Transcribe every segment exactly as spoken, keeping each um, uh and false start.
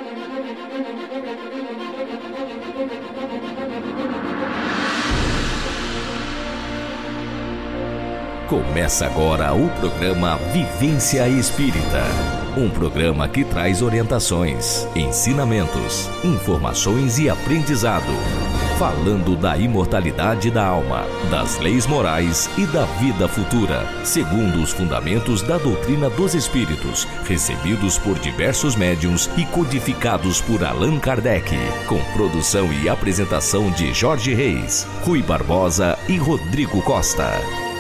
Começa agora o programa Vivência Espírita. Um programa que traz orientações, ensinamentos, informações e aprendizado. Falando da imortalidade da alma, das leis morais e da vida futura, segundo os fundamentos da doutrina dos espíritos, recebidos por diversos médiuns e codificados por Allan Kardec, com produção e apresentação de Jorge Reis, Rui Barbosa e Rodrigo Costa.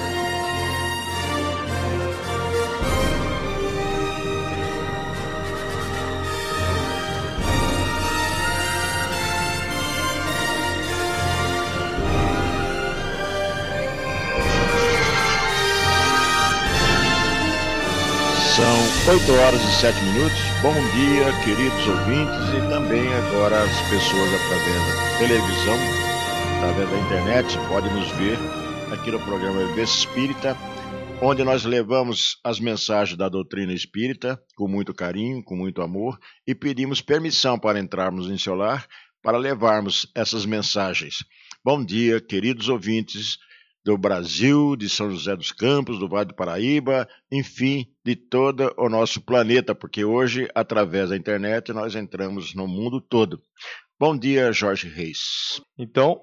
oito horas e sete minutos. Bom dia, queridos ouvintes, e também agora as pessoas através da televisão, através da internet, podem nos ver aqui no programa Vivência Espírita, onde nós levamos as mensagens da doutrina espírita com muito carinho, com muito amor, e pedimos permissão para entrarmos em seu lar para levarmos essas mensagens. Bom dia, queridos ouvintes do Brasil, de São José dos Campos, do Vale do Paraíba, enfim, de todo o nosso planeta, porque hoje, através da internet, nós entramos no mundo todo. Bom dia, Jorge Reis. Então,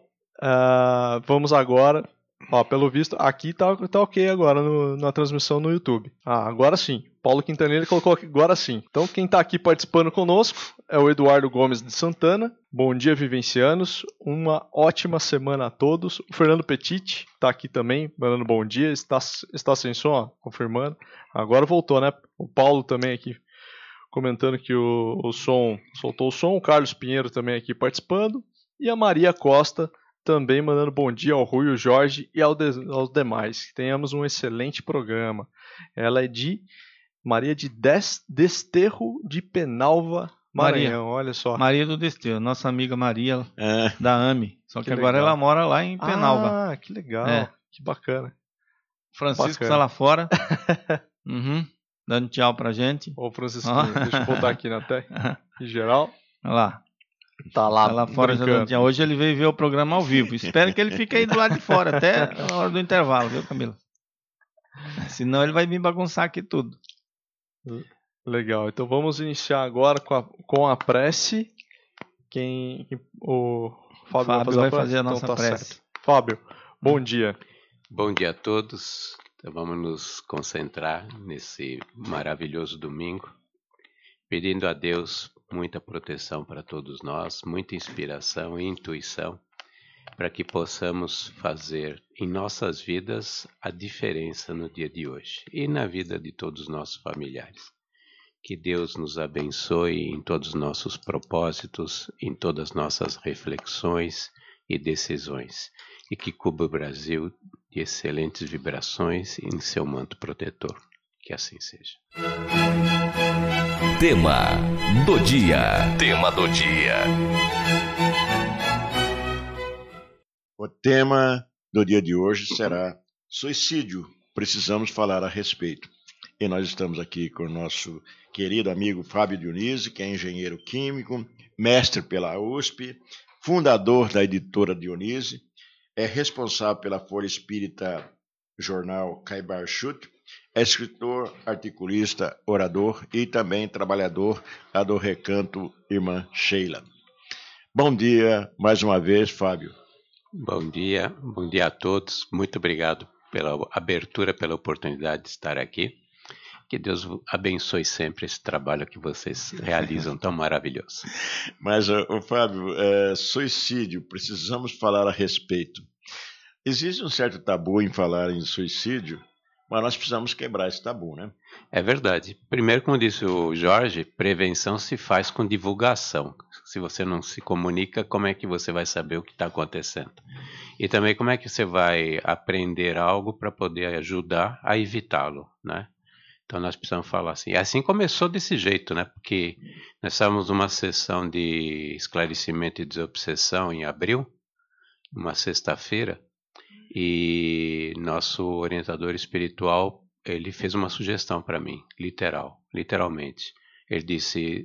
uh, vamos agora, ó, pelo visto, aqui tá, tá ok agora no, na transmissão no YouTube. Ah, agora sim. Paulo Quintanilha colocou aqui, agora sim. Então, quem está aqui participando conosco é o Eduardo Gomes de Santana. Bom dia, vivencianos. Uma ótima semana a todos. O Fernando Petit está aqui também, mandando bom dia. Está, está sem som, ó, confirmando. Agora voltou, né? O Paulo também aqui comentando que o, o som soltou o som. O Carlos Pinheiro também aqui participando. E a Maria Costa também mandando bom dia ao Rui, ao Jorge e ao de, aos demais. Tenhamos um excelente programa. Ela é de Maria de Des, Desterro de Penalva, Maranhão, Maria, olha só. Maria do Desterro, nossa amiga Maria é. da A M E. Só que, que agora ela mora lá em Penalva. Ah, que legal, é. Que bacana. Francisco bacana. está lá fora, uhum, dando tchau pra gente. Ô Francisco, ah. deixa eu botar aqui na tela, em geral. Olha lá. Tá lá, tá lá fora já dando tchau. Hoje ele veio ver o programa ao vivo. Espero que ele fique aí do lado de fora, até a hora do intervalo, viu, Camila? Senão ele vai me bagunçar aqui tudo. Legal, então vamos iniciar agora com a, com a prece. Quem, o Fábio, Fábio vai fazer, vai a, fazer a nossa então tá prece. Certo. Fábio, bom dia. Bom dia a todos. Então vamos nos concentrar nesse maravilhoso domingo, pedindo a Deus muita proteção para todos nós, muita inspiração e intuição, para que possamos fazer em nossas vidas a diferença no dia de hoje e na vida de todos os nossos familiares. Que Deus nos abençoe em todos os nossos propósitos, em todas as nossas reflexões e decisões, e que cubra o Brasil de excelentes vibrações em seu manto protetor. Que assim seja. Tema do dia. Tema do dia. O tema do dia de hoje será suicídio. Precisamos falar a respeito. E nós estamos aqui com o nosso querido amigo Fábio Dionísio, que é engenheiro químico, mestre pela U S P, fundador da editora Dionísio, é responsável pela Folha Espírita Jornal Caibar-Chute, é escritor, articulista, orador e também trabalhador lá do Recanto Irmã Sheila. Bom dia mais uma vez, Fábio. Bom dia, bom dia a todos. Muito obrigado pela abertura, pela oportunidade de estar aqui. Que Deus abençoe sempre esse trabalho que vocês realizam tão maravilhoso. Mas, o Fábio, é, suicídio, precisamos falar a respeito. Existe um certo tabu em falar em suicídio, mas nós precisamos quebrar esse tabu, né? É verdade. Primeiro, como disse o Jorge, prevenção se faz com divulgação. Se você não se comunica, como é que você vai saber o que está acontecendo? E também como é que você vai aprender algo para poder ajudar a evitá-lo, né? Então nós precisamos falar assim. E assim começou desse jeito, né? Porque nós estávamos numa sessão de esclarecimento e desobsessão em abril, uma sexta-feira, e nosso orientador espiritual, ele fez uma sugestão para mim, literal, literalmente. Ele disse,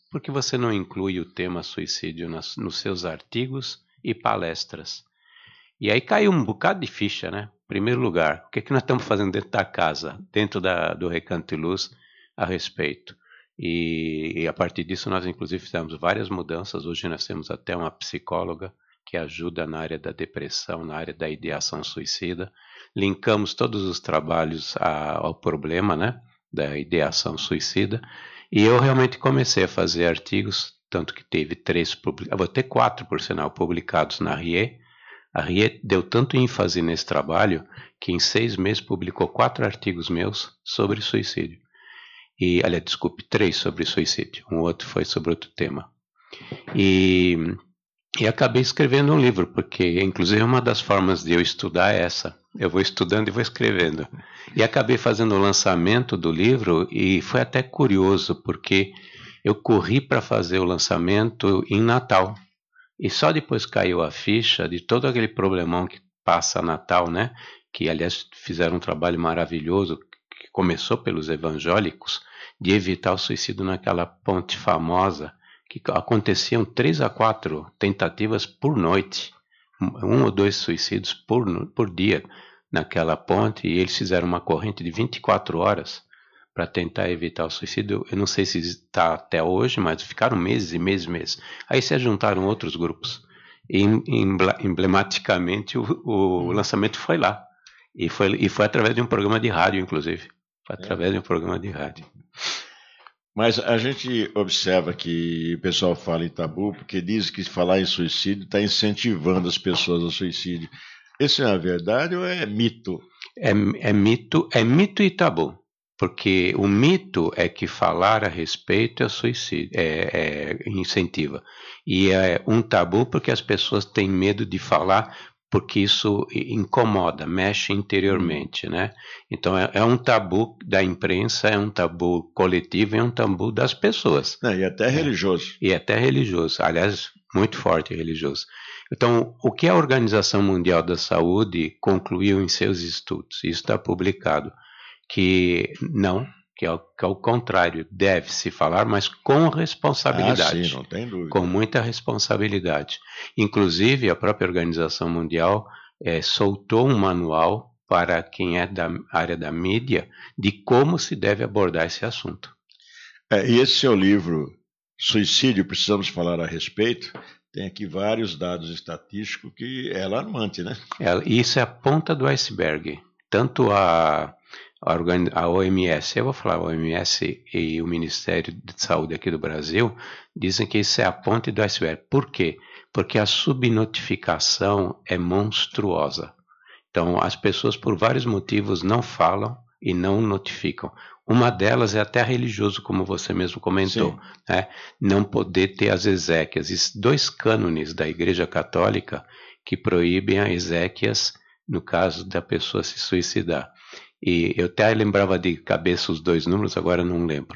por que você não inclui o tema suicídio nas, nos seus artigos e palestras? E aí caiu um bocado de ficha, né? Em primeiro lugar, o que, é que nós estamos fazendo dentro da casa, dentro da, do Recanto de Luz, a respeito? E, e a partir disso nós inclusive fizemos várias mudanças. Hoje nós temos até uma psicóloga que ajuda na área da depressão, na área da ideação suicida. Linkamos todos os trabalhos a, ao problema, né, da ideação suicida. E eu realmente comecei a fazer artigos, tanto que teve três, vou ter quatro, por sinal, publicados na R I E. A R I E deu tanto ênfase nesse trabalho que em seis meses publicou quatro artigos meus sobre suicídio. E, aliás, desculpe, três sobre suicídio. Um outro foi sobre outro tema. E, e acabei escrevendo um livro, porque, inclusive, uma das formas de eu estudar é essa. Eu vou estudando e vou escrevendo. E acabei fazendo o lançamento do livro e foi até curioso, porque eu corri para fazer o lançamento em Natal. E só depois caiu a ficha de todo aquele problemão que passa Natal, né? Que, aliás, fizeram um trabalho maravilhoso, que começou pelos evangélicos, de evitar o suicídio naquela ponte famosa, que aconteciam três a quatro tentativas por noite, um ou dois suicídios por, por dia naquela ponte, e eles fizeram uma corrente de vinte e quatro horas para tentar evitar o suicídio. Eu não sei se está até hoje, mas ficaram meses e meses e meses. Aí se juntaram outros grupos, e emblematicamente o, o lançamento foi lá, e foi, e foi através de um programa de rádio, inclusive. Através de um programa de rádio. Mas a gente observa que o pessoal fala em tabu porque diz que falar em suicídio está incentivando as pessoas ao suicídio. Isso é a verdade ou é mito? É, é mito, é mito e tabu. Porque o mito é que falar a respeito é suicídio, é, é incentiva. E é um tabu porque as pessoas têm medo de falar, porque isso incomoda, mexe interiormente, né? Então é, é um tabu da imprensa, é um tabu coletivo, é um tabu das pessoas. Não, e até religioso. E até religioso, aliás, muito forte religioso. Então, o que a Organização Mundial da Saúde concluiu em seus estudos, isso está publicado, que não, que ao, que ao contrário, deve-se falar, mas com responsabilidade. Ah, sim, não tem dúvida. Com muita responsabilidade. Inclusive, a própria Organização Mundial é, soltou um manual para quem é da área da mídia de como se deve abordar esse assunto. É, e esse seu livro, Suicídio, Precisamos Falar a Respeito, tem aqui vários dados estatísticos que é alarmante, né? É, isso é a ponta do iceberg. Tanto a... A O M S, eu vou falar, a O M S e o Ministério de Saúde aqui do Brasil dizem que isso é a ponte do iceberg. Por quê? Porque a subnotificação é monstruosa. Então, as pessoas, por vários motivos, não falam e não notificam. Uma delas é até religioso, como você mesmo comentou, né? Não poder ter as exéquias. Esses dois cânones da Igreja Católica que proíbem as exéquias no caso da pessoa se suicidar. E eu até lembrava de cabeça os dois números, agora não lembro.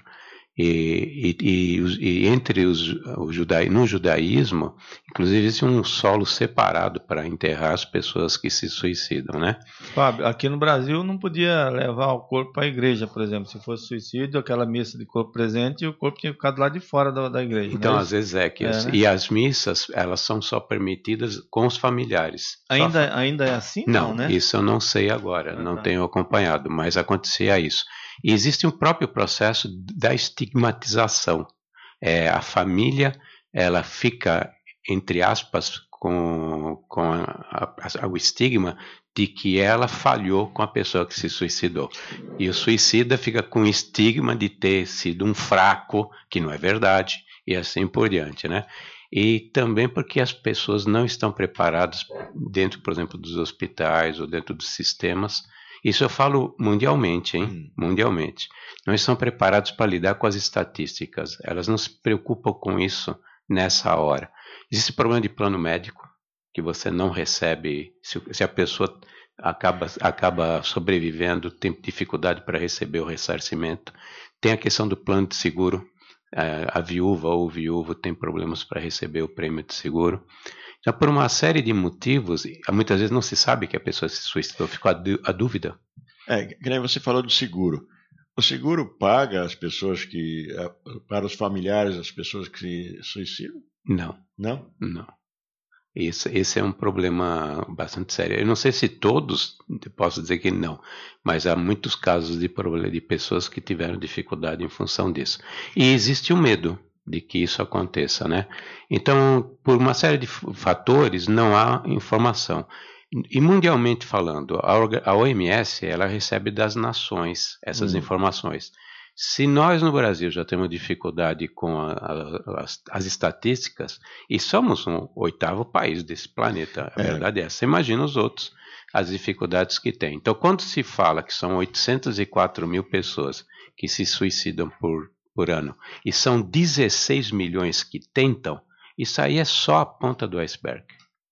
E, e, e, e entre os, o judaí, no judaísmo, inclusive existe um solo separado para enterrar as pessoas que se suicidam, né? Fábio, aqui no Brasil não podia levar o corpo para a igreja, por exemplo. Se fosse suicídio, aquela missa de corpo presente, e o corpo tinha ficado lá de fora da, da igreja. Então, né? as exéquias é, né? E as missas, elas são só permitidas com os familiares. Ainda, só... ainda é assim? Não, não, né? Isso eu não sei agora, ah, não tá. tenho acompanhado, mas acontecia isso. E existe um próprio processo da estigmatização. É, a família, ela fica, entre aspas, com, com a, a, o estigma de que ela falhou com a pessoa que se suicidou. E o suicida fica com o estigma de ter sido um fraco, que não é verdade, e assim por diante, né? E também porque as pessoas não estão preparadas dentro, por exemplo, dos hospitais ou dentro dos sistemas. Isso eu falo mundialmente, hein? Hum. Mundialmente. Não estão preparados para lidar com as estatísticas. Elas não se preocupam com isso nessa hora. Existe problema de plano médico, que você não recebe, se, se a pessoa acaba, acaba sobrevivendo, tem dificuldade para receber o ressarcimento. Tem a questão do plano de seguro. A viúva ou o viúvo tem problemas para receber o prêmio de seguro. Então, por uma série de motivos, muitas vezes não se sabe que a pessoa se suicidou, ficou a, a dúvida. É, que nem você falou do seguro. O seguro paga as pessoas que, para os familiares, as pessoas que se suicidam? Não. Não? Não. Esse, esse é um problema bastante sério. Eu não sei se todos, posso dizer que não, mas há muitos casos de problema de pessoas que tiveram dificuldade em função disso. E existe o medo de que isso aconteça, né? Então, por uma série de fatores, não há informação. E mundialmente falando, a O M S, ela recebe das nações essas hum. informações. Se nós no Brasil já temos dificuldade com a, a, as, as estatísticas, e somos um oitavo país desse planeta, a é. verdade é essa, imagina os outros, as dificuldades que tem. Então, quando se fala que são oitocentos e quatro mil pessoas que se suicidam por, por ano, e são dezesseis milhões que tentam, isso aí é só a ponta do iceberg.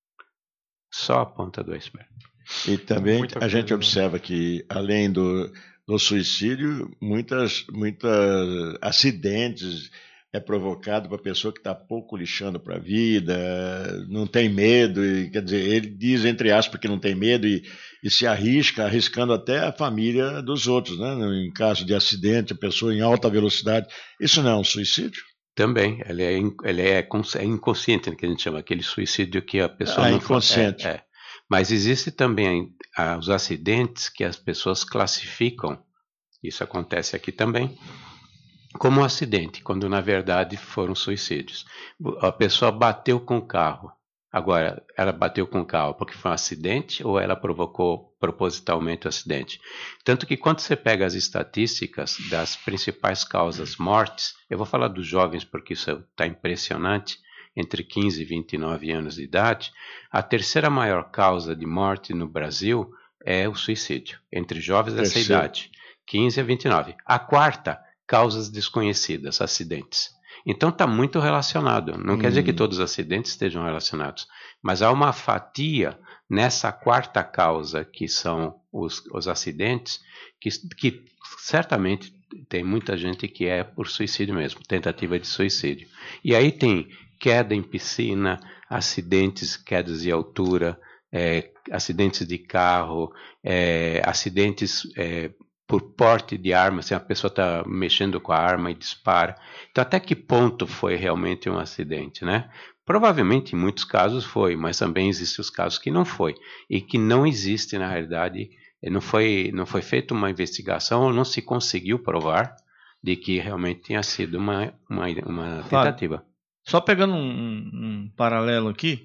Só a ponta do iceberg. E também a gente observa que, além do... No suicídio, muitas, muitas acidentes é provocado para a pessoa que está pouco lixando para a vida, não tem medo, e, quer dizer, ele diz, entre aspas, que não tem medo e, e se arrisca, arriscando até a família dos outros, né? Em caso de acidente, a pessoa em alta velocidade. Isso não é um suicídio? Também, ele é, ele é, é inconsciente, que a gente chama, aquele suicídio que a pessoa ah, não inconsciente. É, é. Mas existe também ah, os acidentes que as pessoas classificam, isso acontece aqui também, como um acidente, quando na verdade foram suicídios. A pessoa bateu com o carro. Agora, ela bateu com o carro porque foi um acidente ou ela provocou propositalmente o acidente? Tanto que quando você pega as estatísticas das principais causas mortes, eu vou falar dos jovens porque isso está impressionante, entre quinze e vinte e nove anos de idade, a terceira maior causa de morte no Brasil é o suicídio, entre jovens dessa Terceiro. idade, quinze a vinte e nove. A quarta, causas desconhecidas, acidentes. Então está muito relacionado, não hum. quer dizer que todos os acidentes estejam relacionados, mas há uma fatia nessa quarta causa, que são os, os acidentes, que, que certamente tem muita gente que é por suicídio mesmo, tentativa de suicídio. E aí tem queda em piscina, acidentes, quedas de altura, é, acidentes de carro, é, acidentes é, por porte de arma, se a pessoa está mexendo com a arma e dispara. Então, até que ponto foi realmente um acidente, né? Provavelmente, em muitos casos foi, mas também existem os casos que não foi, e que não existe, na realidade, não foi, não foi feita uma investigação, ou não se conseguiu provar de que realmente tinha sido uma, uma, uma tentativa. Claro. Só pegando um, um paralelo aqui,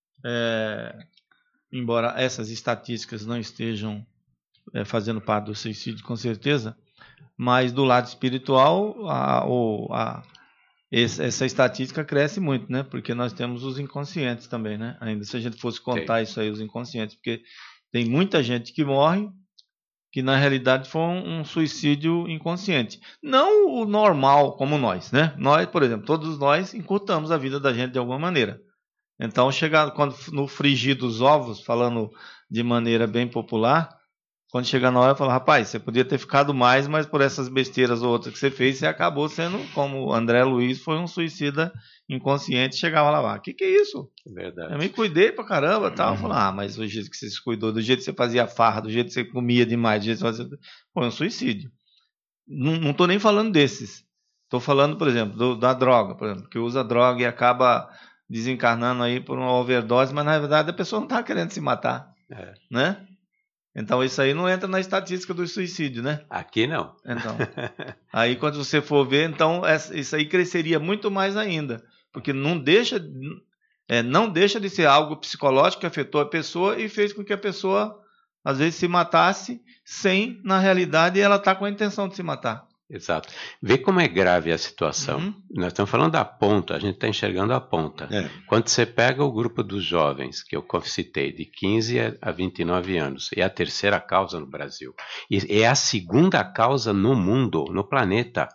é, embora essas estatísticas não estejam é, fazendo parte do suicídio, com certeza, mas do lado espiritual, a, a, essa estatística cresce muito, né? Porque nós temos os inconscientes também, né? Ainda se a gente fosse contar Sim. isso aí, os inconscientes, porque tem muita gente que morre que na realidade foi um, um suicídio inconsciente. Não o normal como nós, né? Nós, por exemplo, todos nós encurtamos a vida da gente de alguma maneira. Então, chegar quando no frigir dos ovos, falando de maneira bem popular, quando chegar na hora, eu falo, rapaz, você podia ter ficado mais, mas por essas besteiras ou outras que você fez, você acabou sendo, como o André Luiz, foi um suicida inconsciente, chegava lá, o que que é isso? É verdade. Eu me cuidei pra caramba, tal. Uhum. Eu falo, ah, mas o jeito que você se cuidou, do jeito que você fazia farra, do jeito que você comia demais, do jeito que você fazia... Foi um suicídio. Não, não tô nem falando desses. Tô falando, por exemplo, do, da droga, por exemplo, que usa droga e acaba desencarnando aí por uma overdose, mas na verdade a pessoa não tá querendo se matar, é. né? Então isso aí não entra na estatística do suicídio, né? Aqui não. Então, aí quando você for ver, então isso aí cresceria muito mais ainda, porque não deixa, é, não deixa de ser algo psicológico que afetou a pessoa e fez com que a pessoa às vezes se matasse sem, na realidade, ela estar tá com a intenção de se matar. Exato. Vê como é grave a situação. Uhum. Nós estamos falando da ponta, a gente está enxergando a ponta. É. Quando você pega o grupo dos jovens, que eu citei, de quinze a vinte e nove anos, é a terceira causa no Brasil. E é a segunda causa no mundo, no planeta.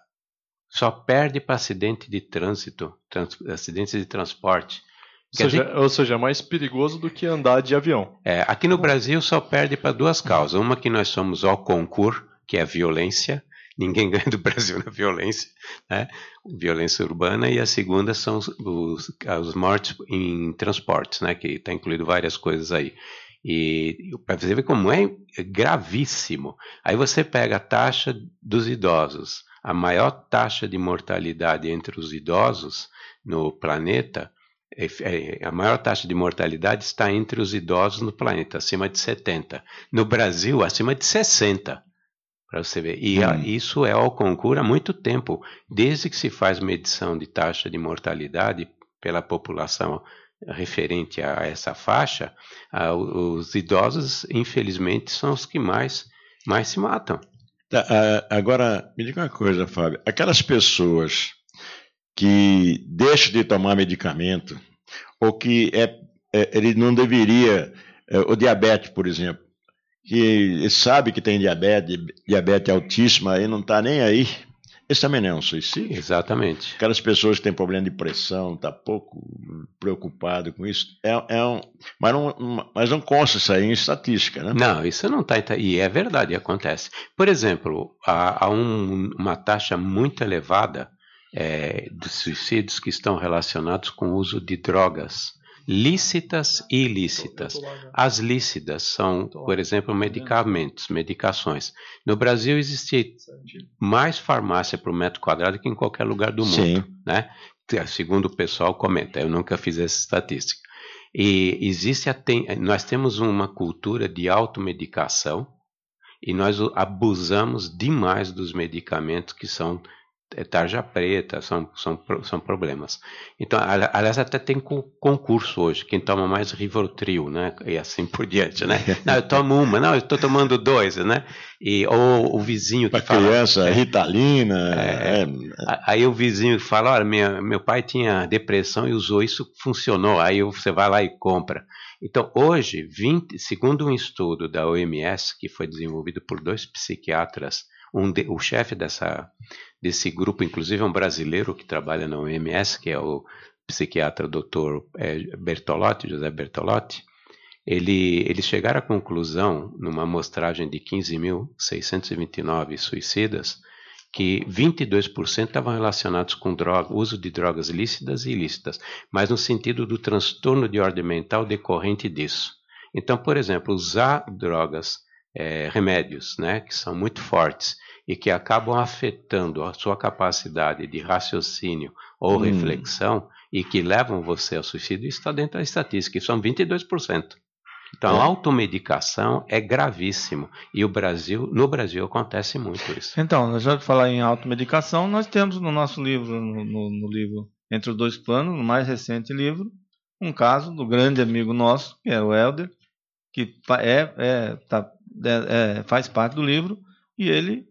Só perde para acidente de trânsito, trans, acidentes de transporte. Ou seja, ou seja, é mais perigoso do que andar de avião. É, aqui no Brasil só perde para duas causas. Uma que nós somos ao concurso, que é a violência. Ninguém ganha do Brasil na violência, né? Violência urbana. E a segunda são os, os, os mortes em transportes, né? Que está incluído várias coisas aí. E para você ver como é gravíssimo. Aí você pega a taxa dos idosos, a maior taxa de mortalidade entre os idosos no planeta, a maior taxa de mortalidade está entre os idosos no planeta, acima de setenta. No Brasil, acima de sessenta. Para você ver. E hum. isso é ao concurso há muito tempo, desde que se faz medição de taxa de mortalidade pela população referente a essa faixa, a, os idosos, infelizmente, são os que mais, mais se matam. Tá, a, agora, me diga uma coisa, Fábio. Aquelas pessoas que deixam de tomar medicamento, ou que é, é, ele não deveria, é, o diabetes, por exemplo, que sabe que tem diabetes, diabetes altíssima e não está nem aí, esse também não é um suicídio? Exatamente. Aquelas pessoas que têm problema de pressão, está pouco preocupado com isso, é, é um, mas, não, mas não consta isso aí em estatística, né? Não, isso não está, e é verdade, acontece. Por exemplo, há, há um, uma taxa muito elevada é, de suicídios que estão relacionados com o uso de drogas, lícitas e ilícitas. As lícitas são, por exemplo, medicamentos, medicações. No Brasil existe mais farmácia por metro quadrado que em qualquer lugar do mundo, Sim. né? Segundo o pessoal comenta, eu nunca fiz essa estatística. E existe, nós temos uma cultura de automedicação e nós abusamos demais dos medicamentos que são tarja preta, são, são, são problemas. Então, aliás, até tem concurso hoje, quem toma mais Rivotril, né? E assim por diante, né? Não, eu tomo uma, não, eu estou tomando dois, né? E, ou o vizinho que pra fala... criança, é, Ritalina... É, é, aí o vizinho fala, olha, minha, meu pai tinha depressão e usou isso, funcionou, aí você vai lá e compra. Então, hoje, vinte, segundo um estudo da O M S, que foi desenvolvido por dois psiquiatras, um de, o chefe dessa, desse grupo, inclusive, é um brasileiro que trabalha na O M S, que é o psiquiatra doutor é, Bertolotti, José Bertolotti. Ele, eles chegaram à conclusão, numa amostragem de quinze mil seiscentos e vinte e nove suicidas, que vinte e dois por cento estavam relacionados com droga, uso de drogas lícitas e ilícitas, mas no sentido do transtorno de ordem mental decorrente disso. Então, por exemplo, usar drogas, É, remédios, né, que são muito fortes e que acabam afetando a sua capacidade de raciocínio ou hum. reflexão e que levam você ao suicídio, está dentro da estatística, e são vinte e dois por cento. Então, é. a automedicação é gravíssimo e o Brasil, no Brasil acontece muito isso. Então, já de falar em automedicação, nós temos no nosso livro, no, no, no livro Entre os Dois Planos, no mais recente livro, um caso do grande amigo nosso, que é o Helder, que é, é, tá, é, é, faz parte do livro, e ele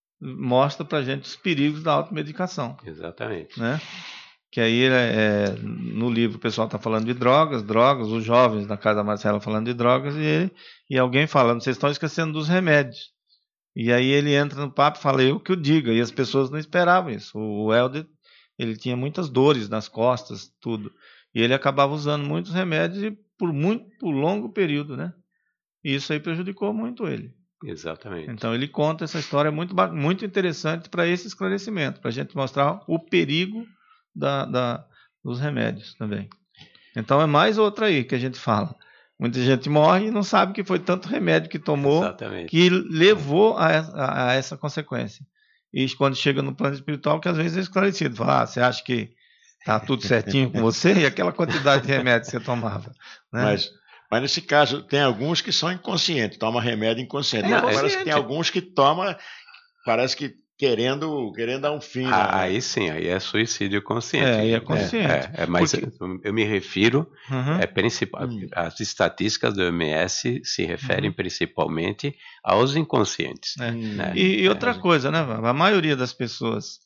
mostra para a gente os perigos da automedicação. Exatamente. Né? Que aí, é, no livro, o pessoal está falando de drogas, drogas, os jovens na casa da Marcela falando de drogas, e, ele, e alguém falando, vocês estão esquecendo dos remédios. E aí ele entra no papo e fala, eu que o diga, e as pessoas não esperavam isso. O Helder, ele tinha muitas dores nas costas, tudo, e ele acabava usando muitos remédios e por muito por longo período, né? E isso aí prejudicou muito ele. Exatamente. Então ele conta essa história muito, muito interessante para esse esclarecimento, para a gente mostrar o perigo da, da, dos remédios também. Então é mais outra aí que a gente fala. Muita gente morre e não sabe que foi tanto remédio que tomou Exatamente. Que levou a, a, a essa consequência. E quando chega no plano espiritual, que às vezes é esclarecido. Fala, ah, você acha que tá tudo certinho com você e aquela quantidade de remédio que você tomava. Né? Mas, mas nesse caso, tem alguns que são inconscientes, toma remédio inconsciente. É, parece que tem alguns que toma, parece que querendo, querendo dar um fim. Ah, né? Aí sim, aí é suicídio consciente. É, aí é consciente. É, é, é, mas Porque... eu me refiro, uhum. é, principal, hum. as estatísticas do O M S se referem uhum. principalmente aos inconscientes. É. Né? E, e outra é. coisa, né? A maioria das pessoas,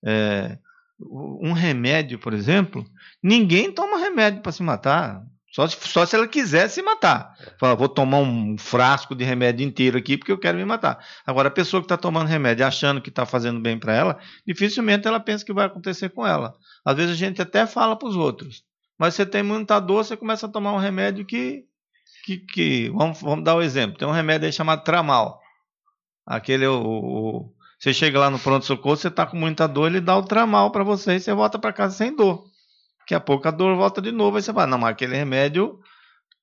é, um remédio, por exemplo, ninguém toma remédio para se matar. Só se, só se ela quiser se matar. Fala, vou tomar um frasco de remédio inteiro aqui porque eu quero me matar. Agora, a pessoa que está tomando remédio achando que está fazendo bem para ela, dificilmente ela pensa que vai acontecer com ela. Às vezes a gente até fala para os outros. Mas você tem muita dor, você começa a tomar um remédio que... que, que vamos, vamos dar um exemplo. Tem um remédio aí chamado Tramal. Aquele, o, o, você chega lá no pronto-socorro, você está com muita dor, ele dá o Tramal para você e você volta para casa sem dor. Daqui a pouco a dor volta de novo, aí você fala, não, mas aquele remédio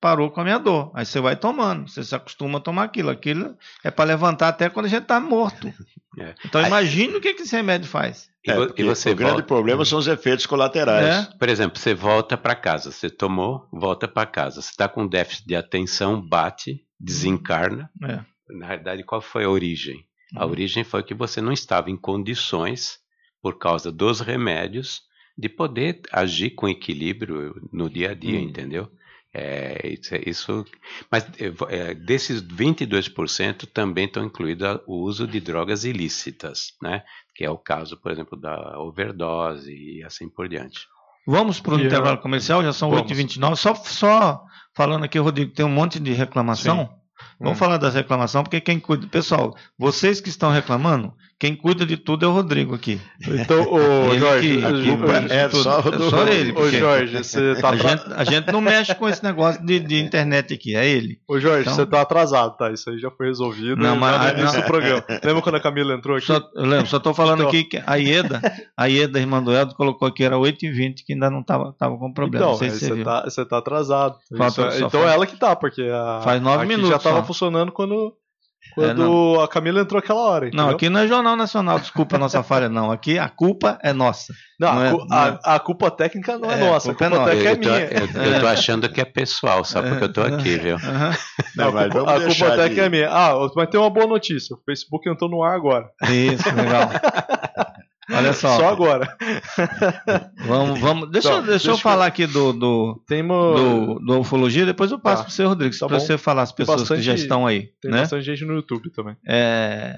parou com a minha dor. Aí você vai tomando, você se acostuma a tomar aquilo. Aquilo é para levantar até quando a gente está morto. É. Então imagine o que, que esse remédio faz. É, e você o grande volta... problema são os efeitos colaterais. É. Por exemplo, você volta para casa, você tomou, volta para casa. Você está com déficit de atenção, bate, desencarna. É. Na realidade, qual foi a origem? A uhum. origem foi que você não estava em condições, por causa dos remédios, de poder agir com equilíbrio no dia a dia, uhum. entendeu? É, isso, isso, mas é, desses vinte e dois por cento também estão incluídos o uso de drogas ilícitas, né? Que é o caso, por exemplo, da overdose e assim por diante. Vamos para o intervalo comercial, já são oito e vinte e nove. Só, só falando aqui, Rodrigo, tem um monte de reclamação. Sim. Vamos hum. falar das reclamações, porque quem cuida... Pessoal, vocês que estão reclamando, quem cuida de tudo é o Rodrigo aqui. Então, ô Jorge, que, a culpa é, só, é só ele. Ô Jorge, você tá... A gente, a gente não mexe com esse negócio de, de internet aqui, é ele. Ô Jorge, então... você tá atrasado, tá? Isso aí já foi resolvido. Não, mas... No início do programa. Lembra quando a Camila entrou aqui? Só, eu lembro, só tô falando então... aqui que a Ieda, a Ieda, irmã do Eldo, colocou aqui, era oito e vinte, que ainda não tava, tava com problema. Então, não sei se você, você, tá, você tá atrasado. Falta, Isso, então faz... ela que tá, porque a... faz nove aqui minutos já tava só. funcionando quando... Quando é, a Camila entrou aquela hora. Entendeu? Não, aqui não é Jornal Nacional, desculpa a nossa falha, não. Aqui a culpa é nossa. Não, não, a, é, cu, não é... a, a culpa técnica não é, é nossa, a culpa, a culpa técnica é, eu tô, minha. Eu, eu tô achando que é pessoal, só porque eu tô aqui, viu? Uhum. Não, a culpa, a culpa técnica de... é minha. Ah, mas tem uma boa notícia: o Facebook entrou no ar agora. Isso, legal. Olha só. Só agora. Vamos, vamos. Deixa, então, deixa, deixa eu falar aqui do, do, uma... do, do ufologia, depois eu passo tá. para o seu Rodrigo, tá para você falar as pessoas bastante, que já estão aí. Tem né? bastante gente no YouTube também. É...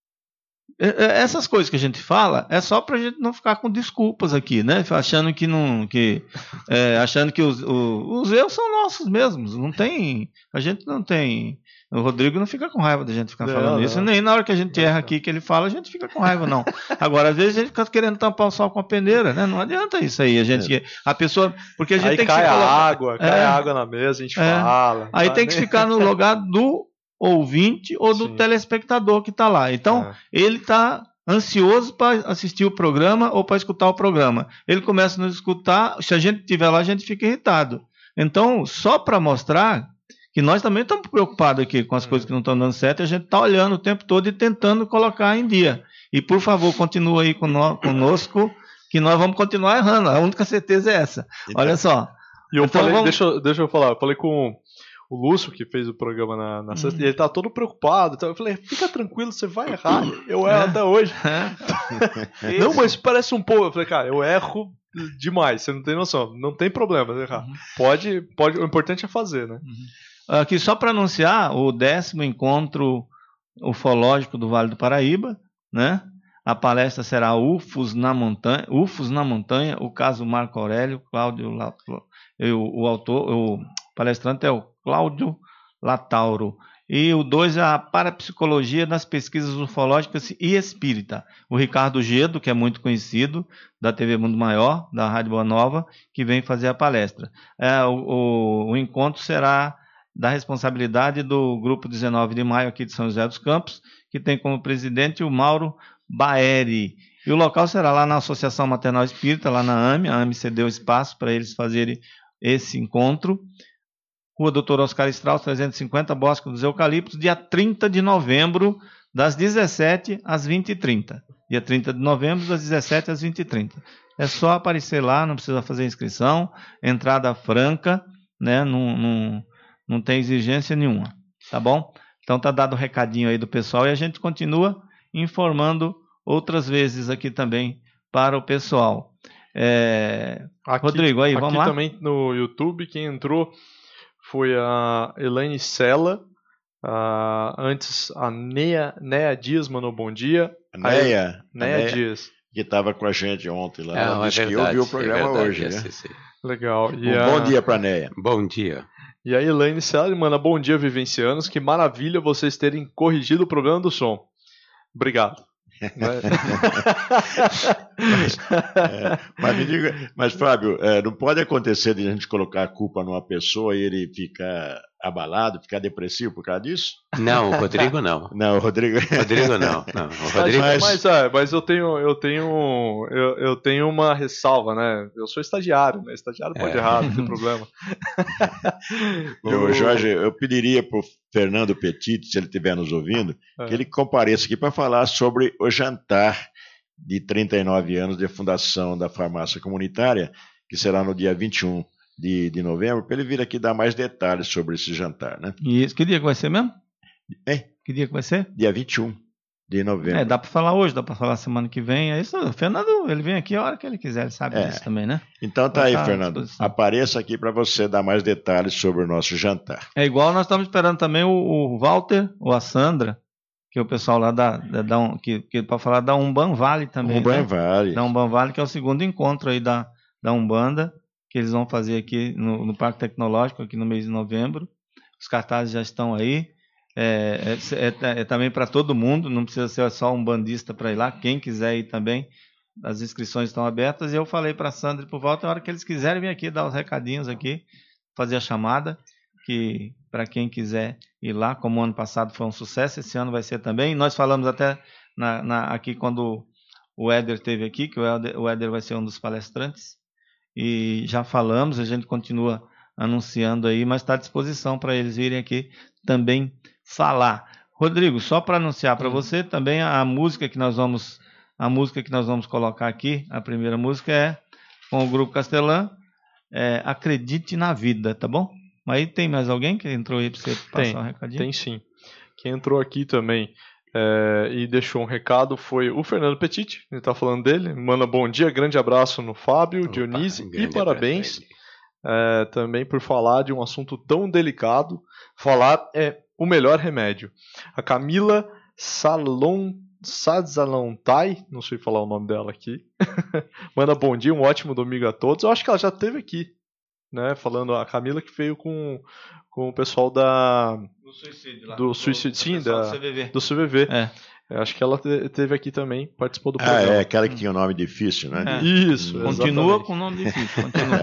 Essas coisas que a gente fala é só para a gente não ficar com desculpas aqui, né? Achando que não, que é, achando que os, os, os erros são nossos mesmos. Não tem, a gente não tem. O Rodrigo não fica com raiva da gente ficar não, falando não. isso, nem na hora que a gente erra aqui que ele fala, a gente fica com raiva, não. Agora, às vezes, a gente fica querendo tampar o sol com a peneira, né? Não adianta isso aí. A gente, é. a pessoa, porque a gente aí tem que cai se colocar, a água, cai é, a água na mesa, a gente é, fala. Aí tem que nem... ficar no lugar do ouvinte ou do Sim. telespectador que está lá. Então, é. ele está ansioso para assistir o programa ou para escutar o programa. Ele começa a nos escutar, se a gente estiver lá, a gente fica irritado. Então, só para mostrar que nós também estamos preocupados aqui com as hum. coisas que não estão dando certo, e a gente está olhando o tempo todo e tentando colocar em dia. E, por favor, continue aí conosco, que nós vamos continuar errando. A única certeza é essa. Olha só. E eu então, falei, vamos... deixa, deixa eu falar, eu falei com o Lúcio, que fez o programa na, na sexta, hum. e ele tá todo preocupado. Então eu falei, fica tranquilo, você vai errar. Eu erro é. até hoje. É. Não, mas parece um pouco. Eu falei, cara, eu erro demais, você não tem noção. Não tem problema errar. Uhum. Pode, pode, o importante é fazer, né? Uhum. Aqui só para anunciar o décimo encontro ufológico do Vale do Paraíba, né? A palestra será U F Os na Montanha, U F Os na Montanha, o caso Marco Aurélio, Cláudio, eu, o autor, o palestrante é o Cláudio Latauro. E o dois é a parapsicologia das pesquisas ufológicas e espírita. O Ricardo Gedo, que é muito conhecido, da T V Mundo Maior, da Rádio Boa Nova, que vem fazer a palestra. É, o, o, o encontro será da responsabilidade do Grupo dezenove de maio aqui de São José dos Campos, que tem como presidente o Mauro Baeri. E o local será lá na Associação Maternal Espírita, lá na A M E. A A M E cedeu espaço para eles fazerem esse encontro. Rua doutor Oscar Strauss, trezentos e cinquenta, Bosque dos Eucaliptos, dia trinta de novembro, das dezessete às vinte e trinta. Dia trinta de novembro, das dezessete às vinte e trinta. É só aparecer lá, não precisa fazer inscrição, entrada franca, né? Não, não, não tem exigência nenhuma, tá bom? Então tá dado o recadinho aí do pessoal e a gente continua informando outras vezes aqui também para o pessoal. É... Aqui, Rodrigo, aí, vamos aqui lá? Aqui também no YouTube, quem entrou foi a Elaine Sela, uh, antes a Neia, Neia Dias mandou bom dia. Neia, Neia, Neia Dias. Que estava com a gente ontem lá. É, ela é disse verdade, que ouviu o programa é verdade, hoje. é, Né? sim. Legal. E um a... Bom dia para a Neia. Bom dia. E a Elaine Sela manda bom dia, vivencianos. Que maravilha vocês terem corrigido o problema do som. Obrigado. mas, é, mas, me diga, mas Fábio, é, não pode acontecer de a gente colocar a culpa numa pessoa e ele fica abalado, ficar depressivo por causa disso? Não, o Rodrigo não. Não, o Rodrigo... Rodrigo não. não. O Rodrigo... Mas, mas, é, mas eu tenho, eu tenho, eu, eu tenho uma ressalva, né? Eu sou estagiário, né? Estagiário pode É. errar, não tem problema. Eu, Jorge, eu pediria para o Fernando Petit, se ele estiver nos ouvindo, É. que ele compareça aqui para falar sobre o jantar de trinta e nove anos de fundação da farmácia comunitária, que será no dia vinte e um de, de novembro, para ele vir aqui dar mais detalhes sobre esse jantar, né? E isso, que dia que vai ser mesmo? É, Que dia que vai ser? dia vinte e um de novembro. É, dá para falar hoje, dá para falar semana que vem. É isso, o Fernando, ele vem aqui a hora que ele quiser, ele sabe É. disso também, né? Então tá Vai aí, estar à Fernando. disposição. Apareça aqui para você dar mais detalhes sobre o nosso jantar. É igual nós estamos esperando também o, o Walter ou a Sandra, que é o pessoal lá da, da, da um, que, que para falar da Umban Vale também, Um banho né? vale. Da Umban Vale, que é o segundo encontro aí da, da Umbanda, que eles vão fazer aqui no, no Parque Tecnológico, aqui no mês de novembro. Os cartazes já estão aí. É, é, é, é também para todo mundo, não precisa ser só um bandista para ir lá. Quem quiser ir também, as inscrições estão abertas. E eu falei para a Sandra e para o Walter, na hora que eles quiserem vir aqui, dar os recadinhos aqui, fazer a chamada, que para quem quiser ir lá, como o ano passado foi um sucesso, esse ano vai ser também. Nós falamos até na, na, aqui quando o Éder esteve aqui, que o Éder, o Éder vai ser um dos palestrantes, e já falamos, a gente continua anunciando aí, mas está à disposição para eles virem aqui também falar. Rodrigo, só para anunciar para você também a, a música que nós vamos a música que nós vamos colocar aqui, a primeira música é com o Grupo Castelã, é, Acredite na Vida, tá bom? Aí tem mais alguém que entrou aí para você passar Tem, um recadinho? tem sim. Quem entrou aqui também é, e deixou um recado foi o Fernando Petit, ele tá falando dele, manda bom dia, grande abraço no Fábio, Opa, Dionísio um e grande parabéns abraço é, também por falar de um assunto tão delicado. Falar é o melhor remédio. A Camila Salon Sadzalontai, não sei falar o nome dela aqui, manda bom dia, um ótimo domingo a todos. Eu acho que ela já esteve aqui, né? Falando a Camila que veio com, com o pessoal da Do suicídio lá. do suicídio, sim, pessoal da, do C V V. do C V V. É. Eu acho que ela te- teve aqui também, participou do Ah, programa. é, aquela que tinha um nome difícil, né? É. Isso, Continua exatamente. com o nome difícil, continua.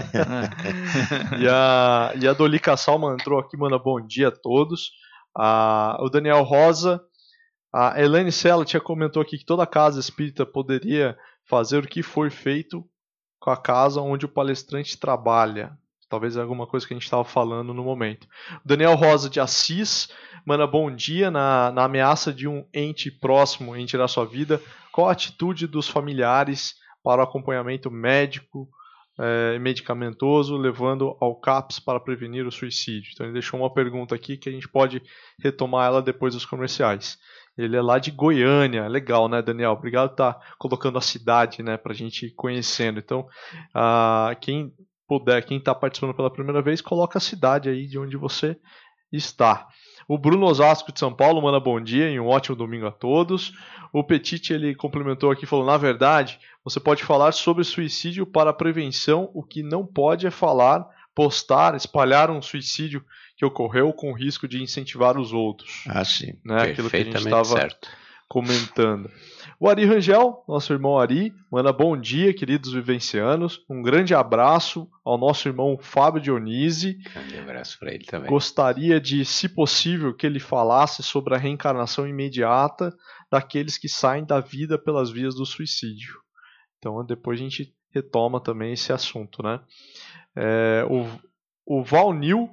É. E a, e a Dolica Salma entrou aqui, manda bom dia a todos. A, o Daniel Rosa, a Elaine Sela tinha comentou aqui que toda casa espírita poderia fazer o que foi feito com a casa onde o palestrante trabalha. Talvez alguma coisa que a gente estava falando no momento. O Daniel Rosa de Assis manda bom dia na, na ameaça de um ente próximo em tirar sua vida. Qual a atitude dos familiares para o acompanhamento médico e eh, medicamentoso, levando ao CAPS para prevenir o suicídio? Então ele deixou uma pergunta aqui que a gente pode retomar ela depois dos comerciais. Ele é lá de Goiânia, legal, né, Daniel? Obrigado por estar colocando a cidade, né, para a gente ir conhecendo. Então, ah, quem puder, quem está participando pela primeira vez, coloca a cidade aí de onde você está. O Bruno Osasco de São Paulo manda bom dia e um ótimo domingo a todos. O Petit, ele complementou aqui, falou, na verdade, você pode falar sobre suicídio para prevenção, o que não pode é falar, postar, espalhar um suicídio que ocorreu com risco de incentivar os outros. Ah, sim. Né? Aquilo que a gente Perfeitamente estava certo. comentando. O Ari Rangel, nosso irmão Ari, manda bom dia, queridos vivencianos. Um grande abraço ao nosso irmão Fábio Dionísio. Grande abraço para ele também. Gostaria de, se possível, que ele falasse sobre a reencarnação imediata daqueles que saem da vida pelas vias do suicídio. Então, depois a gente retoma também esse assunto, né? É, o, o Valnil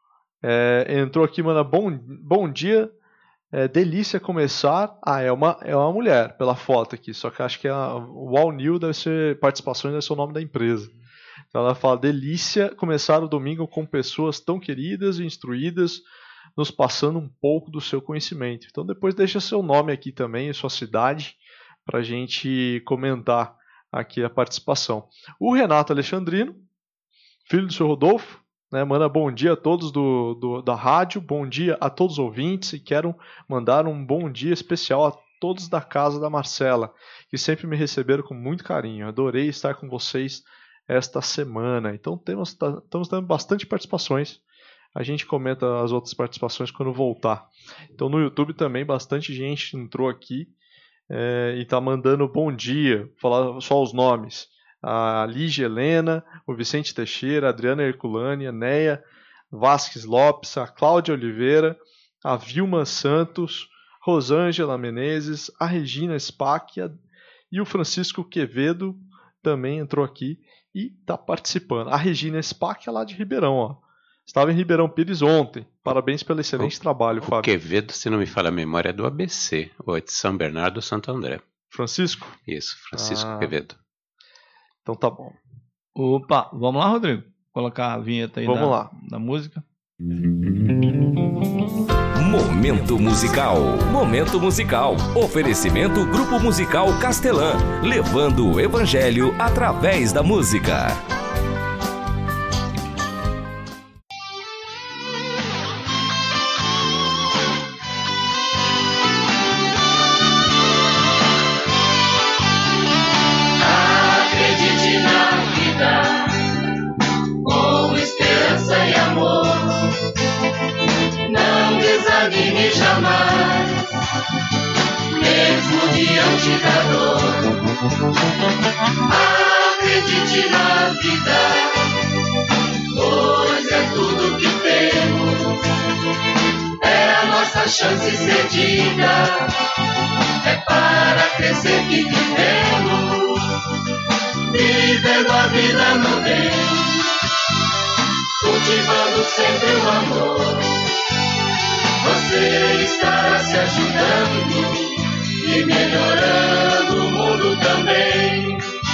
é, entrou aqui, manda bom, bom dia. É delícia começar. Ah, é uma, é uma mulher pela foto aqui, só que acho que a, o All New deve ser participações, deve ser o nome da empresa. Então ela fala: delícia começar o domingo com pessoas tão queridas e instruídas, nos passando um pouco do seu conhecimento. Então depois deixa seu nome aqui também e sua cidade para a gente comentar aqui a participação. O Renato Alexandrino, filho do seu Rodolfo, né, manda bom dia a todos do, do, da rádio, bom dia a todos os ouvintes, e quero mandar um bom dia especial a todos da casa da Marcela, que sempre me receberam com muito carinho. Adorei estar com vocês esta semana. Então temos, tá, estamos tendo bastante participações. A gente comenta as outras participações quando voltar. Então no YouTube também bastante gente entrou aqui é, e está mandando bom dia, falar só os nomes. A Lígia Helena, o Vicente Teixeira, a Adriana Herculane, a Neia, Vasques Lopes, a Cláudia Oliveira, a Vilma Santos, Rosângela Menezes, a Regina Spack a, e o Francisco Quevedo também entrou aqui e está participando. A Regina Spack é lá de Ribeirão, ó. Estava em Ribeirão Pires ontem. Parabéns pelo excelente o, trabalho, Fábio. O Quevedo, se não me falha a memória, é do A B C, ou é de São Bernardo, Santo André. Francisco? Isso, Francisco ah, Quevedo. Então tá bom. Opa, vamos lá, Rodrigo? Colocar a vinheta aí vamos da, lá. da música. Momento musical. Momento musical. Oferecimento Grupo Musical Castelã, levando o evangelho através da música. Acredite na vida, com esperança e amor. Não desanime jamais, mesmo diante da dor. Acredite na vida, pois é tudo que temos. É a nossa chance cedida, é para crescer que vivemos, vivendo a vida no bem, cultivando sempre o amor. Você estará se ajudando e melhorando o mundo também.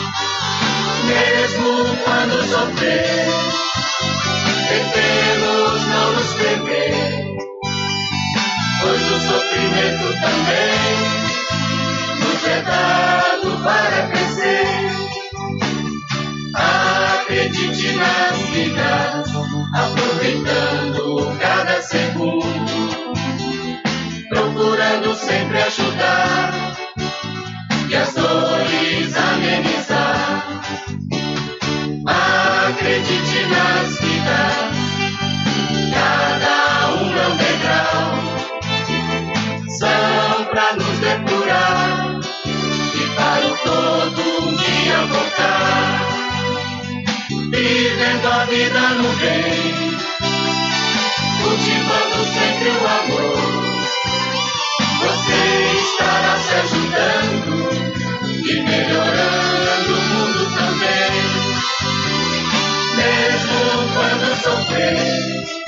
Mesmo quando sofrer, tentemos não nos perder, pois o sofrimento também nos é dado para crescer. Acredite nas vidas, aproveitando cada segundo, procurando sempre ajudar e as dores amenizar. Acredite nas vidas, cada um é um degrau, são pra nos depurar e para o todo um dia voltar, vivendo a vida no bem, cultivando sempre o amor. Você estará se ajudando e melhorando o mundo também. Mesmo quando sofrer,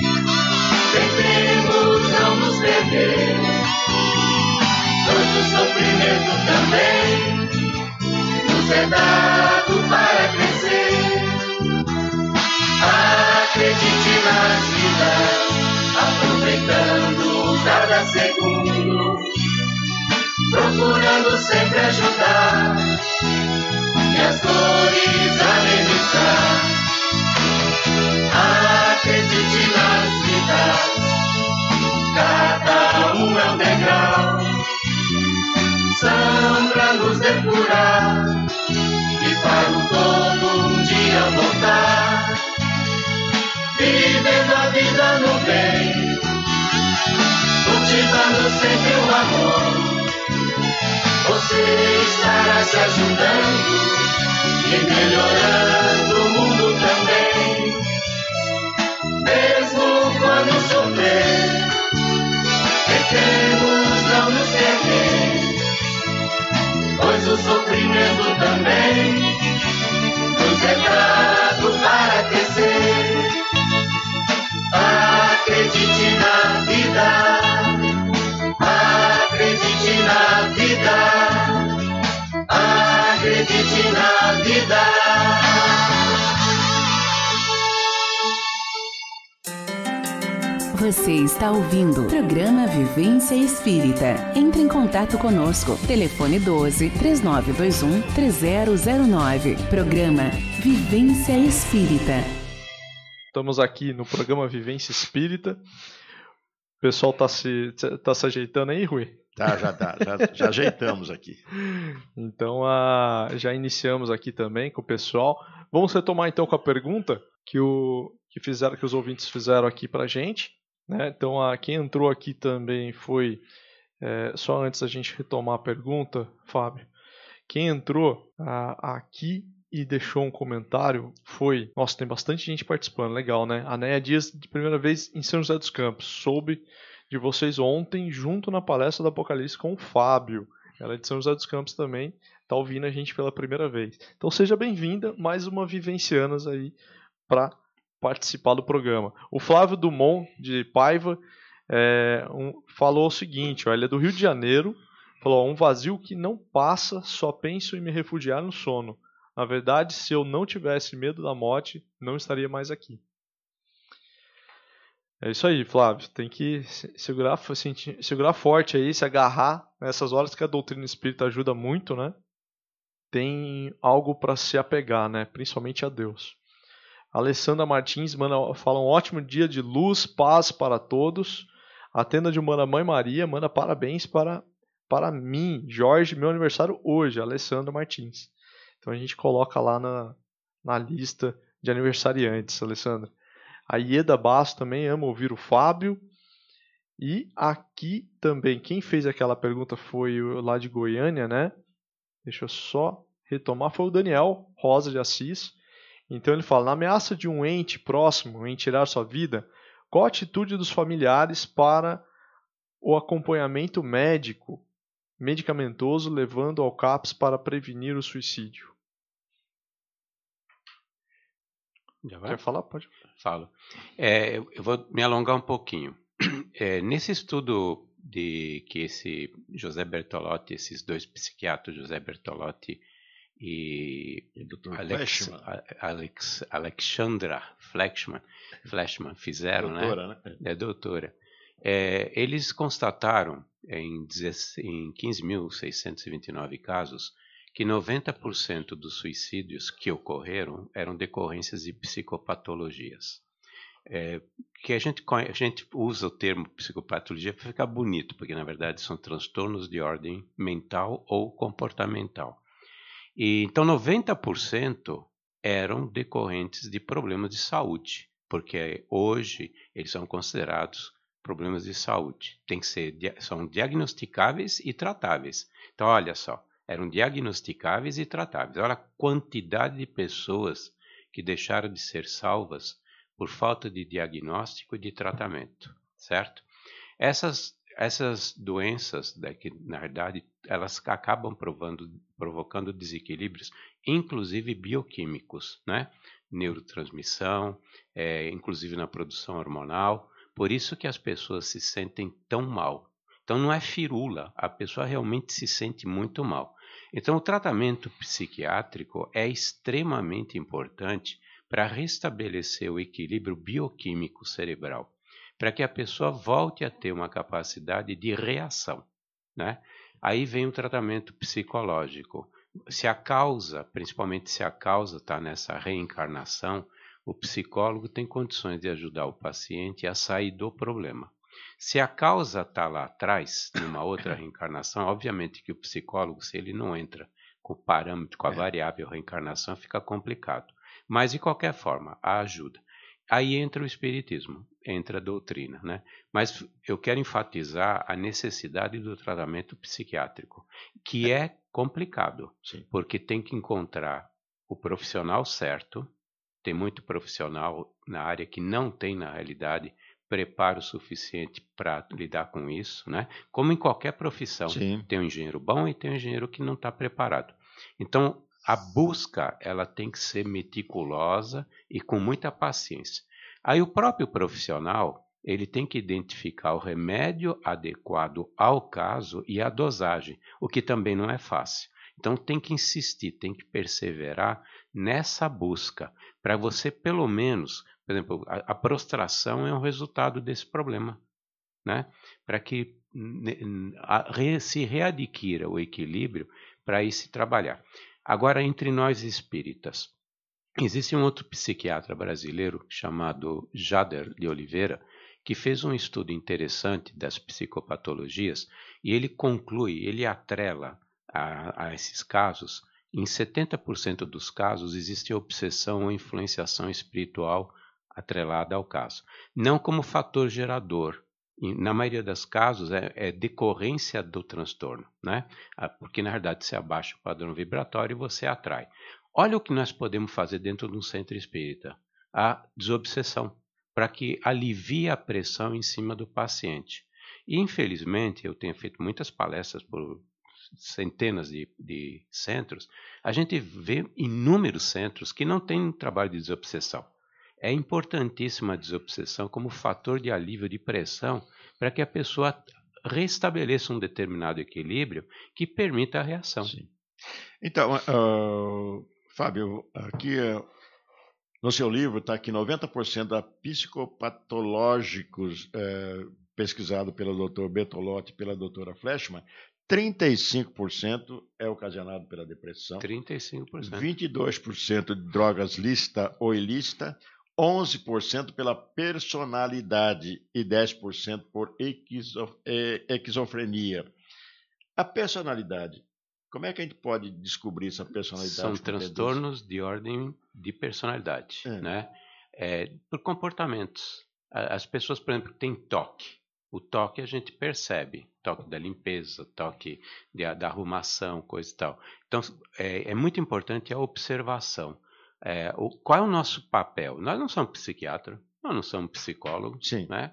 tentemos não nos perder, pois o sofrimento também nos é dado para crescer. Acredite nas vidas, aproveitando cada segundo, procurando sempre ajudar e as dores amenizar. Acredite nas vidas, cada um é um degrau, são pra nos depurar e para o todo um dia voltar, vivendo a vida no bem, cultivando sempre o amor. Você estará se ajudando e melhorando o mundo também. Mesmo quando sofrer, tentemos não nos perder, pois o sofrimento também nos é dado para crescer. Acredite na vida, acredite na vida, acredite na vida. Você está ouvindo o programa Vivência Espírita. Entre em contato conosco. Telefone doze, três nove dois um, três zero zero nove. Programa Vivência Espírita. Estamos aqui no programa Vivência Espírita. O pessoal está se, tá se ajeitando aí, Rui? Tá, já tá, já, já ajeitamos aqui. Então, a, já iniciamos aqui também com o pessoal. Vamos retomar então com a pergunta que, o, que, fizeram, que os ouvintes fizeram aqui para a gente. Né? Então, a, quem entrou aqui também foi, é, só antes da gente retomar a pergunta, Fábio, quem entrou a, aqui e deixou um comentário foi... Nossa, tem bastante gente participando, legal, né? A Néia Dias, de primeira vez em São José dos Campos. Soube de vocês ontem, junto na palestra do Apocalipse com o Fábio. Ela é de São José dos Campos também, tá ouvindo a gente pela primeira vez. Então seja bem-vinda, mais uma Vivencianas aí para participar do programa. O Flávio Dumont, de Paiva, é, um, falou o seguinte, ó, ele é do Rio de Janeiro, falou, um vazio que não passa, só penso em me refugiar no sono. Na verdade, se eu não tivesse medo da morte, não estaria mais aqui. É isso aí, Flávio. Tem que segurar, segurar forte aí, se agarrar nessas horas que a doutrina espírita ajuda muito, né? Tem algo para se apegar, né? Principalmente a Deus. A Alessandra Martins manda, fala um ótimo dia de luz, paz para todos. A tenda de Humana Mãe Maria manda parabéns para, para mim, Jorge, meu aniversário hoje, Alessandra Martins. Então a gente coloca lá na, na lista de aniversariantes, Alessandra. A Ieda Basso também ama ouvir o Fábio. E aqui também, quem fez aquela pergunta foi o lá de Goiânia, né? Deixa eu só retomar. Foi o Daniel Rosa de Assis. Então ele fala, na ameaça de um ente próximo em tirar sua vida, qual a atitude dos familiares para o acompanhamento médico, medicamentoso, levando ao CAPS para prevenir o suicídio? Já vai? Quer falar? Pode. Falo. É, eu vou me alongar um pouquinho. É, nesse estudo de que esse José Bertolotti, esses dois psiquiatras, José Bertolotti e Alex, Alex, Alexandra Fleshman, Fleshman fizeram, doutora, né? né? É doutora. É, eles constataram em, em quinze mil seiscentos e vinte e nove casos que noventa por cento dos suicídios que ocorreram eram decorrências de psicopatologias. É, que a gente, a gente usa o termo psicopatologia para ficar bonito, porque na verdade são transtornos de ordem mental ou comportamental. E, então noventa por cento eram decorrentes de problemas de saúde, porque hoje eles são considerados problemas de saúde. Tem que ser, são diagnosticáveis e tratáveis. Então olha só, eram diagnosticáveis e tratáveis. Olha a quantidade de pessoas que deixaram de ser salvas por falta de diagnóstico e de tratamento, certo? Essas, essas doenças, que na verdade, elas acabam provando, provocando desequilíbrios, inclusive bioquímicos, né? Neurotransmissão, é, inclusive na produção hormonal. Por isso que as pessoas se sentem tão mal. Então não é firula, a pessoa realmente se sente muito mal. Então o tratamento psiquiátrico é extremamente importante para restabelecer o equilíbrio bioquímico cerebral, para que a pessoa volte a ter uma capacidade de reação, né? Aí vem o tratamento psicológico. Se a causa, principalmente se a causa está nessa reencarnação, o psicólogo tem condições de ajudar o paciente a sair do problema. Se a causa está lá atrás, numa outra reencarnação, obviamente que o psicólogo, se ele não entra com o parâmetro, com a variável reencarnação, fica complicado. Mas, de qualquer forma, a ajuda. Aí entra o espiritismo, entra a doutrina, né? Mas eu quero enfatizar a necessidade do tratamento psiquiátrico, que é complicado, Sim. porque tem que encontrar o profissional certo. Tem muito profissional na área que não tem, na realidade, preparo suficiente para lidar com isso, né? Como em qualquer profissão, Sim. tem um engenheiro bom e tem um engenheiro que não está preparado. Então, a busca ela tem que ser meticulosa e com muita paciência. Aí o próprio profissional ele tem que identificar o remédio adequado ao caso e a dosagem, o que também não é fácil. Então tem que insistir, tem que perseverar nessa busca, para você pelo menos, por exemplo, a, a prostração é um resultado desse problema, né? Para que a, re, se readquira o equilíbrio para aí se trabalhar. Agora, entre nós espíritas, existe um outro psiquiatra brasileiro chamado Jader de Oliveira, que fez um estudo interessante das psicopatologias e ele conclui, ele atrela a, a esses casos, em setenta por cento dos casos existe obsessão ou influenciação espiritual atrelada ao caso. Não como fator gerador, na maioria dos casos é, é decorrência do transtorno, né? Porque na verdade você abaixa o padrão vibratório e você atrai. Olha o que nós podemos fazer dentro de um centro espírita. A desobsessão, para que alivie a pressão em cima do paciente. E, infelizmente, eu tenho feito muitas palestras por centenas de, de centros, a gente vê inúmeros centros que não têm um trabalho de desobsessão. É importantíssima a desobsessão como fator de alívio de pressão para que a pessoa restabeleça um determinado equilíbrio que permita a reação. Sim. Então, uh, Fábio, aqui uh, no seu livro está que noventa por cento da psicopatológicos uh, pesquisado pelo doutor Bertolotti e pela doutora Fleshman, trinta e cinco por cento é ocasionado pela depressão, trinta e cinco por cento. vinte e dois por cento de drogas lícita ou ilícita, onze por cento pela personalidade e dez por cento por esquizofrenia. A personalidade, como é que a gente pode descobrir essa personalidade? São transtornos de ordem de personalidade, é. né? É, por comportamentos. As pessoas, por exemplo, têm toque. O toque a gente percebe, toque da limpeza, toque de, da arrumação, coisa e tal. Então, é, é muito importante a observação. É, o, qual é o nosso papel? Nós não somos psiquiatras, nós não somos psicólogos, Sim. né?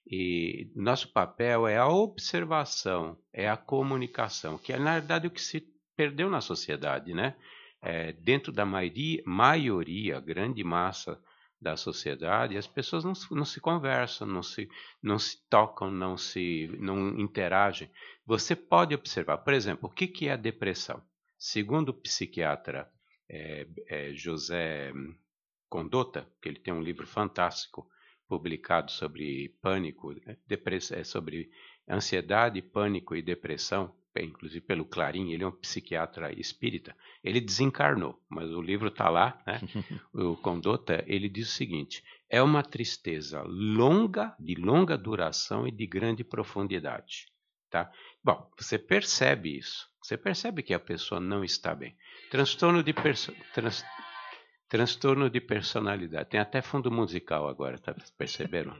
E nosso papel é a observação, é a comunicação, que é, na verdade, o que se perdeu na sociedade, né? É, dentro da maioria, maioria, grande massa da sociedade, as pessoas não, não se conversam, não se, não se tocam, não se não interagem. Você pode observar, por exemplo, o que, que é a depressão? Segundo o psiquiatra é, é, José Condotta, que ele tem um livro fantástico publicado sobre pânico, depressão, sobre ansiedade, pânico e depressão, inclusive pelo Clarim, ele é um psiquiatra espírita, ele desencarnou, mas o livro está lá, né? O Condotta, ele diz o seguinte: é uma tristeza longa, de longa duração e de grande profundidade, tá? Bom, você percebe isso, você percebe que a pessoa não está bem. Transtorno de perso trans Transtorno de personalidade. Tem até fundo musical agora, tá? Perceberam?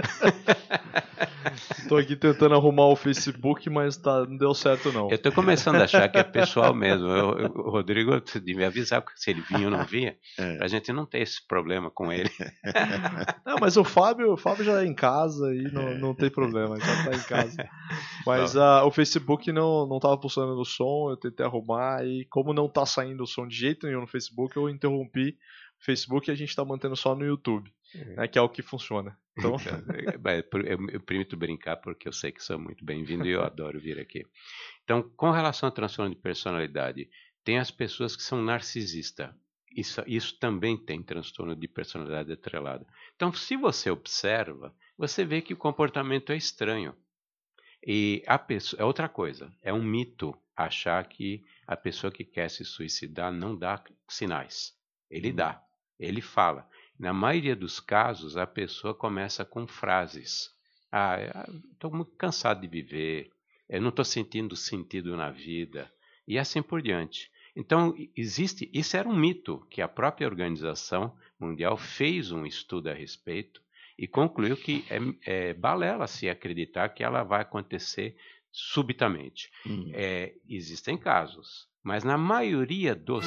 Tô aqui tentando arrumar o Facebook, mas tá, não deu certo não. Eu tô começando a achar que é pessoal mesmo. Eu, eu, o Rodrigo devia avisar se ele vinha ou não vinha, É. pra gente não ter esse problema com ele. Não, mas o Fábio, o Fábio já é em casa e não, não tem problema, já tá em casa. Mas uh, o Facebook não, não tava funcionando o som, eu tentei arrumar e como não tá saindo o som de jeito nenhum no Facebook, eu interrompi o Facebook e a gente tá mantendo só no YouTube, né, que é o que funciona. Então... eu, eu permito brincar porque eu sei que sou muito bem-vindo e eu adoro vir aqui. Então, com relação ao transtorno de personalidade, tem as pessoas que são narcisistas. Isso, isso também tem transtorno de personalidade atrelada. Então, se você observa, você vê que o comportamento é estranho. E a pessoa, é outra coisa, é um mito achar que a pessoa que quer se suicidar não dá sinais. Ele dá, ele fala. Na maioria dos casos, a pessoa começa com frases. Ah, estou muito cansado de viver, eu não estou sentindo sentido na vida, e assim por diante. Então, existe, isso era um mito que a própria Organização Mundial fez um estudo a respeito e concluiu que é, é balela se acreditar que ela vai acontecer subitamente. Hum. É, existem casos, mas na maioria dos...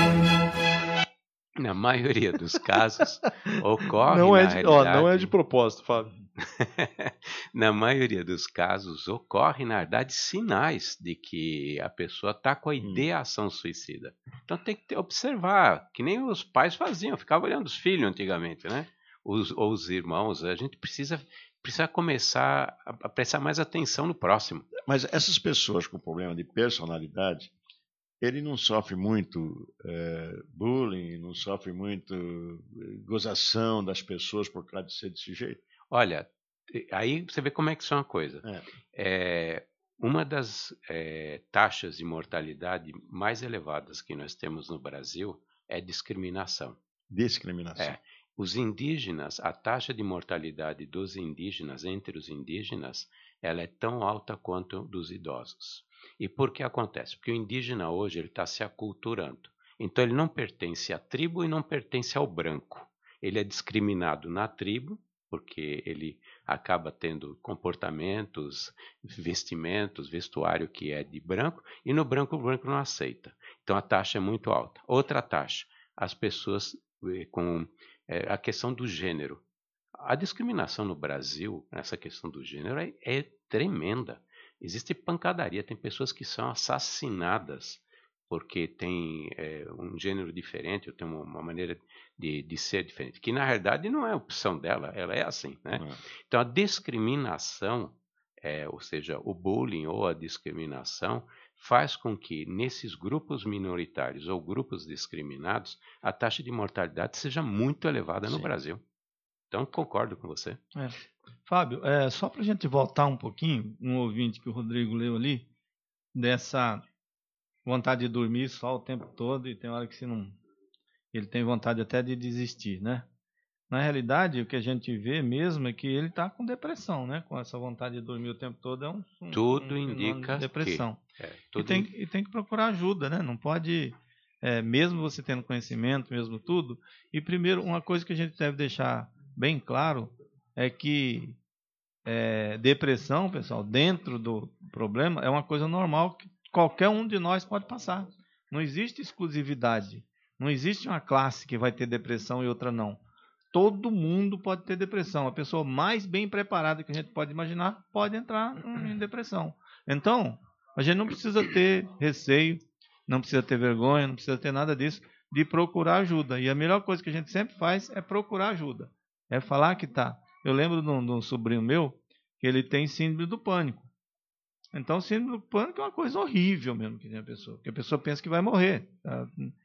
Na maioria dos casos, ocorre não é na de, realidade... ó, não é de propósito, Fábio. Na maioria dos casos, ocorre, na verdade, sinais de que a pessoa está com a ideação suicida. Então tem que ter, observar, que nem os pais faziam, ficavam olhando os filhos antigamente, né? Os, ou os irmãos. A gente precisa, precisa começar a prestar mais atenção no próximo. Mas essas pessoas com problema de personalidade, ele não sofre muito é, bullying, não sofre muito gozação das pessoas por causa de ser desse jeito? Olha, aí você vê como é que isso é uma coisa. É. É, uma das é, taxas de mortalidade mais elevadas que nós temos no Brasil é discriminação. Discriminação. É. Os indígenas, a taxa de mortalidade dos indígenas, entre os indígenas, ela é tão alta quanto dos idosos. E por que acontece? Porque o indígena hoje ele está se aculturando. Então ele não pertence à tribo e não pertence ao branco. Ele é discriminado na tribo, porque ele acaba tendo comportamentos, vestimentos, vestuário que é de branco, e no branco o branco não aceita. Então Então a taxa é muito alta. Outra taxa, as pessoas com é, a questão do gênero. A discriminação no Brasil, essa questão do gênero, é, é tremenda. Existe pancadaria, tem pessoas que são assassinadas porque tem é, um gênero diferente, ou tem uma, uma maneira de, de ser diferente, que na realidade não é opção dela, ela é assim, né? Uhum. Então a discriminação, é, ou seja, o bullying ou a discriminação, faz com que nesses grupos minoritários ou grupos discriminados, a taxa de mortalidade seja muito elevada no Sim. Brasil. Então concordo com você. É. Fábio, é, só para a gente voltar um pouquinho, um ouvinte que o Rodrigo leu ali, dessa vontade de dormir só o tempo todo, e tem hora que se não, ele tem vontade até de desistir, né? Na realidade, o que a gente vê mesmo é que ele está com depressão, né? Com essa vontade de dormir o tempo todo, é um, um tudo um indica de depressão. Que, é, tudo e, tem, e tem que procurar ajuda, né? Não pode, é, mesmo você tendo conhecimento, mesmo tudo. E primeiro, uma coisa que a gente deve deixar bem claro é que é, depressão, pessoal, dentro do problema, é uma coisa normal que qualquer um de nós pode passar. Não existe exclusividade. Não existe uma classe que vai ter depressão e outra não. Todo mundo pode ter depressão. A pessoa mais bem preparada que a gente pode imaginar pode entrar em depressão. Então, a gente não precisa ter receio, não precisa ter vergonha, não precisa ter nada disso, de procurar ajuda. E a melhor coisa que a gente sempre faz é procurar ajuda. É falar que tá. Eu lembro de um, de um sobrinho meu que ele tem síndrome do pânico. Então, síndrome do pânico é uma coisa horrível mesmo que tem a pessoa. Porque a pessoa pensa que vai morrer. Tá?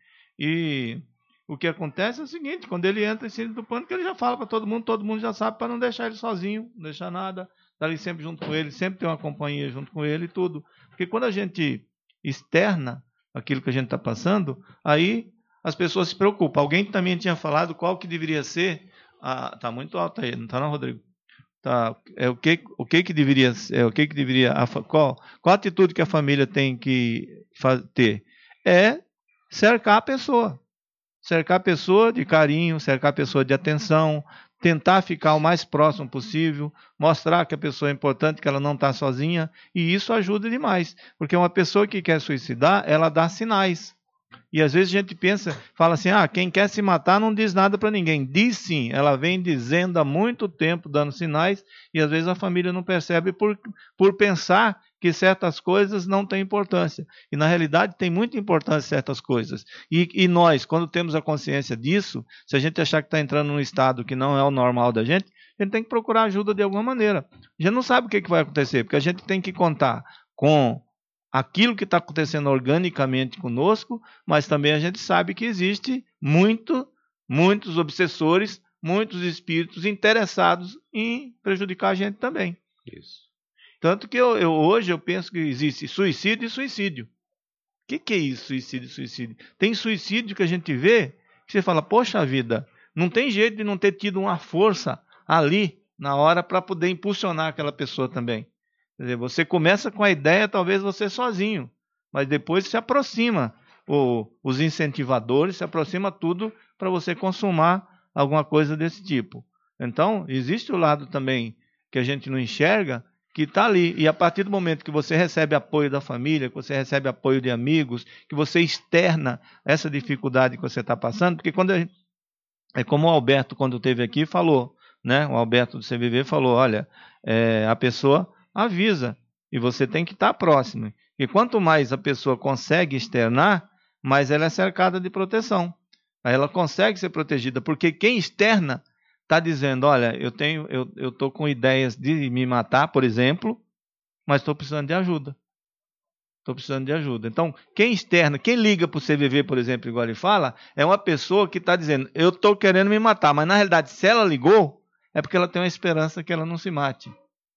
E o que acontece é o seguinte, quando ele entra em síndrome do pânico, ele já fala para todo mundo, todo mundo já sabe, para não deixar ele sozinho, não deixar nada, estar ali sempre junto com ele, sempre ter uma companhia junto com ele e tudo. Porque quando a gente externa aquilo que a gente está passando, aí as pessoas se preocupam. Alguém também tinha falado qual que deveria ser, está muito alto aí, não está não, Rodrigo? Tá, é o que o que que deveria é o que que deveria a, qual qual a atitude que a família tem que faz, ter é cercar a pessoa, cercar a pessoa de carinho, cercar a pessoa de atenção, tentar ficar o mais próximo possível, mostrar que a pessoa é importante, que ela não está sozinha, e isso ajuda demais, porque uma pessoa que quer suicidar, ela dá sinais. E às vezes a gente pensa, fala assim, ah, quem quer se matar não diz nada para ninguém. Diz sim, ela vem dizendo há muito tempo, dando sinais, e às vezes a família não percebe por, por pensar que certas coisas não têm importância. E na realidade tem muita importância certas coisas. E, e nós, quando temos a consciência disso, se a gente achar que está entrando num estado que não é o normal da gente, a gente tem que procurar ajuda de alguma maneira. A gente não sabe o que, que vai acontecer, porque a gente tem que contar com aquilo que está acontecendo organicamente conosco, mas também a gente sabe que existe muito, muitos obsessores, muitos espíritos interessados em prejudicar a gente também. Isso. Tanto que eu, eu, hoje eu penso que existe suicídio e suicídio. O que, que é isso, suicídio e suicídio? Tem suicídio que a gente vê, que você fala, poxa vida, não tem jeito de não ter tido uma força ali, na hora, para poder impulsionar aquela pessoa também. Quer dizer, você começa com a ideia, talvez você sozinho, mas depois se aproxima o, os incentivadores, se aproxima tudo para você consumar alguma coisa desse tipo. Então, existe o lado também que a gente não enxerga, que está ali. E a partir do momento que você recebe apoio da família, que você recebe apoio de amigos, que você externa essa dificuldade que você está passando, porque quando a gente, é como o Alberto, quando esteve aqui, falou, né? O Alberto do C V V falou, olha, é, a pessoa avisa, e você tem que estar próximo. E quanto mais a pessoa consegue externar, mais ela é cercada de proteção. Aí ela consegue ser protegida, porque quem externa está dizendo, olha, eu tenho, eu eu estou com ideias de me matar, por exemplo, mas estou precisando de ajuda. Estou precisando de ajuda. Então, quem externa, quem liga para o C V V, por exemplo, igual ele fala, é uma pessoa que está dizendo, eu estou querendo me matar, mas na realidade, se ela ligou, é porque ela tem uma esperança que ela não se mate.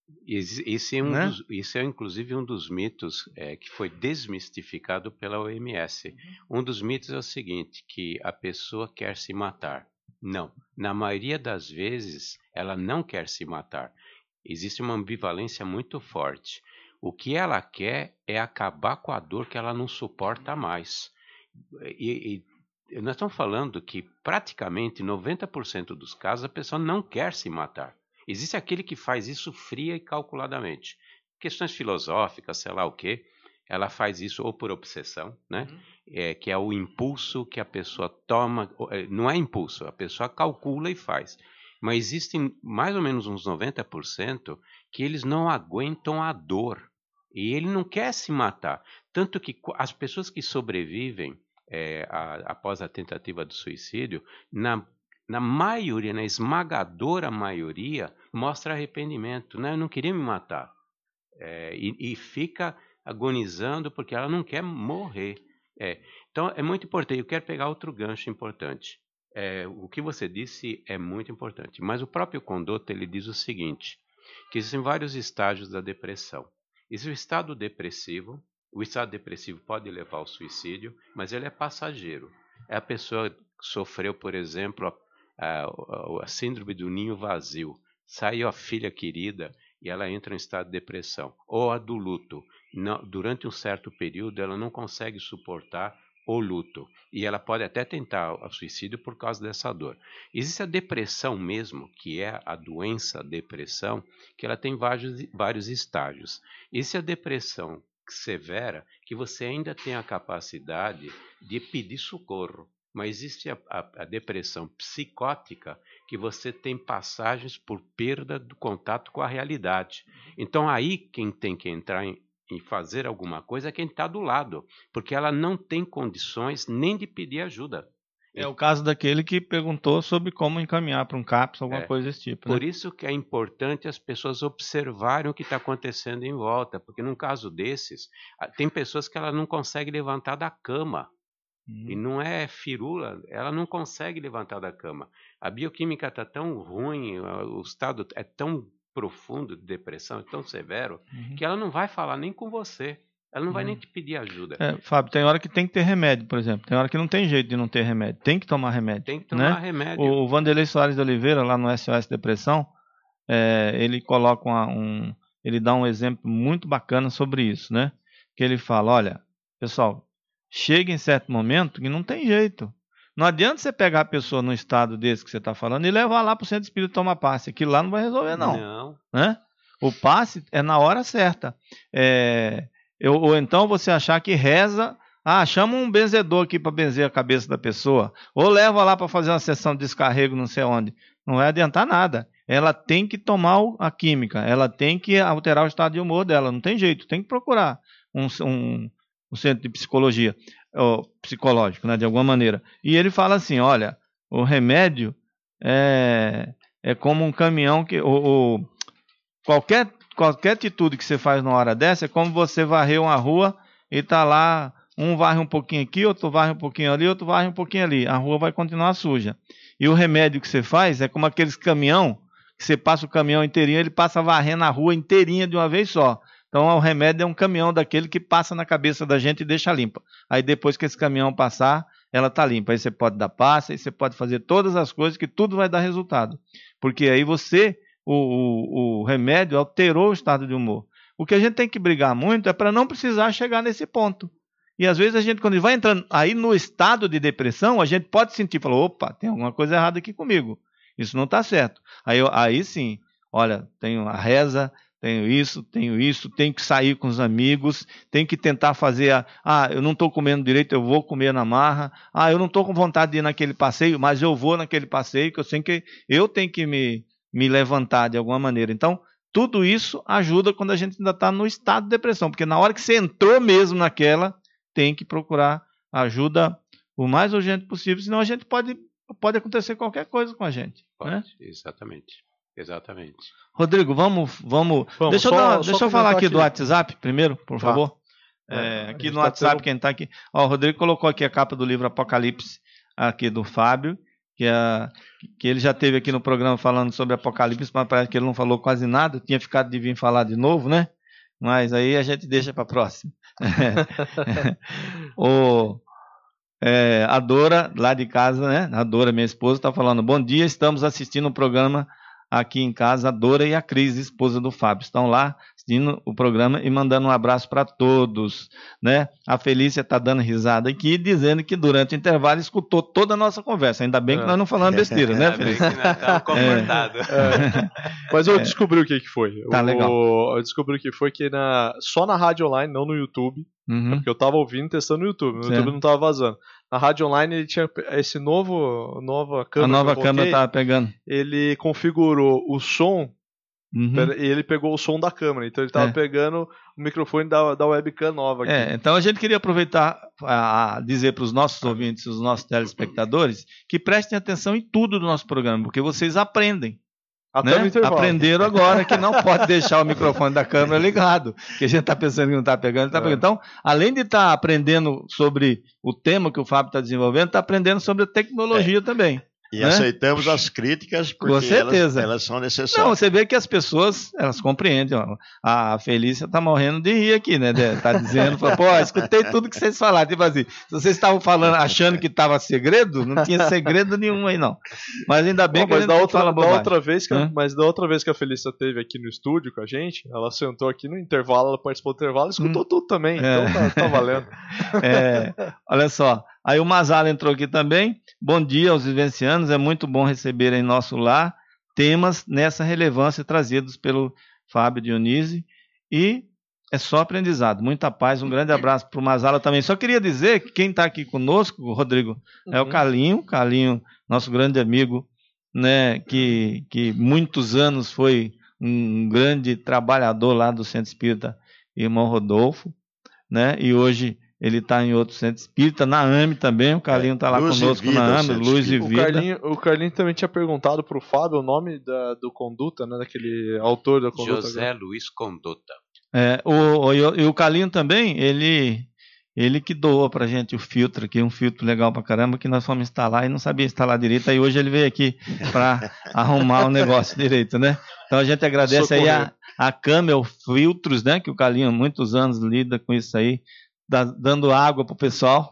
Esse é, um né? dos, esse é inclusive um dos mitos é, que foi desmistificado pela O M S. Um dos mitos é o seguinte, que a pessoa quer se matar. Não, na maioria das vezes ela não quer se matar. Existe uma ambivalência muito forte. O que ela quer é acabar com a dor que ela não suporta mais. E, e nós estamos falando que praticamente noventa por cento dos casos a pessoa não quer se matar. Existe aquele que faz isso fria e calculadamente. Questões filosóficas, sei lá o quê. ela faz isso ou por obsessão, né? Uhum. É, que é o impulso que a pessoa toma, não é impulso, a pessoa calcula e faz. Mas existem mais ou menos uns noventa por cento que eles não aguentam a dor. E ele não quer se matar. Tanto que as pessoas que sobrevivem é, a, após a tentativa do suicídio, na, na maioria, na esmagadora maioria, mostra arrependimento. Né? Eu não queria me matar. É, e, e fica agonizando porque ela não quer morrer. É, então é muito importante. Eu quero pegar outro gancho importante. É, o que você disse é muito importante. Mas o próprio Condotta, ele diz o seguinte, que existem vários estágios da depressão. Existe o estado depressivo. O estado depressivo pode levar ao suicídio, mas ele é passageiro. É a pessoa que sofreu, por exemplo, a, a, a síndrome do ninho vazio. Saiu a filha querida e ela entra em estado de depressão. Ou a do luto. Não, durante um certo período, ela não consegue suportar o luto. E ela pode até tentar o suicídio por causa dessa dor. Existe a depressão mesmo, que é a doença depressão, que ela tem vários, vários estágios. Existe a depressão severa, que você ainda tem a capacidade de pedir socorro. Mas existe a, a, a depressão psicótica, que você tem passagens por perda do contato com a realidade. Então aí quem tem que entrar em em fazer alguma coisa é quem está do lado, porque ela não tem condições nem de pedir ajuda. É o caso daquele que perguntou sobre como encaminhar para um CAPS, alguma é, coisa desse tipo. Né? Por isso que é importante as pessoas observarem o que está acontecendo em volta, porque num caso desses, tem pessoas que ela não consegue levantar da cama, hum. e não é firula, ela não consegue levantar da cama. A bioquímica está tão ruim, o estado é tão profundo de depressão, é tão severo, uhum. que ela não vai falar nem com você. Ela não vai uhum. nem te pedir ajuda. É, Fábio, tem hora que tem que ter remédio, por exemplo. Tem hora que não tem jeito de não ter remédio. Tem que tomar remédio. Tem que tomar né? remédio. O Vanderlei Soares de Oliveira, lá no S O S Depressão, é, ele coloca uma, um... Ele dá um exemplo muito bacana sobre isso, né? Que ele fala, olha, pessoal, chega em certo momento que não tem jeito. Não adianta você pegar a pessoa num estado desse que você está falando e levar lá para o centro espírita tomar passe. Aquilo lá não vai resolver, não. Não. Né? O passe é na hora certa. É, eu, ou então você achar que reza, ah, chama um benzedor aqui para benzer a cabeça da pessoa. Ou leva lá para fazer uma sessão de descarrego não sei onde. Não vai adiantar nada. Ela tem que tomar a química. Ela tem que alterar o estado de humor dela. Não tem jeito. Tem que procurar um, um, um centro de psicologia. Ou psicológico, né, de alguma maneira. E ele fala assim, olha, o remédio é, é como um caminhão que... O, o, qualquer, qualquer atitude que você faz numa hora dessa é como você varrer uma rua e tá lá, um varre um pouquinho aqui, outro varre um pouquinho ali, outro varre um pouquinho ali. A rua vai continuar suja. E o remédio que você faz é como aqueles caminhão, que você passa o caminhão inteirinho, ele passa varrendo a rua inteirinha de uma vez só. Então, o remédio é um caminhão daquele que passa na cabeça da gente e deixa limpa. Aí, depois que esse caminhão passar, ela está limpa. Aí você pode dar passe, aí você pode fazer todas as coisas que tudo vai dar resultado. Porque aí você, o, o, o remédio, alterou o estado de humor. O que a gente tem que brigar muito é para não precisar chegar nesse ponto. E, às vezes, a gente, quando vai entrando aí no estado de depressão, a gente pode sentir, falar, opa, tem alguma coisa errada aqui comigo. Isso não está certo. Aí, aí, sim, olha, tem uma reza... Tenho isso, tenho isso, tenho que sair com os amigos, tenho que tentar fazer, a, ah, eu não estou comendo direito, eu vou comer na marra, ah, eu não estou com vontade de ir naquele passeio, mas eu vou naquele passeio, que eu sei que eu tenho que me, me levantar de alguma maneira. Então, tudo isso ajuda quando a gente ainda está no estado de depressão, porque na hora que você entrou mesmo naquela, tem que procurar ajuda o mais urgente possível, senão a gente pode, pode acontecer qualquer coisa com a gente. Pode, né? Exatamente. Exatamente. Rodrigo, vamos... vamos... vamos deixa eu, só, dar, deixa eu falar aqui, aqui do WhatsApp primeiro, por tá. favor. É, é, aqui no WhatsApp, tá quem está aqui... Ó, o Rodrigo colocou aqui a capa do livro Apocalipse, aqui do Fábio, que, é, que ele já teve aqui no programa falando sobre Apocalipse, mas parece que ele não falou quase nada, tinha ficado de vir falar de novo, né? Mas aí a gente deixa para a próxima. o... É, a Dora, lá de casa, né? A Dora, minha esposa, está falando, bom dia, estamos assistindo o programa aqui em casa, a Dora e a Cris, esposa do Fábio, estão lá assistindo o programa e mandando um abraço para todos, né? A Felícia está dando risada aqui, dizendo que durante o intervalo escutou toda a nossa conversa. Ainda bem que É. nós não falamos besteira, né, Felícia? É. Mas eu descobri o que, que foi. Tá o, legal. Eu descobri o que foi que na, só na rádio online, não no YouTube, Uhum. porque eu tava ouvindo e testando no YouTube, no Certo. YouTube não tava vazando. Na rádio online ele tinha esse novo, nova A câmera. nova que eu câmera coloquei, estava pegando. Ele configurou o som Uhum. e ele pegou o som da câmera. Então ele tava É. pegando o microfone da, da webcam nova aqui. É, então a gente queria aproveitar a, a dizer para os nossos ouvintes, os nossos telespectadores, que prestem atenção em tudo do nosso programa, porque vocês aprendem. Até Né? no intervalo. Aprenderam agora que não pode deixar o microfone da câmera ligado, que a gente está pensando que não está pegando, está É. pegando. Então, além de estar aprendendo sobre o tema que o Fábio está desenvolvendo, está aprendendo sobre a tecnologia também. E né? aceitamos as críticas porque Com certeza. Elas, elas são Não, necessárias. você vê que as pessoas, elas compreendem. Ó. A Felícia tá morrendo de rir aqui, né? De- Tá dizendo, fala, pô, escutei tudo que vocês falaram. Tipo assim, se vocês estavam falando, achando que tava segredo, não tinha segredo nenhum aí, não. Mas ainda bem Bom, que a mas gente da não outra, fala da bobagem. outra vez que a, Hã? mas da outra vez que a Felícia esteve aqui no estúdio com a gente, ela sentou aqui no intervalo, ela participou do intervalo e escutou tudo também. É. Então tá, tá valendo. É, olha só, aí o Mazala entrou aqui também. Bom dia aos vivencianos, é muito bom receber em nosso lar temas nessa relevância trazidos pelo Fábio Dionísio e é só aprendizado, muita paz, um grande abraço para o Mazala também. Só queria dizer que quem está aqui conosco, Rodrigo, é o Uhum. Calinho, Calinho, nosso grande amigo, né, que, que muitos anos foi um grande trabalhador lá do Centro Espírita Irmão Rodolfo, né, e hoje ele está em outro centro espírita, na A M também, o Carlinho está lá Luz e conosco Vida, na A M, Centro Luz e Espírita. O Vida. Carlinho, o Carlinho também tinha perguntado pro Fábio o nome da, do Conduta, né? Daquele autor da Conduta. José Luiz Conduta. É, o, o, e o- e o Carlinho também, ele, ele que doou pra gente o filtro aqui, um filtro legal pra caramba, que nós fomos instalar e não sabia instalar direito, aí hoje ele veio aqui para arrumar o negócio direito, né? Então a gente agradece aí a, a Camel Filtros, né? Que o Carlinho há muitos anos lida com isso aí, dá- dando água pro pessoal,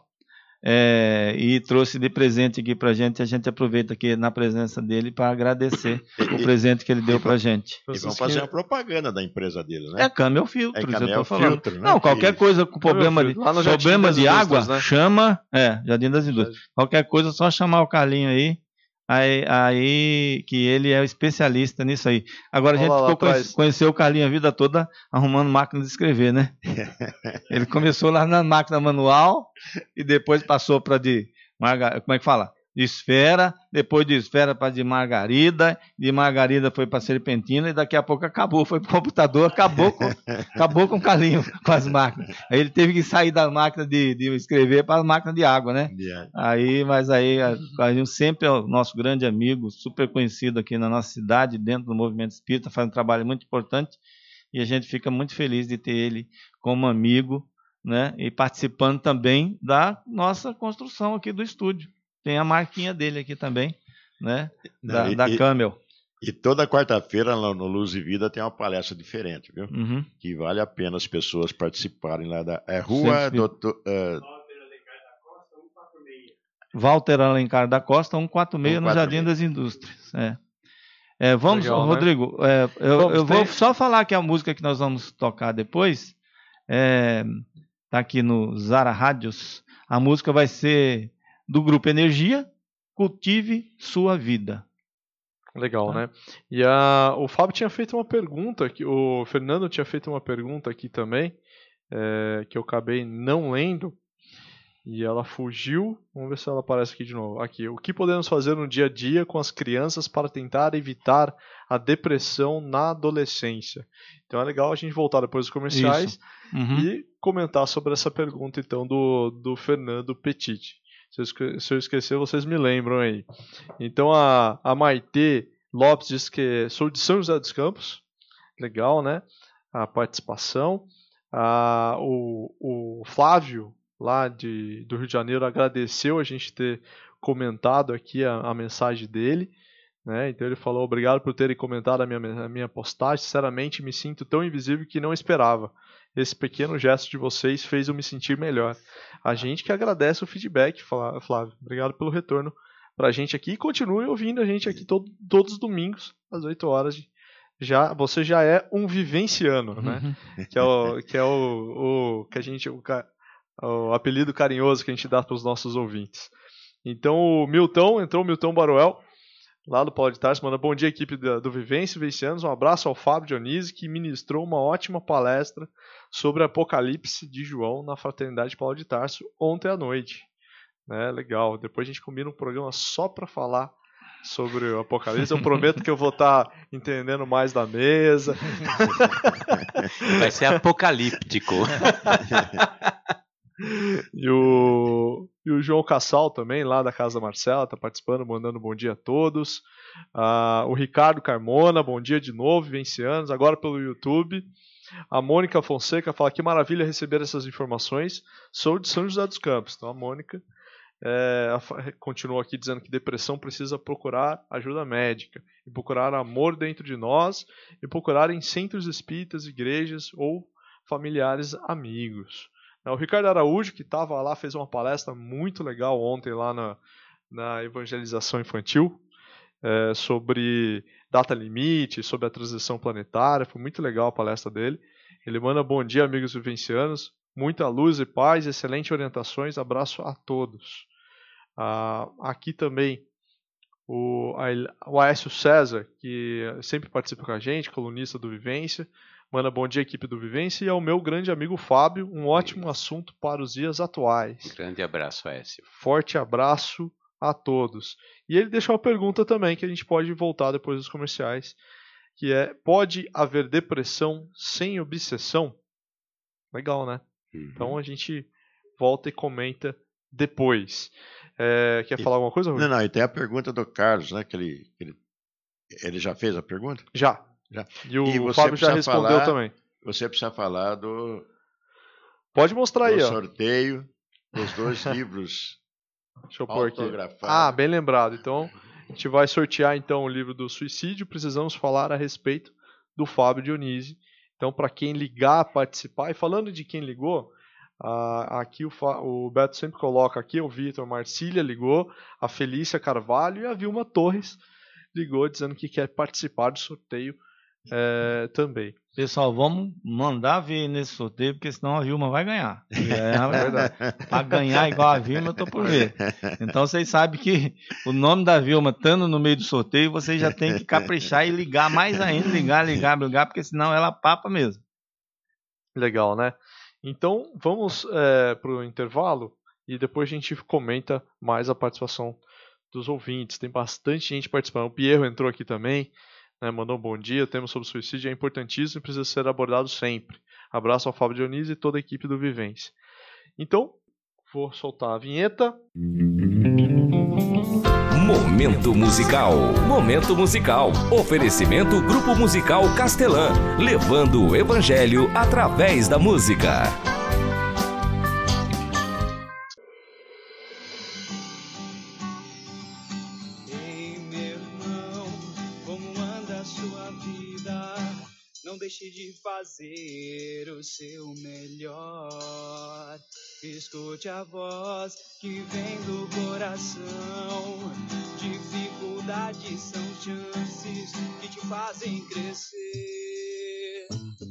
é, e trouxe de presente aqui pra gente, a gente aproveita aqui na presença dele para agradecer o presente que ele deu pra gente. E vão fazer uma propaganda da empresa dele, né? É Camel Filtros, É eu Camel tô falando. Filtro, né? Não, qualquer Que- coisa com problema de, Filtro, lá no Jardim problema das de água, Indústrias, né? chama, é, Jardim das Indústrias. Qualquer coisa, só chamar o Carlinho aí, aí, aí que ele é o especialista nisso aí. Agora a Olha gente lá, lá ficou conhe- atrás. conheceu o Carlinho a vida toda arrumando máquina de escrever, né? Ele começou lá na máquina manual e depois passou para de marga, como é que fala? De esfera, depois de esfera para de margarida, de margarida foi para serpentina e daqui a pouco acabou, foi para o computador, acabou com, acabou com o Carlinho, com as máquinas. Aí ele teve que sair da máquina de, de escrever para a máquina de água, né? Yeah. Aí, mas aí, a- o Carlinho sempre é o nosso grande amigo, super conhecido aqui na nossa cidade, dentro do movimento espírita, faz um trabalho muito importante e a gente fica muito feliz de ter ele como amigo, né? E participando também da nossa construção aqui do estúdio. Tem a marquinha dele aqui também, né? Da, Não, e- da e- Camel. E toda quarta-feira lá no Luz e Vida tem uma palestra diferente, viu? Uhum. Que vale a pena as pessoas participarem lá da é, Centro Rua Espírita. Doutor, é, Walter Alencar da Costa, cento e quarenta e seis, no cento e quarenta e Jardim seis. das Indústrias. É. É, vamos, Legal, né? Rodrigo, é, eu, Vamos, eu vou tem- só falar que a música que nós vamos tocar depois é, tá aqui no Zara Rádios. A música vai ser do Grupo Energia, Cultive Sua Vida. Legal, Tá. né? E a, o Fábio tinha feito uma pergunta, aqui, o Fernando tinha feito uma pergunta aqui também, é, que eu acabei não lendo, e ela fugiu. Vamos ver se ela aparece aqui de novo. Aqui, o que podemos fazer no dia a dia com as crianças para tentar evitar a depressão na adolescência? Então é legal a gente voltar depois dos comerciais Uhum. e comentar sobre essa pergunta então do, do Fernando Petit. Se eu, esque- se eu esquecer, vocês me lembram aí. Então a, a Maitê Lopes diz que sou de São José dos Campos. Legal, né? A participação. A, o, o Flávio, lá de, do Rio de Janeiro, agradeceu a gente ter comentado aqui a, a mensagem dele. Né? Então ele falou: obrigado por terem comentado a minha, a minha postagem. Sinceramente, me sinto tão invisível que não esperava. Esse pequeno gesto de vocês fez eu me sentir melhor. A gente que agradece o feedback, Flá- Flávio. Obrigado pelo retorno pra gente aqui. E continue ouvindo a gente aqui todo, todos os domingos, às oito horas. De, já, você já é um vivenciano, né? que é o que, é o, o, que a gente, o, o apelido carinhoso que a gente dá para os nossos ouvintes. Então o Milton, entrou o Milton Baruel, lá do Paulo de Tarso, manda bom dia, equipe do, do Vivência Vivencianos. Um abraço ao Fábio Dionísio, que ministrou uma ótima palestra sobre Apocalipse de João na Fraternidade Paulo de Tarso ontem à noite. Né? Legal. Depois a gente combina um programa só para falar sobre o Apocalipse. Eu prometo que eu vou estar tá entendendo mais da mesa. Vai ser apocalíptico. E o, e o João Cassal também, lá da Casa da Marcela, está participando, mandando bom dia a todos. Uh, o Ricardo Carmona, bom dia de novo, Vivencianos, agora pelo YouTube. A Mônica Fonseca fala que maravilha receber essas informações. Sou de São José dos Campos. Então a Mônica é, continua aqui dizendo que depressão precisa procurar ajuda médica, e procurar amor dentro de nós, e procurar em centros espíritas, igrejas ou familiares amigos. O Ricardo Araújo, que estava lá, fez uma palestra muito legal ontem lá na, na evangelização infantil, é, sobre data limite, sobre a transição planetária. Foi muito legal a palestra dele. Ele manda bom dia, amigos vivencianos, muita luz e paz, excelentes orientações, abraço a todos. Ah, aqui também o, a, o Aécio César, que sempre participa com a gente, colunista do Vivência, manda bom dia, equipe do Vivência, e ao meu grande amigo Fábio, um ótimo assunto para os dias atuais. Grande abraço, Aécio. Forte abraço a todos. E ele deixou uma pergunta também, que a gente pode voltar depois dos comerciais, que é, pode haver depressão sem obsessão? Legal, né? Uhum. Então a gente volta e comenta depois. É, quer e, falar alguma coisa, Rui? Não, não, e tem a pergunta do Carlos, né? Que ele, ele, ele já fez a pergunta? Já. Já. E o e Fábio já respondeu falar, também. Você precisa falar do... Pode mostrar aí, ó. sorteio dos dois livros. Deixa eu pôr aqui. Ah, bem lembrado. Então, a gente vai sortear então o livro do suicídio. Precisamos falar a respeito do Fábio Dionísio. Então, para quem ligar, participar. E falando de quem ligou, uh, aqui o, Fa... o Beto sempre coloca aqui, o Vitor Marcília ligou, a Felícia Carvalho e a Vilma Torres ligou dizendo que quer participar do sorteio é, também. Pessoal, vamos mandar ver nesse sorteio, porque senão a Vilma vai ganhar. É verdade. Para ganhar igual a Vilma, eu tô por ver. Então vocês sabem que o nome da Vilma estando no meio do sorteio, vocês já tem que caprichar e ligar mais ainda, ligar, ligar, ligar, porque senão ela papa mesmo. Legal, né? Então vamos é, para o intervalo e depois a gente comenta mais a participação dos ouvintes. Tem bastante gente participando. O Pierro entrou aqui também. Né, mandou um bom dia. O tema sobre suicídio é importantíssimo e precisa ser abordado sempre. Abraço ao Fábio Dionísio e toda a equipe do Vivência. Então, vou soltar a vinheta. Momento musical. Momento musical. Oferecimento Grupo Musical Castelã, levando o evangelho através da música. Deixe de fazer o seu melhor. Escute a voz que vem do coração. Dificuldades são chances que te fazem crescer.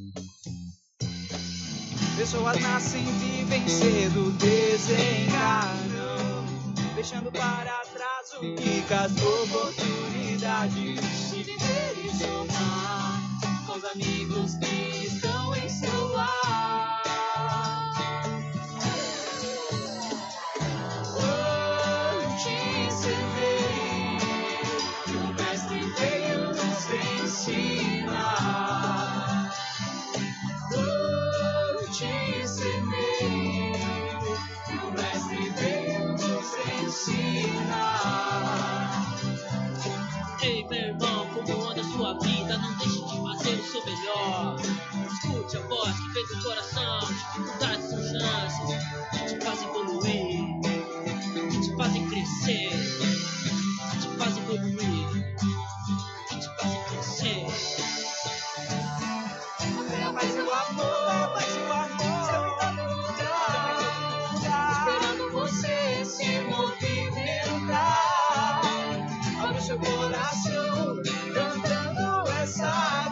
Pessoas nascem, vivem cedo, desencarnam, deixando para trás únicas oportunidades de viver e somar com os amigos que estão em seu lar. Hoje você vem, o mestre veio nos ensinar. Hoje você vem, o mestre veio nos ensinar. Ei, meu irmão, como anda sua vida? essa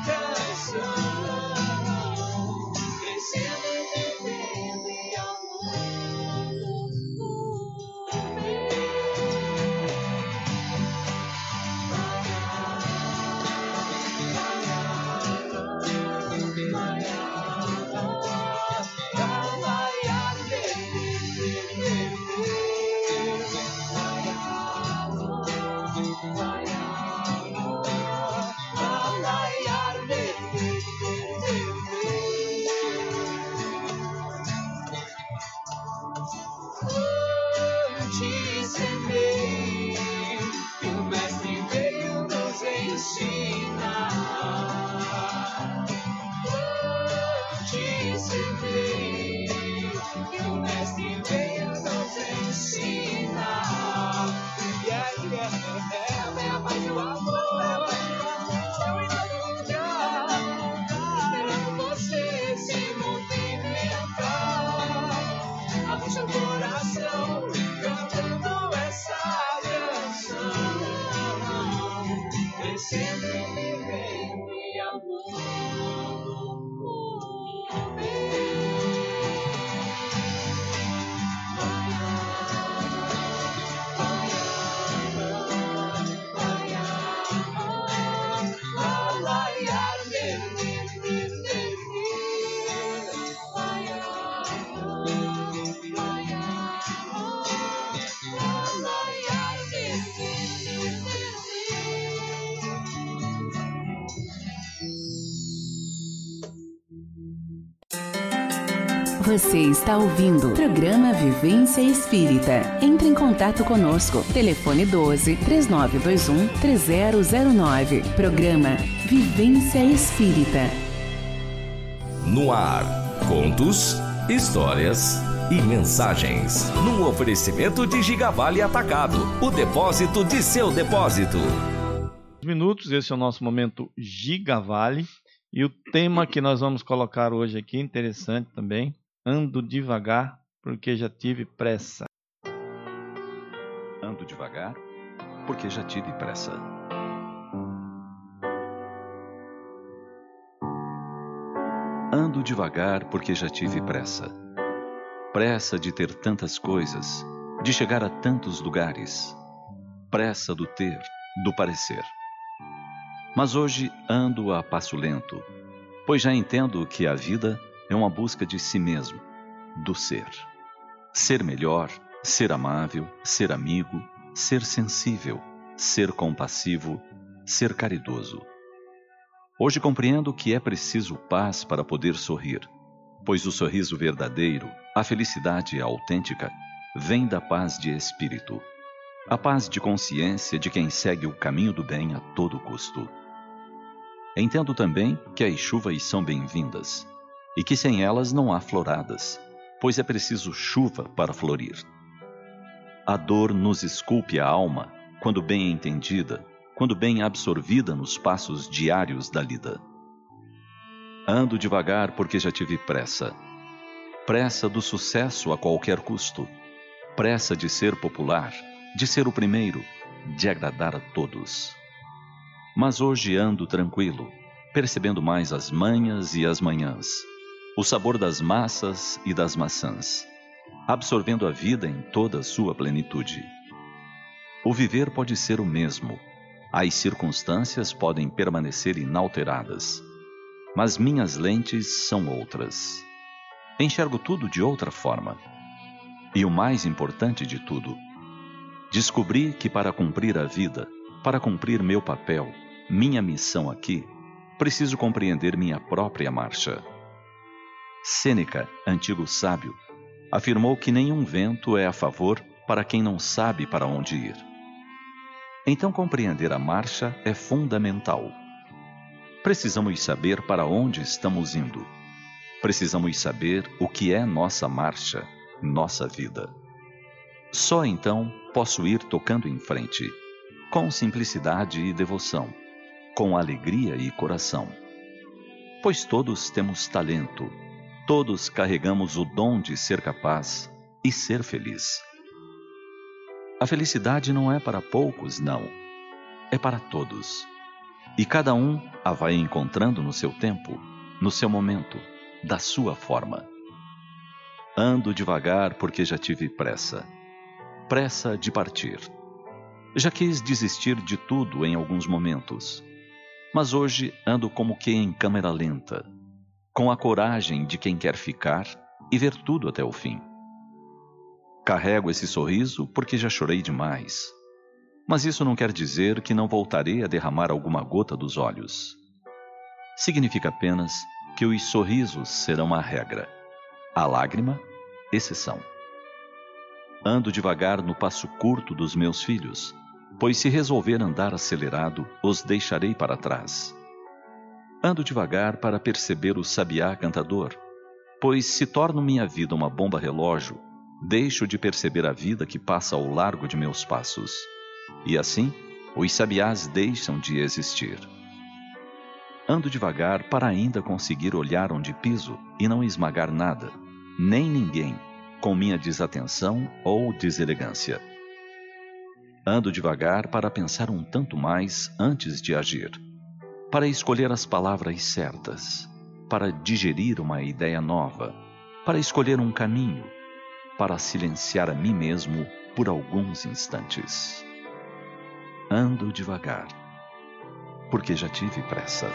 canção, crescendo e vivendo e amando o bem. Você está ouvindo o programa Vivência Espírita. Entre em contato conosco. Telefone doze, três nove dois um, três zero zero nove. Programa Vivência Espírita. No ar, contos, histórias e mensagens. Num oferecimento de Gigavale Atacado, o depósito de seu depósito. Minutos, esse é o nosso momento Gigavale. E o tema que nós vamos colocar hoje aqui, interessante também. Ando devagar, porque já tive pressa. Ando devagar, porque já tive pressa. Ando devagar, porque já tive pressa. Pressa de ter tantas coisas, de chegar a tantos lugares. Pressa do ter, do parecer. Mas hoje ando a passo lento, pois já entendo que a vida é uma busca de si mesmo, do ser. Ser melhor, ser amável, ser amigo, ser sensível, ser compassivo, ser caridoso. Hoje compreendo que é preciso paz para poder sorrir, pois o sorriso verdadeiro, a felicidade autêntica, vem da paz de espírito, a paz de consciência de quem segue o caminho do bem a todo custo. Entendo também que as chuvas são bem-vindas, e que sem elas não há floradas, pois é preciso chuva para florir. A dor nos esculpe a alma, quando bem entendida, quando bem absorvida nos passos diários da lida. Ando devagar porque já tive pressa. Pressa do sucesso a qualquer custo. Pressa de ser popular, de ser o primeiro, de agradar a todos. Mas hoje ando tranquilo, percebendo mais as manhas e as manhãs, o sabor das massas e das maçãs, absorvendo a vida em toda a sua plenitude. O viver pode ser o mesmo, as circunstâncias podem permanecer inalteradas, mas minhas lentes são outras. Enxergo tudo de outra forma. E o mais importante de tudo, descobri que para cumprir a vida, para cumprir meu papel, minha missão aqui, preciso compreender minha própria marcha. Sêneca, antigo sábio, afirmou que nenhum vento é a favor para quem não sabe para onde ir. Então compreender a marcha é fundamental. Precisamos saber para onde estamos indo. Precisamos saber o que é nossa marcha, nossa vida. Só então posso ir tocando em frente, com simplicidade e devoção, com alegria e coração. Pois todos temos talento, todos carregamos o dom de ser capaz e ser feliz. A felicidade não é para poucos, não. É para todos. e cada um a vai encontrando no seu tempo, no seu momento, da sua forma. Ando devagar porque já tive pressa. Pressa de partir. Já quis desistir de tudo em alguns momentos, mas hoje ando como que em câmera lenta, com a coragem de quem quer ficar e ver tudo até o fim. Carrego esse sorriso porque já chorei demais, mas isso não quer dizer que não voltarei a derramar alguma gota dos olhos. Significa apenas que os sorrisos serão a regra, a lágrima, exceção. Ando devagar no passo curto dos meus filhos, pois se resolver andar acelerado, os deixarei para trás. Ando devagar para perceber o sabiá cantador, pois se torno minha vida uma bomba relógio, deixo de perceber a vida que passa ao largo de meus passos. E assim, os sabiás deixam de existir. Ando devagar para ainda conseguir olhar onde piso e não esmagar nada, nem ninguém, com minha desatenção ou deselegância. Ando devagar para pensar um tanto mais antes de agir, para escolher as palavras certas, para digerir uma ideia nova, para escolher um caminho, para silenciar a mim mesmo por alguns instantes. Ando devagar, porque já tive pressa.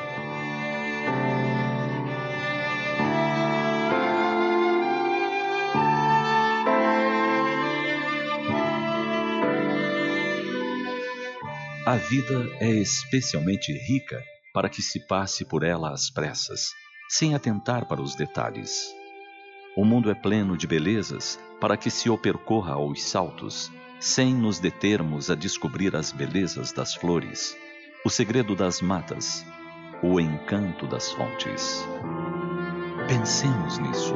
A vida é especialmente rica para que se passe por ela às pressas, sem atentar para os detalhes. O mundo é pleno de belezas para que se o percorra aos saltos, sem nos determos a descobrir as belezas das flores, o segredo das matas, o encanto das fontes. Pensemos nisso.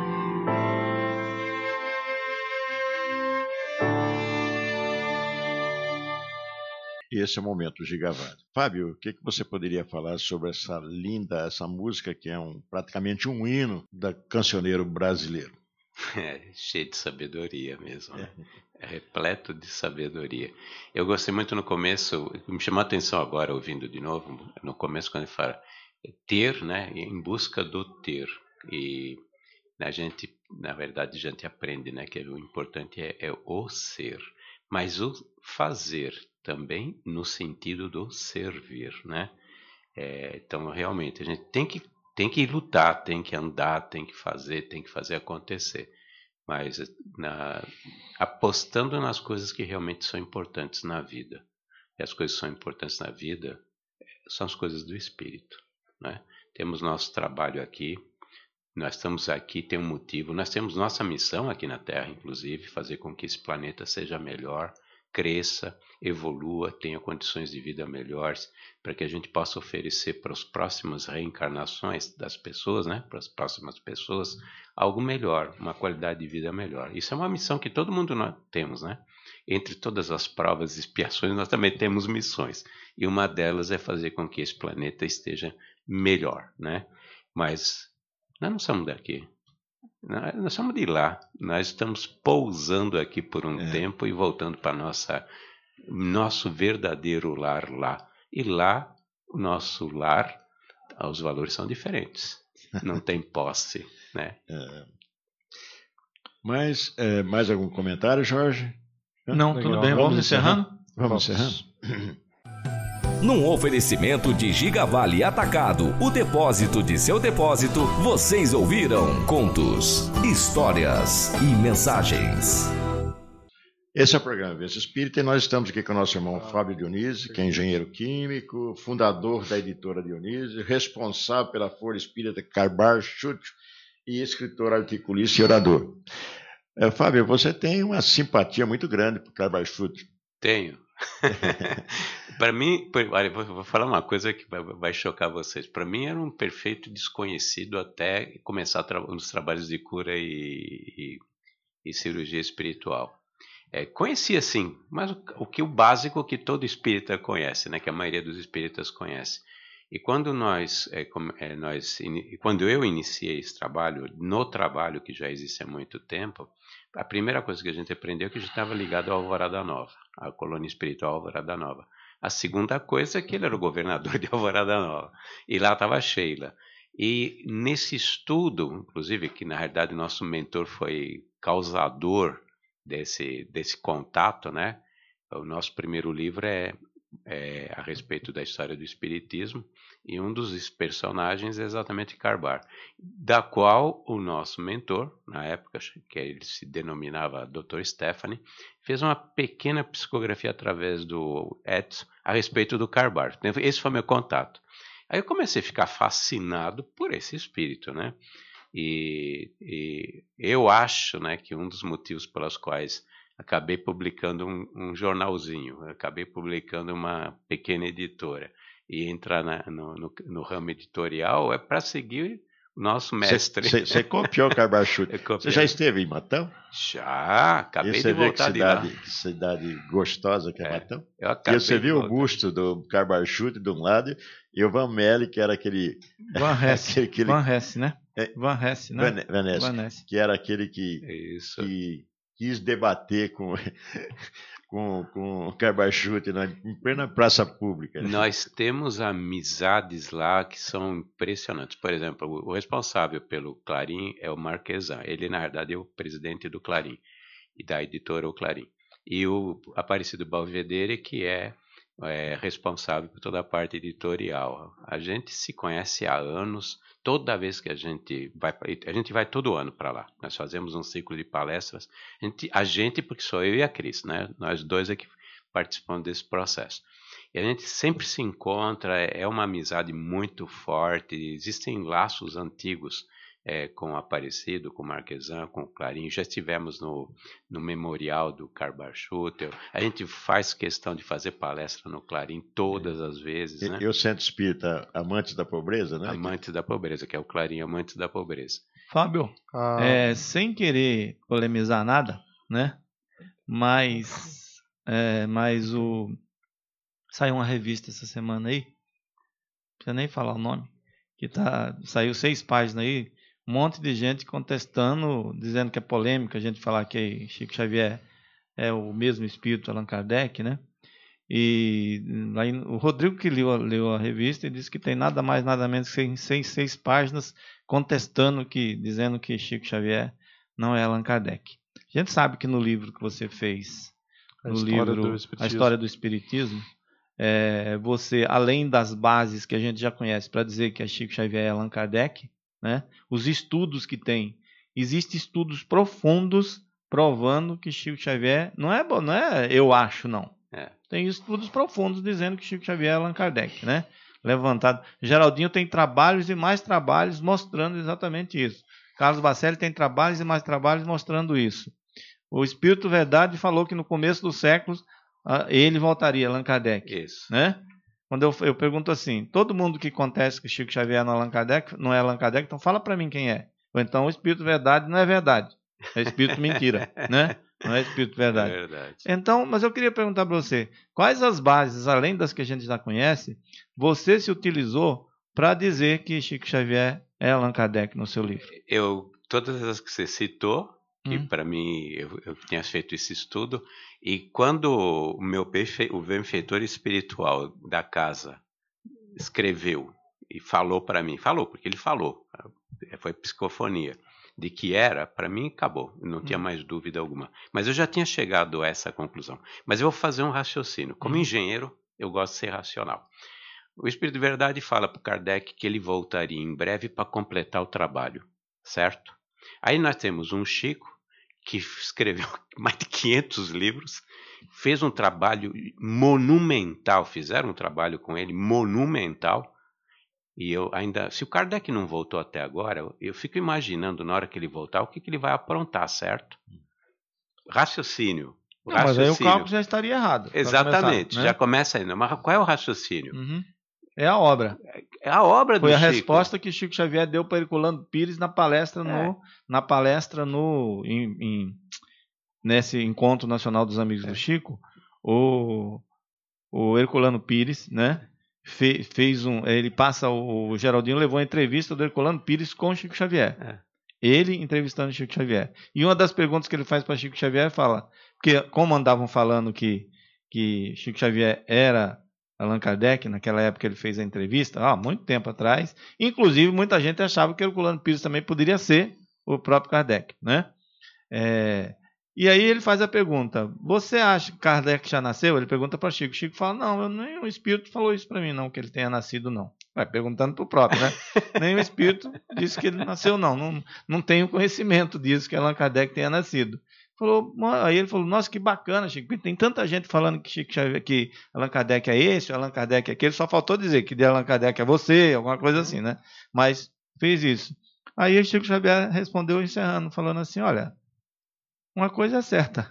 E esse é o momento Gigavale. Fábio, o que, que você poderia falar sobre essa linda, essa música que é um, praticamente um hino da cancioneiro brasileiro? É cheio de sabedoria mesmo, né? É repleto de sabedoria. Eu gostei muito no começo, me chamou a atenção agora, ouvindo de novo, no começo quando ele fala ter, né, em busca do ter. E a gente, na verdade, a gente aprende, né, que o importante é, é o ser, mas o fazer também no sentido do servir, né? É, então, realmente, a gente tem que, tem que lutar, tem que andar, tem que fazer, tem que fazer acontecer. Mas na, apostando nas coisas que realmente são importantes na vida. E as coisas que são importantes na vida são as coisas do espírito, né? Temos nosso trabalho aqui, nós estamos aqui, tem um motivo, nós temos nossa missão aqui na Terra, inclusive, fazer com que esse planeta seja melhor, cresça, evolua, tenha condições de vida melhores, para que a gente possa oferecer para as próximas reencarnações das pessoas, né, para as próximas pessoas, algo melhor, uma qualidade de vida melhor. Isso é uma missão que todo mundo nós temos, né? Entre todas as provas e expiações, nós também temos missões. E uma delas é fazer com que esse planeta esteja melhor, né? Mas nós não somos daqui. Nós somos de lá, nós estamos pousando aqui por um é. tempo e voltando para nossa nosso verdadeiro lar lá. E lá, o nosso lar, os valores são diferentes. Não tem posse, né? É. Mas, é, mais algum comentário, Jorge? Não, Legal. tudo bem, vamos, vamos encerrando? Vamos, vamos encerrando. Num oferecimento de Gigavale Atacado, o depósito de seu depósito, vocês ouviram contos, histórias e mensagens. Esse é o programa Vivência Espírita e nós estamos aqui com o nosso irmão Fábio Dionísio, que é engenheiro químico, fundador da editora Dionísio, responsável pela Folha Espírita Carbar Chútil e escritor, articulista e orador. É, Fábio, você tem uma simpatia muito grande por Carbar Chútil. Tenho. Para mim, olha, vou falar uma coisa que vai chocar vocês. Para mim era um perfeito desconhecido até começar tra nos trabalhos de cura e, e, e cirurgia espiritual. É, conhecia sim, mas o, o que o básico que todo espírita conhece, né, que a maioria dos espíritas conhece. E quando nós, é, é, nós quando eu iniciei esse trabalho, no trabalho que já existe há muito tempo, a primeira coisa que a gente aprendeu é que a gente estava ligado à Alvorada Nova, à colônia espiritual Alvorada Nova. A segunda coisa é que ele era o governador de Alvorada Nova. E lá estava a Sheila. E nesse estudo, inclusive, que na realidade nosso mentor foi causador desse, desse contato, né? O nosso primeiro livro é, é a respeito da história do Espiritismo, e um dos personagens é exatamente Carbar, da qual o nosso mentor, na época, que ele se denominava doutor Stephanie, fez uma pequena psicografia através do Edson a respeito do Carbar. Esse foi meu contato. Aí eu comecei a ficar fascinado por esse espírito, né? E, e eu acho, né, que um dos motivos pelos quais acabei publicando um, um jornalzinho, acabei publicando uma pequena editora e entrar na, no, no, no ramo editorial é para seguir o nosso mestre. Você copiou o Carbar Schutte. Você já esteve em Matão? Já, acabei de voltar de lá. Que cidade gostosa que é, é Matão. Eu acabei e você viu voltar. O busto do Carbar Schutte de um lado e o Van Melle, que era aquele... Van Hesse, aquele, aquele... Van Hesse, né? É, Van Hesse, né? Van, Van Hesse, Van Hesse. Que era aquele que, Isso. que quis debater com... com, com o Carbar Schutte em plena praça pública. Nós temos amizades lá que são impressionantes. Por exemplo, o responsável pelo Clarim é o Marquesan. Ele, na verdade, é o presidente do Clarim e da editora O Clarim. E o Aparecido Balvedere, que é, é responsável por toda a parte editorial. A gente se conhece há anos. Toda vez que a gente vai, a gente vai todo ano para lá. Nós fazemos um ciclo de palestras. A gente, a gente, porque sou eu e a Cris, né? Nós dois é que participamos desse processo. E a gente sempre se encontra, é uma amizade muito forte. Existem laços antigos é, com o Aparecido, com o Marquesan, com o Clarim. Já estivemos no, no memorial do Carbar Schutte. A gente faz questão de fazer palestra no Clarim todas as vezes. E, né? e o Centro Espírita Amantes da Pobreza, né? Amantes da Pobreza, que é o Clarim Amantes da Pobreza. Fábio, Ah. é, sem querer polemizar nada, né? Mas, é, mas o saiu uma revista essa semana aí, não precisa nem falar o nome, que tá, saiu seis páginas aí, um monte de gente contestando, dizendo que é polêmica a gente falar que Chico Xavier é o mesmo espírito Allan Kardec, né? E aí, o Rodrigo que leu, leu a revista e disse que tem nada mais, nada menos que seis, seis, seis páginas contestando, que, dizendo que Chico Xavier não é Allan Kardec. A gente sabe que no livro que você fez, A no História livro do Espiritismo. A História do Espiritismo, é, você, além das bases que a gente já conhece para dizer que a Chico Xavier é Allan Kardec, né, os estudos que tem, existem estudos profundos provando que Chico Xavier não é, não é eu acho, não. É. Tem estudos profundos dizendo que Chico Xavier é Allan Kardec, né? Levantado. Geraldinho tem trabalhos e mais trabalhos mostrando exatamente isso. Carlos Bacelli tem trabalhos e mais trabalhos mostrando isso. O Espírito Verdade falou que no começo dos séculos ele voltaria, Allan Kardec. Isso. Né? Quando eu, eu pergunto assim, todo mundo que contesta que Chico Xavier não é Allan Kardec, não é Allan Kardec, então fala para mim quem é. Ou então o Espírito Verdade não é verdade. É Espírito Mentira, né? Não é Espírito Verdade. É verdade. Então, mas eu queria perguntar para você, quais as bases, além das que a gente já conhece, você se utilizou para dizer que Chico Xavier é Allan Kardec no seu livro? Eu, todas as que você citou, que Hum. para mim eu, eu tinha feito esse estudo, e quando o meu benfe, o benfeitor espiritual da casa escreveu e falou para mim, falou, porque ele falou, foi psicofonia, de que era, para mim acabou, não tinha mais dúvida alguma. Mas eu já tinha chegado a essa conclusão. Mas eu vou fazer um raciocínio. Como engenheiro, eu gosto de ser racional. O Espírito de Verdade fala para Kardec que ele voltaria em breve para completar o trabalho, certo? Aí nós temos um Chico que escreveu mais de quinhentos livros, fez um trabalho monumental, fizeram um trabalho com ele monumental. E eu ainda, se o Kardec não voltou até agora, eu, eu fico imaginando na hora que ele voltar o que, que ele vai aprontar, certo? Raciocínio. Não, mas aí o cálculo já estaria errado. Exatamente, começar, né? já começa aí. Mas qual é o raciocínio? Uhum. É a obra. É a obra do Foi a Chico. resposta que Chico Xavier deu para Herculano Pires na palestra no, É. na palestra no em, em, nesse encontro nacional dos amigos É. do Chico. O, o Herculano Pires, né? Fe, fez um, ele passa o, o Geraldinho levou a entrevista do Herculano Pires com Chico Xavier. É. Ele entrevistando Chico Xavier. E uma das perguntas que ele faz para Chico Xavier fala, porque como andavam falando que que Chico Xavier era Allan Kardec, naquela época ele fez a entrevista, há muito tempo atrás. Inclusive, muita gente achava que o Herculano Pires também poderia ser o próprio Kardec, né? É, e aí ele faz a pergunta, você acha que Kardec já nasceu? Ele pergunta para Chico. Chico fala, não, eu, nem o espírito falou isso para mim, não, que ele tenha nascido, não. Vai perguntando para o próprio, né? Nem o espírito disse que ele nasceu, não. Não, não tenho conhecimento disso, que Allan Kardec tenha nascido. Falou, aí ele falou, nossa, que bacana, Chico, tem tanta gente falando que, Chico, que Allan Kardec é esse, Allan Kardec é aquele, só faltou dizer que de Allan Kardec é você, alguma coisa assim, né? Mas fez isso. Aí o Chico Xavier respondeu encerrando, falando assim, olha, uma coisa é certa,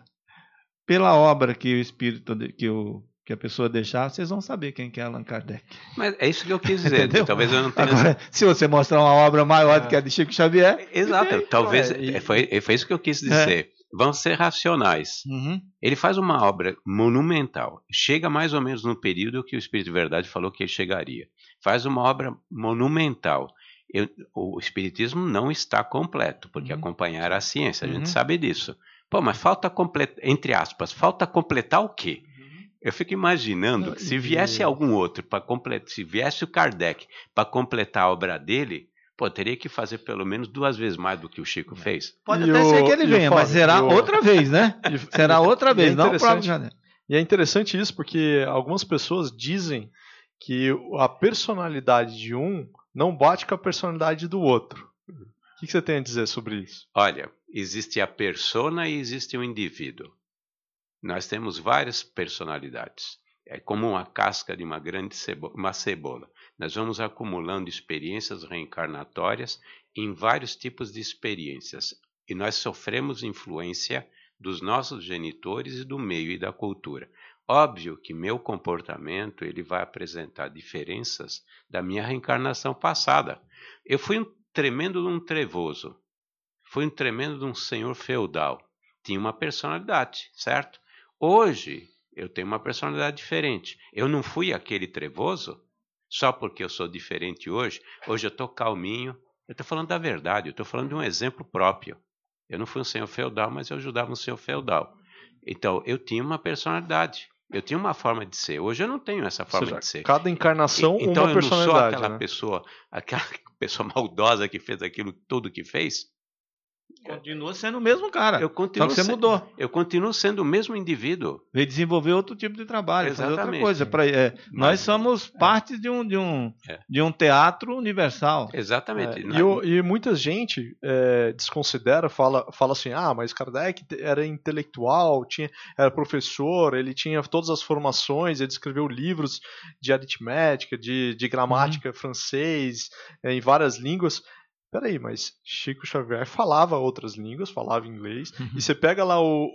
pela obra que o espírito, que, o, que a pessoa deixar, vocês vão saber quem que é Allan Kardec. Mas é isso que eu quis dizer, talvez eu não tenha... Agora, se você mostrar uma obra maior do que a de Chico Xavier... Exato, aí, talvez, é, e... foi, foi isso que eu quis dizer. É. Vão ser racionais. Uhum. Ele faz uma obra monumental. Chega mais ou menos no período que o Espírito de Verdade falou que ele chegaria. Faz uma obra monumental. Eu, o Espiritismo não está completo, porque uhum. acompanhar a ciência, a gente uhum. sabe disso. Pô, mas falta completar, entre aspas, falta completar o quê? Uhum. Eu fico imaginando não, que se viesse e... algum outro, para completar, se viesse o Kardec para completar a obra dele... Pô, teria que fazer pelo menos duas vezes mais do que o Chico fez. Pode e até o, ser que ele venha, mas será o... outra vez, né? será outra vez, é não o próprio Janeiro. E é interessante isso, porque algumas pessoas dizem que a personalidade de um não bate com a personalidade do outro. O que você tem a dizer sobre isso? Olha, existe a persona e existe o indivíduo. Nós temos várias personalidades. É como uma casca de uma grande cebola, uma cebola. Nós vamos acumulando experiências reencarnatórias em vários tipos de experiências. E nós sofremos influência dos nossos genitores e do meio e da cultura. Óbvio que meu comportamento ele vai apresentar diferenças da minha reencarnação passada. Eu fui um tremendo de um trevoso. Fui um tremendo de um senhor feudal. Tinha uma personalidade, certo? Hoje... eu tenho uma personalidade diferente. Eu não fui aquele trevoso só porque eu sou diferente hoje. Hoje eu estou calminho. Eu estou falando da verdade, eu estou falando de um exemplo próprio. Eu não fui um senhor feudal, mas eu ajudava um senhor feudal. Então, eu tinha uma personalidade. Eu tinha uma forma de ser. Hoje eu não tenho essa forma seja, de ser. Cada encarnação, e, então, uma personalidade. Então, eu não sou aquela né? pessoa, aquela pessoa maldosa que fez aquilo tudo que fez. Continua sendo o mesmo cara. Eu continuo só que você sendo, mudou. Eu continuo sendo o mesmo indivíduo. Veio desenvolver outro tipo de trabalho, Exatamente. fazer outra coisa. Pra, é, Mas, nós somos é. parte de um, de, um, é. de um teatro universal. Exatamente. É, e, o, e muita gente é, desconsidera, fala, fala assim, ah, mas Kardec era intelectual, tinha, era professor, ele tinha todas as formações, ele escreveu livros de aritmética, de, de gramática uhum. francês, em várias línguas. Peraí, mas Chico Xavier falava outras línguas, falava inglês, uhum. e você pega lá o,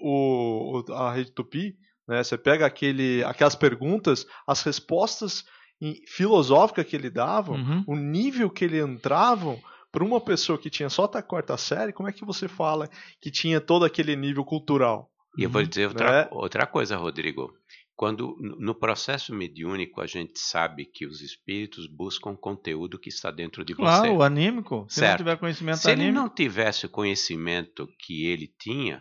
o, a Rede Tupi, né, você pega aquele, aquelas perguntas, as respostas filosóficas que ele dava, uhum. o nível que ele entrava, para uma pessoa que tinha só até a quarta série, como é que você fala que tinha todo aquele nível cultural? E eu vou dizer outra, né? outra coisa, Rodrigo. Quando no processo mediúnico a gente sabe que os espíritos buscam conteúdo que está dentro de claro, você. Claro, o anímico. Se certo. não tiver conhecimento Se anímico... ele não tivesse o conhecimento que ele tinha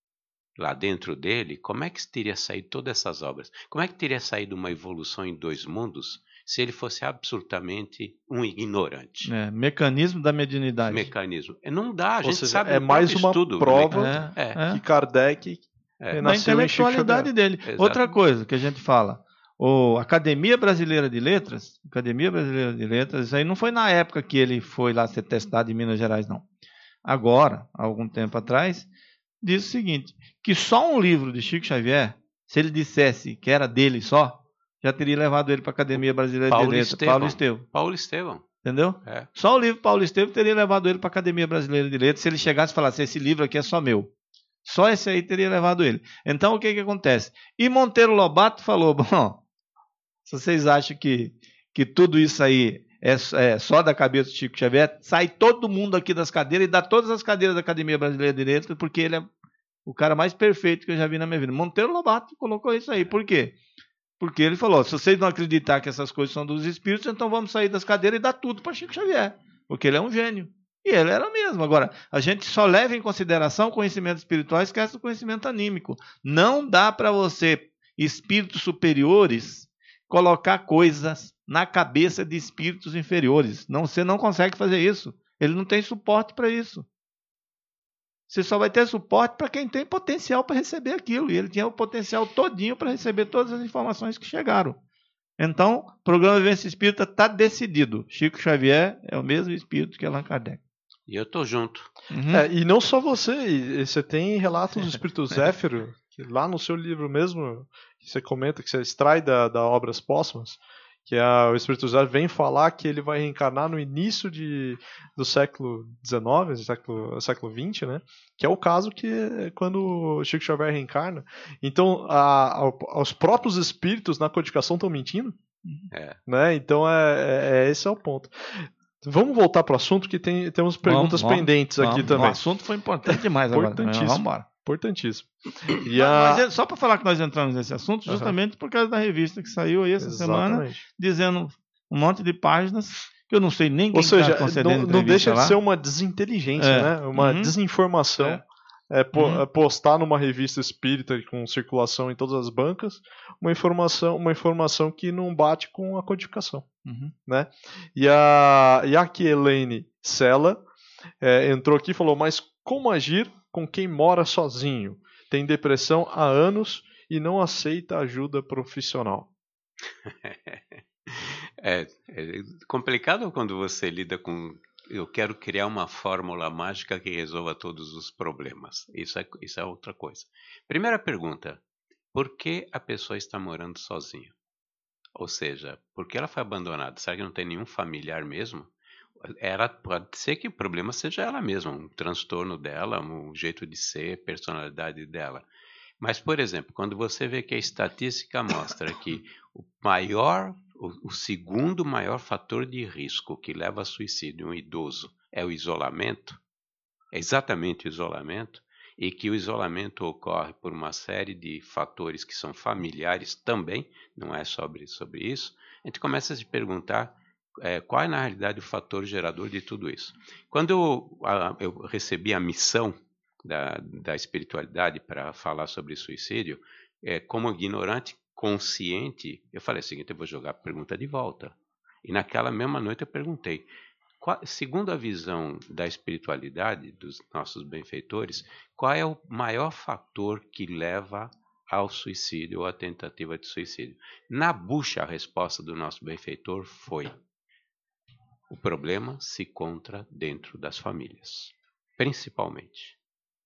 lá dentro dele, como é que teria saído todas essas obras? Como é que teria saído uma evolução em dois mundos se ele fosse absolutamente um ignorante? É, mecanismo da mediunidade. Mecanismo. Não dá, a gente seja, sabe é mais uma estudo, prova é, é. que Kardec... É. Da intelectualidade dele. Exato. Outra coisa que a gente fala, o Academia Brasileira de Letras, Academia Brasileira de Letras, isso aí não foi na época que ele foi lá ser testado em Minas Gerais, não. Agora, há algum tempo atrás, diz o seguinte, que só um livro de Chico Xavier, se ele dissesse que era dele só, já teria levado ele para a Academia Brasileira Paulo de Letras. Estevão. Paulo Estevão. Paulo Estevão. Entendeu? É. Só o livro Paulo Estevão teria levado ele para a Academia Brasileira de Letras se ele chegasse e falasse, esse livro aqui é só meu. Só esse aí teria levado ele. Então, o que que acontece? E Monteiro Lobato falou, bom, se vocês acham que, que tudo isso aí é, é só da cabeça do Chico Xavier, sai todo mundo aqui das cadeiras e dá todas as cadeiras da Academia Brasileira de Letras, porque ele é o cara mais perfeito que eu já vi na minha vida. Monteiro Lobato colocou isso aí. Por quê? Porque ele falou, se vocês não acreditar que essas coisas são dos espíritos, então vamos sair das cadeiras e dar tudo para Chico Xavier, porque ele é um gênio. E ele era mesmo. Agora, a gente só leva em consideração conhecimentos espirituais, esquece o conhecimento anímico. Não dá para você, espíritos superiores, colocar coisas na cabeça de espíritos inferiores. Não, você não consegue fazer isso. Ele não tem suporte para isso. Você só vai ter suporte para quem tem potencial para receber aquilo. E ele tinha o potencial todinho para receber todas as informações que chegaram. Então, o programa Vivência Espírita está decidido. Chico Xavier é o mesmo espírito que Allan Kardec. E eu estou junto. Uhum. É, e não só você. E você tem relatos do espírito Zéfiro, que lá no seu livro mesmo, que você comenta, que você extrai da, da Obras Póstumas, que a, o espírito Zéfiro vem falar que ele vai reencarnar no início de, do século dezenove, século, século vinte, né? Que é o caso que é quando o Chico Xavier reencarna. Então, a, a, os próprios espíritos na codificação estão mentindo. É. Né? Então, é, é, esse é o ponto. Vamos voltar para o assunto, que tem, temos perguntas vamos, pendentes vamos, aqui vamos. também. O assunto foi importante demais agora. Importantíssimo. Vamos embora. Importantíssimo. E a... Mas, só para falar que nós entramos nesse assunto, justamente uhum. por causa da revista que saiu aí essa Exatamente. semana, dizendo um monte de páginas que eu não sei nem quem está concedendo. Não, não deixa lá. de ser uma desinteligência, é. né? Uma uhum. desinformação. É. É, po uhum. postar numa revista espírita com circulação em todas as bancas uma informação, uma informação que não bate com a codificação. Uhum. Né? E a, e a Elaine Sella é, entrou aqui e falou: mas como agir com quem mora sozinho, tem depressão há anos e não aceita ajuda profissional? É, é complicado quando você lida com eu quero criar uma fórmula mágica que resolva todos os problemas. Isso é, isso é outra coisa. Primeira pergunta: por que a pessoa está morando sozinha? Ou seja, por que ela foi abandonada? Será que não tem nenhum familiar mesmo? Ela, pode ser que o problema seja ela mesma, um transtorno dela, um jeito de ser, personalidade dela. Mas, por exemplo, quando você vê que a estatística mostra que o maior, o, o segundo maior fator de risco que leva a suicídio em um idoso é o isolamento, é exatamente o isolamento, e que o isolamento ocorre por uma série de fatores que são familiares também, não é sobre, sobre isso, a gente começa a se perguntar é, qual é, na realidade, o fator gerador de tudo isso. Quando eu, a, eu recebi a missão Da, da espiritualidade para falar sobre suicídio, é, como ignorante consciente, eu falei o seguinte: eu vou jogar a pergunta de volta. E naquela mesma noite eu perguntei, qual, segundo a visão da espiritualidade dos nossos benfeitores, qual é o maior fator que leva ao suicídio ou à tentativa de suicídio? Na bucha, a resposta do nosso benfeitor foi: o problema se encontra dentro das famílias, principalmente.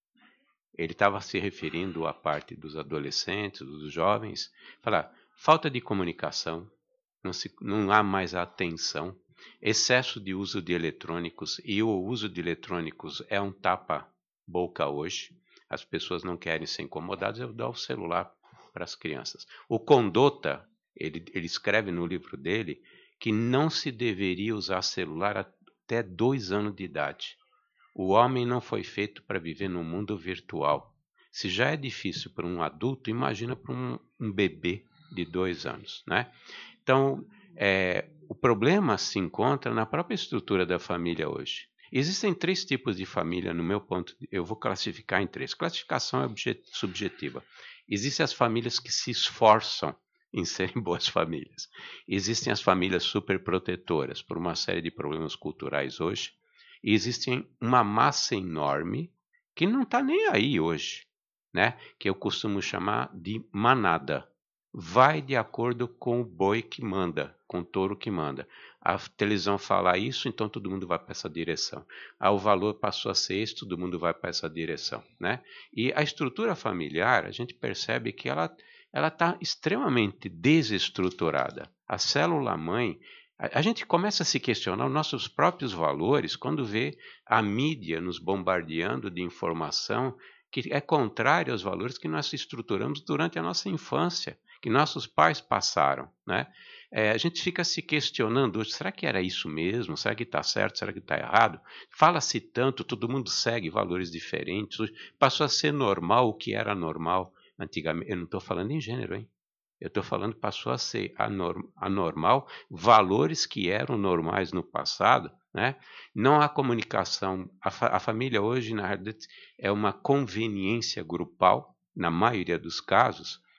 Ele estava se referindo à parte dos adolescentes, dos jovens, falar falta de comunicação, não, se, não há mais atenção, excesso de uso de eletrônicos, e o uso de eletrônicos é um tapa-boca hoje, as pessoas não querem ser incomodadas, eu dou o celular para as crianças. O Condotta, ele, ele escreve no livro dele que não se deveria usar celular até dois anos de idade. O homem não foi feito para viver num mundo virtual. Se já é difícil para um adulto, imagina para um, um bebê de dois anos, né? Então, é, o problema se encontra na própria estrutura da família hoje. Existem três tipos de família, no meu ponto de, eu vou classificar em três. Classificação é objet, subjetiva. Existem as famílias que se esforçam em serem boas famílias. Existem as famílias superprotetoras, por uma série de problemas culturais hoje. E existe uma massa enorme que não está nem aí hoje, né? Que eu costumo chamar de manada. Vai de acordo com o boi que manda, com o touro que manda. A televisão fala isso, então todo mundo vai para essa direção. Ah, o valor passou a ser esse, todo mundo vai para essa direção, né? E a estrutura familiar, a gente percebe que ela ela está extremamente desestruturada. A célula-mãe, a gente começa a se questionar os nossos próprios valores quando vê a mídia nos bombardeando de informação que é contrária aos valores que nós estruturamos durante a nossa infância, que nossos pais passaram, né? É, a gente fica se questionando, será que era isso mesmo? Será que está certo? Será que está errado? Fala-se tanto, todo mundo segue valores diferentes, passou a ser normal o que era normal antigamente. Eu não estou falando em gênero, hein? Eu estou falando que passou a ser anorm, anormal valores que eram normais no passado, né? Não há comunicação. A, fa, a família hoje, na realidade, é uma conveniência grupal, na maioria dos casos,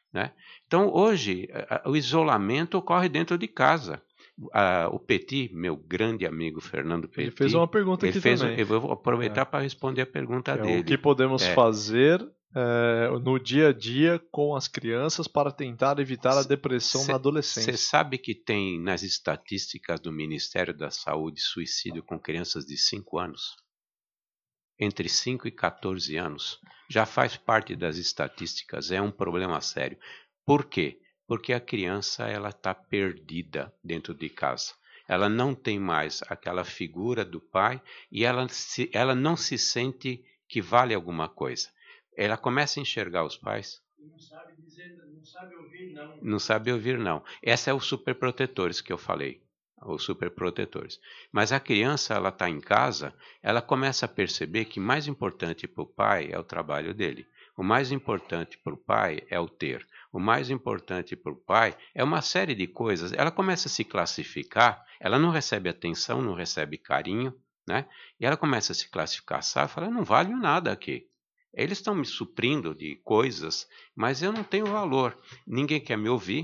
né? Então, hoje, o isolamento ocorre dentro de casa. O Petit, meu grande amigo Fernando Petit... Ele fez uma pergunta aqui fez, também. Eu vou aproveitar é. para responder a pergunta é, dele. O que podemos é. fazer é, no dia a dia com as crianças para tentar evitar a depressão cê, na adolescência? Você sabe que tem nas estatísticas do Ministério da Saúde suicídio com crianças de cinco anos? Entre cinco e quatorze anos. Já faz parte das estatísticas, é um problema sério. Por quê? Porque a criança ela está perdida dentro de casa. Ela não tem mais aquela figura do pai e ela, se, ela não se sente que vale alguma coisa. Ela começa a enxergar os pais. Não sabe dizer, não sabe ouvir, não. Não sabe ouvir, não. Esse é o superprotetores que eu falei. Os superprotetores. Mas a criança, ela está em casa, ela começa a perceber que mais importante para o pai é o trabalho dele. O mais importante para o pai é o ter. O mais importante para o pai é uma série de coisas. Ela começa a se classificar, ela não recebe atenção, não recebe carinho, né? E ela começa a se classificar, sabe? Fala, não valho nada aqui. Eles estão me suprindo de coisas, mas eu não tenho valor. Ninguém quer me ouvir.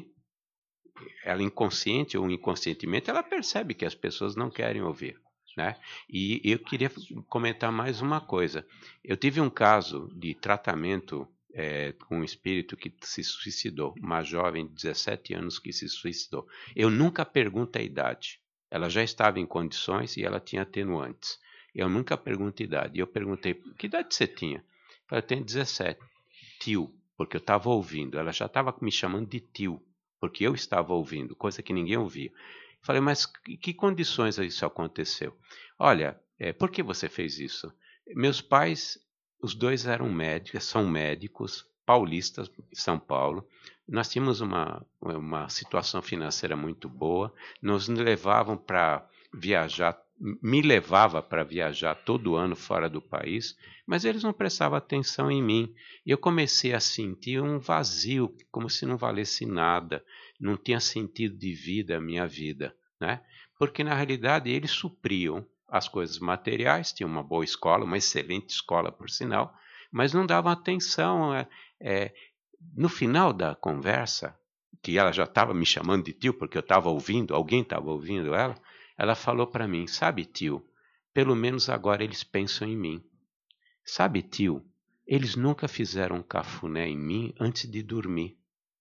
Ela inconsciente ou inconscientemente, ela percebe que as pessoas não querem ouvir, né? E eu queria comentar mais uma coisa. Eu tive um caso de tratamento é, com um espírito que se suicidou, uma jovem de dezessete anos que se suicidou. Eu nunca pergunto a idade. Ela já estava em condições e ela tinha atenuantes. Eu nunca pergunto a idade. Eu perguntei, que idade você tinha? Eu falei, eu tenho dezessete. Tio, porque eu estava ouvindo. Ela já estava me chamando de tio, porque eu estava ouvindo, coisa que ninguém ouvia. Falei, mas que, que condições isso aconteceu? Olha, é, por que você fez isso? Meus pais, os dois eram médicos, são médicos, paulistas, em São Paulo. Nós tínhamos uma, uma situação financeira muito boa, nos levavam para viajar, me levava para viajar todo ano fora do país, mas eles não prestavam atenção em mim. E eu comecei a sentir um vazio, como se não valesse nada, não tinha sentido de vida a minha vida, né? Porque na realidade eles supriam as coisas materiais, tinham uma boa escola, uma excelente escola por sinal, mas não davam atenção. É, é, no final da conversa, que ela já estava me chamando de tio, porque eu estava ouvindo, alguém estava ouvindo ela, ela falou para mim, sabe tio, pelo menos agora eles pensam em mim. Sabe tio, eles nunca fizeram um cafuné em mim antes de dormir.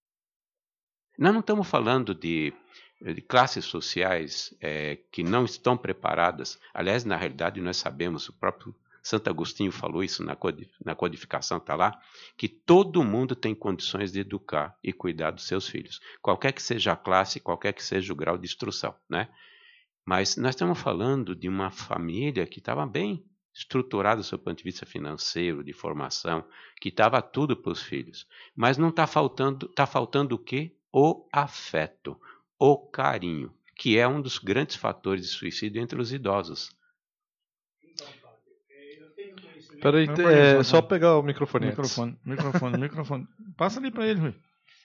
Nós não estamos falando de, de classes sociais é, que não estão preparadas. Aliás, na realidade, nós sabemos, o próprio Santo Agostinho falou isso na codificação, está lá, que todo mundo tem condições de educar e cuidar dos seus filhos, qualquer que seja a classe, qualquer que seja o grau de instrução, né? Mas nós estamos falando de uma família que estava bem estruturada do seu ponto de vista financeiro, de formação, que estava tudo para os filhos. Mas não está faltando, está faltando o quê? O afeto, o carinho, que é um dos grandes fatores de suicídio entre os idosos. Peraí, é, só pegar o microfone. Microfone, microfone, microfone. Passa ali para ele, Rui.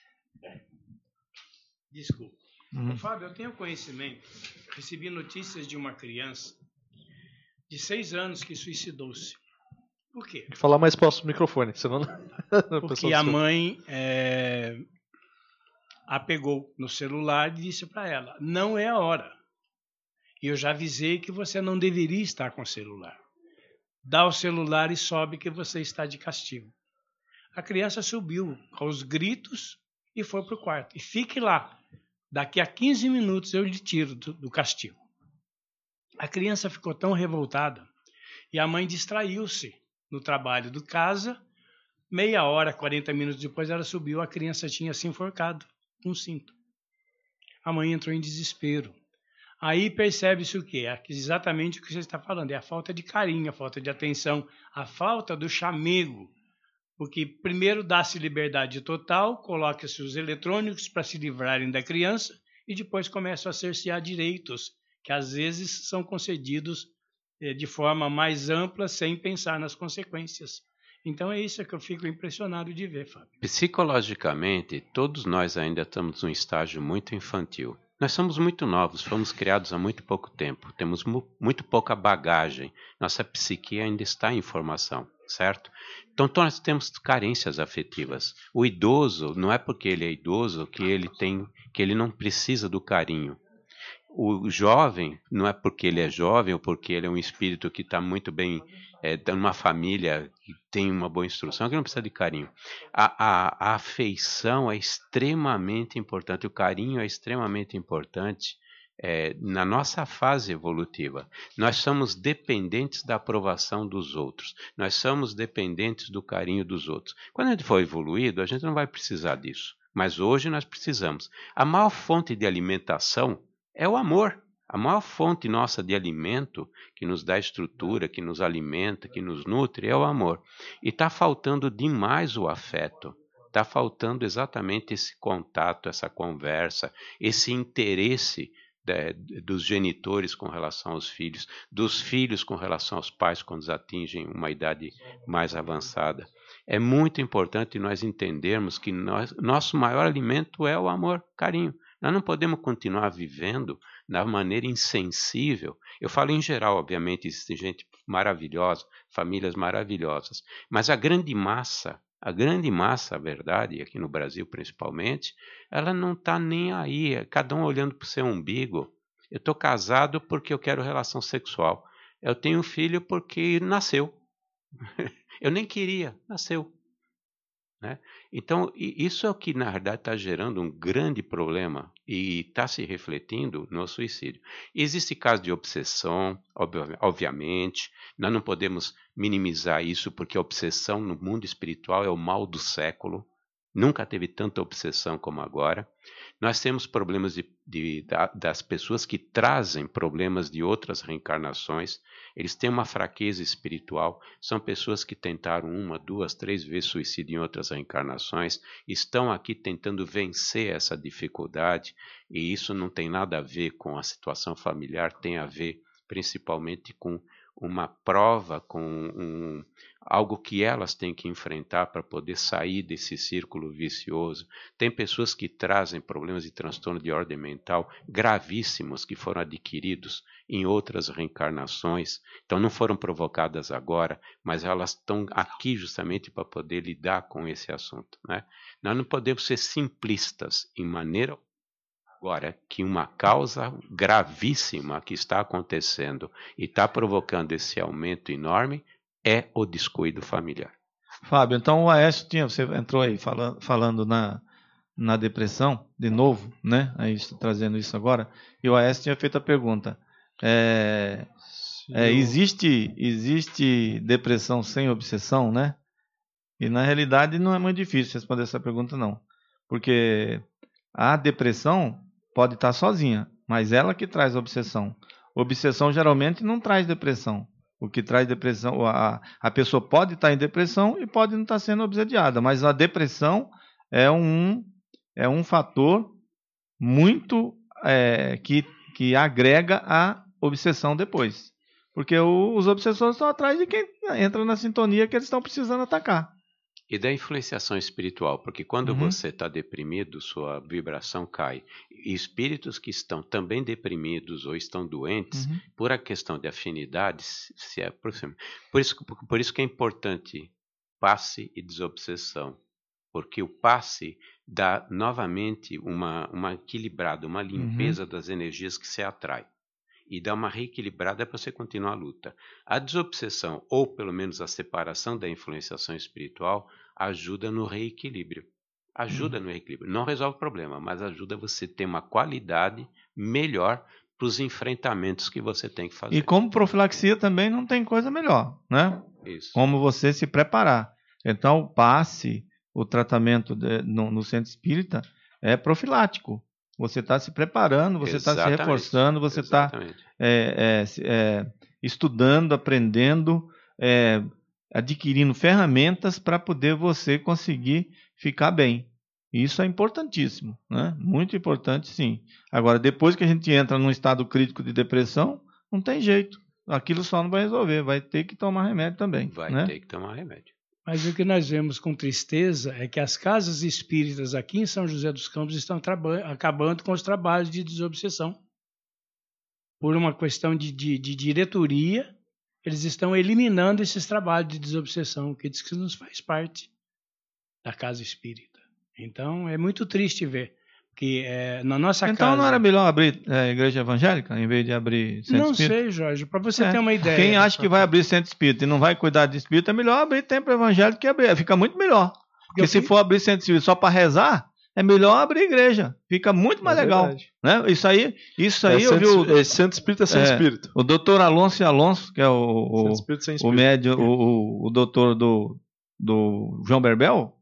Desculpa. Uhum. Fábio, eu tenho conhecimento, recebi notícias de uma criança de seis anos que suicidou-se. Por quê? Falar mais próximo do microfone, senão... Porque a mãe é, a pegou no celular e disse para ela, não é a hora. E eu já avisei que você não deveria estar com o celular. Dá o celular e sobe que você está de castigo. A criança subiu aos gritos e foi para o quarto. E fique lá. Daqui a quinze minutos eu lhe tiro do, do castigo. A criança ficou tão revoltada e a mãe distraiu-se no trabalho do casa. Meia hora, quarenta minutos depois ela subiu, a criança tinha se enforcado com um cinto. A mãe entrou em desespero. Aí percebe-se o quê? É exatamente o que você está falando, é a falta de carinho, a falta de atenção, a falta do chamego. Porque primeiro dá-se liberdade total, coloca-se os eletrônicos para se livrarem da criança e depois começam a cercear direitos, que às vezes são concedidos eh, de forma mais ampla, sem pensar nas consequências. Então é isso que eu fico impressionado de ver, Fábio. Psicologicamente, todos nós ainda estamos num estágio muito infantil, Nós somos muito novos, fomos criados há muito pouco tempo, temos mu muito pouca bagagem, nossa psique ainda está em formação, certo? Então nós temos carências afetivas. O idoso, não é porque ele é idoso que ele, tem, que ele não precisa do carinho. O jovem, não é porque ele é jovem ou porque ele é um espírito que está muito bem, é, numa família que tem uma boa instrução, que não precisa de carinho. A, a, a afeição é extremamente importante, o carinho é extremamente importante é, na nossa fase evolutiva. Nós somos dependentes da aprovação dos outros, nós somos dependentes do carinho dos outros. Quando a gente for evoluído, a gente não vai precisar disso, mas hoje nós precisamos. A maior fonte de alimentação é o amor. A maior fonte nossa de alimento, que nos dá estrutura, que nos alimenta, que nos nutre, é o amor. E está faltando demais o afeto. Está faltando exatamente esse contato, essa conversa, esse interesse de, dos genitores com relação aos filhos, dos filhos com relação aos pais quando atingem uma idade mais avançada. É muito importante nós entendermos que nós, nosso maior alimento é o amor, carinho. Nós não podemos continuar vivendo da maneira insensível. Eu falo em geral, obviamente, existe gente maravilhosa, famílias maravilhosas, mas a grande massa, a grande massa, a verdade, aqui no Brasil principalmente, ela não está nem aí, cada um olhando para o seu umbigo. Eu estou casado porque eu quero relação sexual. Eu tenho filho porque nasceu. Eu nem queria, nasceu. Né? Então, isso é o que, na verdade, está gerando um grande problema e está se refletindo no suicídio. Existe caso de obsessão, obviamente, nós não podemos minimizar isso, porque a obsessão no mundo espiritual é o mal do século. Nunca teve tanta obsessão como agora. Nós temos problemas de, de, das pessoas que trazem problemas de outras reencarnações. Eles têm uma fraqueza espiritual. São pessoas que tentaram uma, duas, três vezes suicídio em outras reencarnações. Estão aqui tentando vencer essa dificuldade. E isso não tem nada a ver com a situação familiar. Tem a ver principalmente com uma prova, com um, algo que elas têm que enfrentar para poder sair desse círculo vicioso. Tem pessoas que trazem problemas de transtorno de ordem mental gravíssimos que foram adquiridos em outras reencarnações, então não foram provocadas agora, mas elas estão aqui justamente para poder lidar com esse assunto, né? Nós não podemos ser simplistas em maneira agora que uma causa gravíssima que está acontecendo e está provocando esse aumento enorme é o descuido familiar. Fábio, então o Aécio tinha, você entrou aí falando, falando na, na depressão, de novo, né? Aí trazendo isso agora, e o Aécio tinha feito a pergunta: é, é, existe, existe depressão sem obsessão, né? E na realidade não é muito difícil responder essa pergunta, não, porque a depressão pode estar sozinha, mas ela que traz obsessão. Obsessão geralmente não traz depressão. O que traz depressão, a, a pessoa pode estar em depressão e pode não estar sendo obsediada, mas a depressão é um, é um fator muito é, que, que agrega a obsessão depois. Porque o, os obsessores estão atrás de quem entra na sintonia que eles estão precisando atacar. E da influenciação espiritual, porque quando uhum. você está deprimido, sua vibração cai. E espíritos que estão também deprimidos ou estão doentes, uhum. por a questão de afinidade, se aproximam. Por isso, por isso que é importante passe e desobsessão, porque o passe dá novamente uma, uma equilibrada, uma limpeza uhum. das energias que se atrai. E dá uma reequilibrada para você continuar a luta. A desobsessão, ou pelo menos a separação da influenciação espiritual, ajuda no reequilíbrio. Ajuda hum. no reequilíbrio. Não resolve o problema, mas ajuda você a ter uma qualidade melhor para os enfrentamentos que você tem que fazer. E como profilaxia também não tem coisa melhor, né? Isso. Como você se preparar. Então, o passe, o tratamento de, no, no centro espírita é profilático. Você está se preparando, você está se reforçando, você está é, é, é, estudando, aprendendo, é, adquirindo ferramentas para poder você conseguir ficar bem. Isso é importantíssimo, né? Muito importante, sim. Agora, depois que a gente entra num estado crítico de depressão, não tem jeito. Aquilo só não vai resolver, vai ter que tomar remédio também. Vai né? ter que tomar remédio. Mas o que nós vemos com tristeza é que as casas espíritas aqui em São José dos Campos estão acabando com os trabalhos de desobsessão. Por uma questão de, de, de diretoria, eles estão eliminando esses trabalhos de desobsessão, que diz que nos faz parte da casa espírita. Então, é muito triste ver. Porque é, na nossa então, casa... Então não era melhor abrir é, igreja evangélica em vez de abrir centro não espírita? Não sei, Jorge, para você é. ter uma ideia. Quem acha que vai abrir centro espírita e não vai cuidar de espírito, é melhor abrir templo evangélico que abrir. Fica muito melhor. Porque eu se fico... for abrir centro espírita só para rezar, é melhor abrir igreja. Fica muito mais é legal. Né? Isso aí, isso aí é eu centro, vi... O, é centro espírita sem é, espírito. O doutor Alonso Alonso, que é o, o, espírito o médio, o, o, o doutor do, do João Berbel,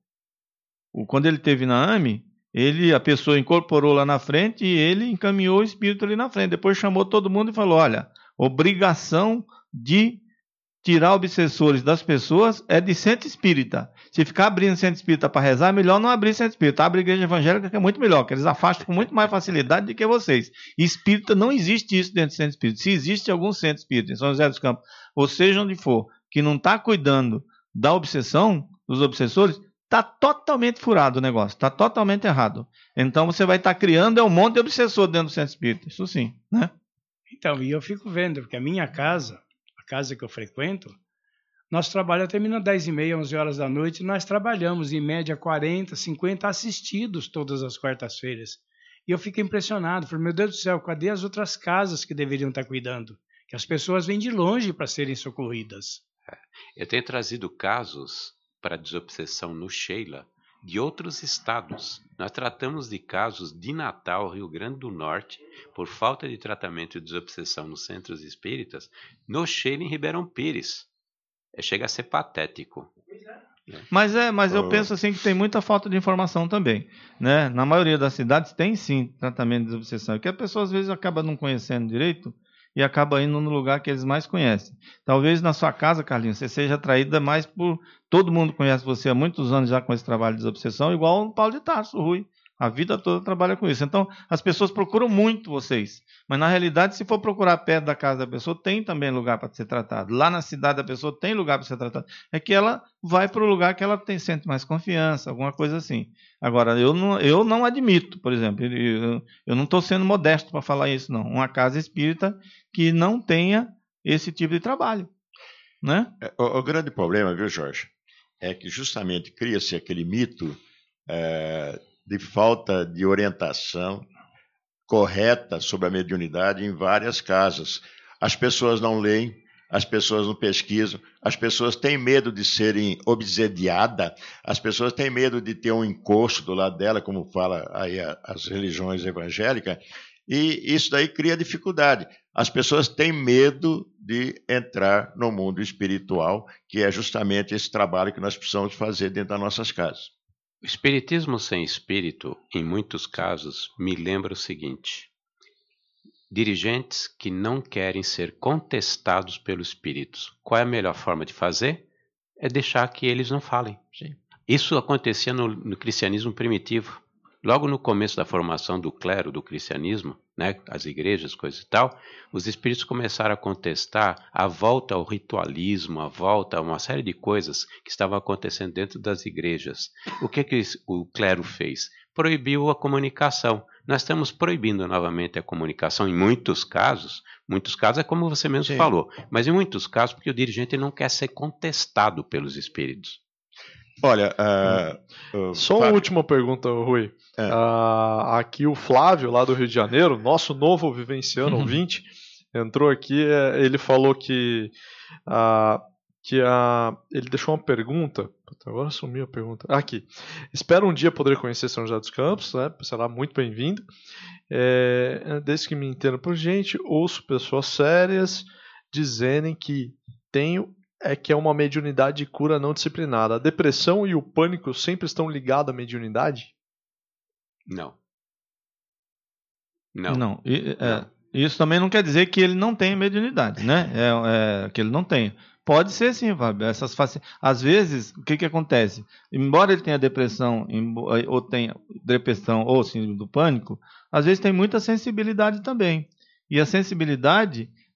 o, quando ele esteve na A M E, ele, a pessoa incorporou lá na frente e ele encaminhou o espírito ali na frente. Depois chamou todo mundo e falou, olha, obrigação de tirar obsessores das pessoas é de centro espírita. Se ficar abrindo centro espírita para rezar, é melhor não abrir centro espírita. Abre igreja evangélica, que é muito melhor, que eles afastam com muito mais facilidade do que vocês. E espírita, não existe isso dentro do centro espírita. Se existe algum centro espírita em São José dos Campos, ou seja onde for, que não está cuidando da obsessão, dos obsessores, está totalmente furado o negócio, está totalmente errado. Então você vai estar tá criando um monte de obsessor dentro do centro espírita, isso sim, né? Então, e eu fico vendo, porque a minha casa, a casa que eu frequento, nosso trabalho termina às dez e meia, onze horas da noite, e nós trabalhamos em média quarenta, cinquenta assistidos todas as quartas-feiras. E eu fico impressionado, falei, meu Deus do céu, cadê as outras casas que deveriam estar cuidando? Que as pessoas vêm de longe para serem socorridas. Eu tenho trazido casos para desobsessão no Sheila, de outros estados. Nós tratamos de casos de Natal, Rio Grande do Norte, por falta de tratamento de desobsessão nos centros espíritas, no Sheila, em Ribeirão Pires. É, chega a ser patético. É. Mas, é, mas eu oh. penso assim que tem muita falta de informação também. Né? Na maioria das cidades tem sim tratamento de desobsessão, que a pessoa às vezes acaba não conhecendo direito, e acaba indo no lugar que eles mais conhecem. Talvez na sua casa, Carlinhos, você seja atraída mais por... Todo mundo conhece você há muitos anos já com esse trabalho de desobsessão, igual o Paulo de Tarso, o Rui. A vida toda trabalha com isso. Então, as pessoas procuram muito vocês. Mas, na realidade, se for procurar perto da casa da pessoa, tem também lugar para ser tratado. Lá na cidade da pessoa tem lugar para ser tratado. É que ela vai para o lugar que ela tem, sente mais confiança, alguma coisa assim. Agora, eu não, eu não admito, por exemplo, eu, eu não estou sendo modesto para falar isso, não. Uma casa espírita que não tenha esse tipo de trabalho. Né? O, o grande problema, viu, Jorge, é que justamente cria-se aquele mito é, de falta de orientação correta sobre a mediunidade em várias casas. As pessoas não leem, as pessoas não pesquisam, as pessoas têm medo de serem obsediadas, as pessoas têm medo de ter um encosto do lado dela, como fala aí a, as religiões evangélicas, e isso daí cria dificuldade. As pessoas têm medo de entrar no mundo espiritual, que é justamente esse trabalho que nós precisamos fazer dentro das nossas casas. O espiritismo sem espírito, em muitos casos, me lembra o seguinte: dirigentes que não querem ser contestados pelos espíritos. Qual é a melhor forma de fazer? É deixar que eles não falem. Sim. Isso acontecia no, no cristianismo primitivo. Logo no começo da formação do clero do cristianismo, né, as igrejas, coisas e tal, os espíritos começaram a contestar a volta ao ritualismo, a volta a uma série de coisas que estavam acontecendo dentro das igrejas. O que, que o clero fez? Proibiu a comunicação. Nós estamos proibindo novamente a comunicação em muitos casos. Muitos casos é como você mesmo Sim. falou, mas em muitos casos porque o dirigente não quer ser contestado pelos espíritos. Olha, uh, uh, só uma Fábio. última pergunta, Rui. É. Uh, aqui o Flávio, lá do Rio de Janeiro, nosso novo vivenciano uhum. ouvinte, entrou aqui, ele falou que, uh, que uh, ele deixou uma pergunta. Agora sumiu a pergunta. Aqui. Espero um dia poder conhecer São José dos Campos, né? Será muito bem-vindo. É, desde que me entendo por gente, ouço pessoas sérias dizerem que tenho é que é uma mediunidade de cura não disciplinada. A depressão e o pânico sempre estão ligados à mediunidade? Não. Não. Não. E, é, isso também não quer dizer que ele não tenha mediunidade, né? É, é, que ele não tenha. Pode ser sim, Fábio. Essas faci... Às vezes, o que, que acontece? Embora ele tenha depressão, ou tenha depressão ou síndrome do pânico, às vezes tem muita sensibilidade também. E a sensibilidade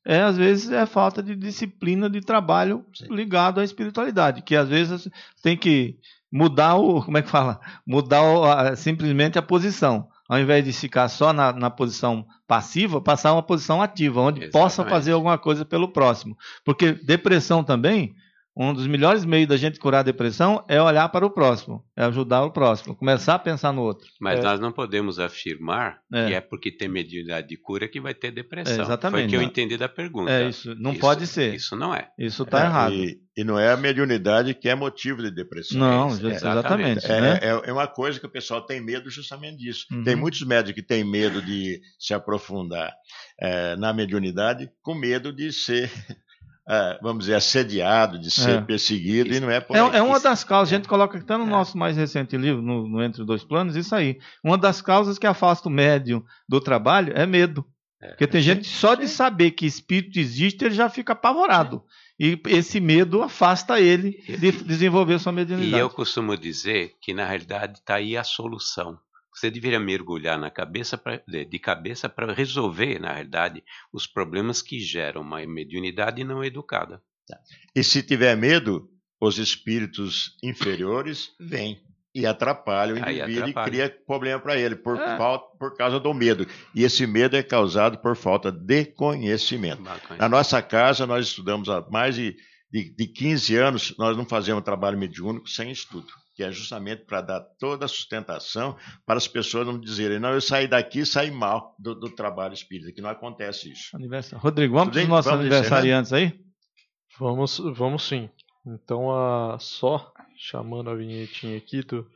é, às vezes, é falta de disciplina de trabalho Sim. ligado à espiritualidade, que às vezes tem que mudar o, como é que fala? Mudar o, a, simplesmente a posição. Ao invés de ficar só na, na posição passiva, passar uma posição ativa, onde Exatamente. possa fazer alguma coisa pelo próximo. Porque depressão também, um dos melhores meios da gente curar a depressão é olhar para o próximo, é ajudar o próximo, começar a pensar no outro. Mas É. nós não podemos afirmar É. que é porque tem mediunidade de cura que vai ter depressão. É, exatamente. Foi o que eu Não. entendi da pergunta. É isso, não pode ser. Isso não é. Isso está É, errado. E, e não é a mediunidade que é motivo de depressão. Não, É, exatamente. É, né? é, é uma coisa que o pessoal tem medo justamente disso. Uhum. Tem muitos médicos que têm medo de se aprofundar é, na mediunidade, com medo de ser, é, vamos dizer, assediado, de ser É. perseguido, Isso. e não é por É, aí. é uma das causas, a gente coloca até no É. nosso mais recente livro, no, no Entre Dois Planos, isso aí. Uma das causas que afasta o médium do trabalho é medo. É. Porque tem gente só de saber que espírito existe, ele já fica apavorado. E esse medo afasta ele de desenvolver sua E mediunidade. eu costumo dizer que, na realidade, está aí a solução. Você deveria mergulhar na cabeça pra, de, de cabeça para resolver, na realidade, os problemas que geram uma mediunidade não educada. E se tiver medo, os espíritos inferiores vêm e atrapalham o Aí indivíduo atrapalha. e cria problema para ele, por, É. falta, por causa do medo. E esse medo é causado por falta de conhecimento. Bacana. Na nossa casa, nós estudamos há mais de, de, de quinze anos, nós não fazemos trabalho mediúnico sem estudo, que é justamente para dar toda a sustentação para as pessoas não dizerem, não, eu saí daqui e saí mal do, do trabalho espírita, que não acontece isso. Aniversário. Rodrigo, vamos Tudo para os bem? nossos Vamos aniversariantes aí? Vamos, vamos sim. Então, a, só chamando a vinhetinha aqui do...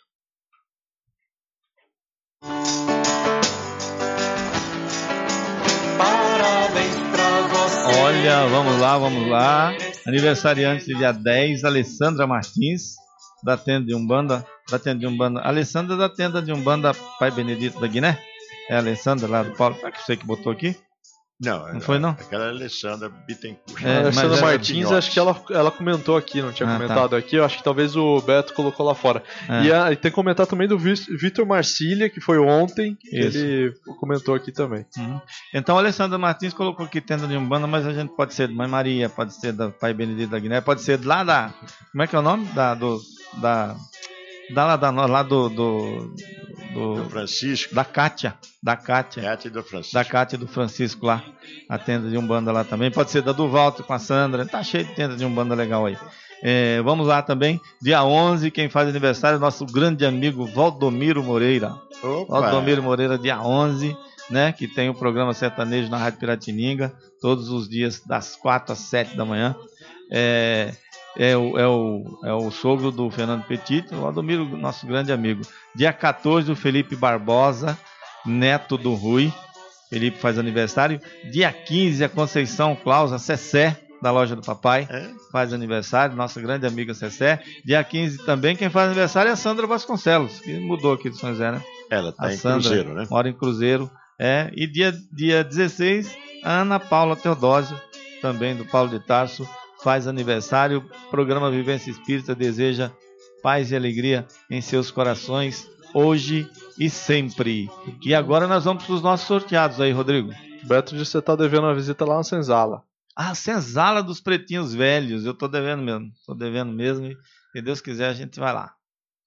Parabéns pra você. Olha, vamos lá, vamos lá. Aniversariante dia dez, Alessandra Martins, da tenda de Umbanda. Da tenda de Umbanda. Alessandra da tenda de Umbanda Pai Benedito da Guiné. É a Alessandra lá do Paulo. Será que você que botou aqui? Não, Não foi, não? Aquela Alessandra Bittencourt. É, a Alessandra mas é- Martins, acho que ela, ela comentou aqui, não tinha Ah, comentado aqui. Eu acho que talvez o Beto colocou lá fora. É. E, a, e tem que comentar também do Vis- Vitor Marcília, que foi ontem, que Isso. ele comentou aqui também. Uhum. Então, a Alessandra Martins colocou aqui tenda de Umbanda, mas a gente pode ser de Mãe Maria, pode ser da Pai Benedito da Guiné, pode ser lá da. Como é que é o nome? Da. Do, da, da lá, da, lá do. do, do Do Francisco, da Cátia. Da Cátia. Cátia e do Francisco. Da Cátia e do Francisco lá. A tenda de Umbanda lá também. Pode ser da do Walter com a Sandra. Tá cheio de tenda de Umbanda legal aí. É, vamos lá também. Dia onze, quem faz aniversário é nosso grande amigo Valdomiro Moreira. Opa. Valdomiro Moreira, dia onze, né? Que tem o programa sertanejo na Rádio Piratininga. Todos os dias, das quatro às sete da manhã. É. É o, é, o, é o sogro do Fernando Petit, o Valdomiro, nosso grande amigo. Dia quatorze, o Felipe Barbosa, neto do Rui. Felipe faz aniversário. Dia quinze, a Conceição Clausa Cessé, da loja do papai, É? faz aniversário. Nossa grande amiga Cessé. Dia quinze também, quem faz aniversário é a Sandra Vasconcelos, que mudou aqui do São José, né? Ela tá A em Sandra Cruzeiro, né? mora em Cruzeiro. É. E dia, dia dezesseis, a Ana Paula Teodósio, também do Paulo de Tarso, faz aniversário. O programa Vivência Espírita deseja paz e alegria em seus corações, hoje e sempre. E agora nós vamos para os nossos sorteados aí, Rodrigo. Beto disse que você tá devendo uma visita lá na Senzala. Ah, Senzala dos Pretinhos Velhos. Eu tô devendo mesmo. Tô devendo mesmo. E se Deus quiser, a gente vai lá.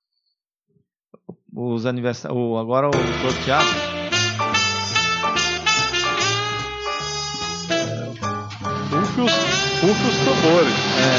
Os aniversários. Agora o sorteado. Rufe os, rufe os tambores.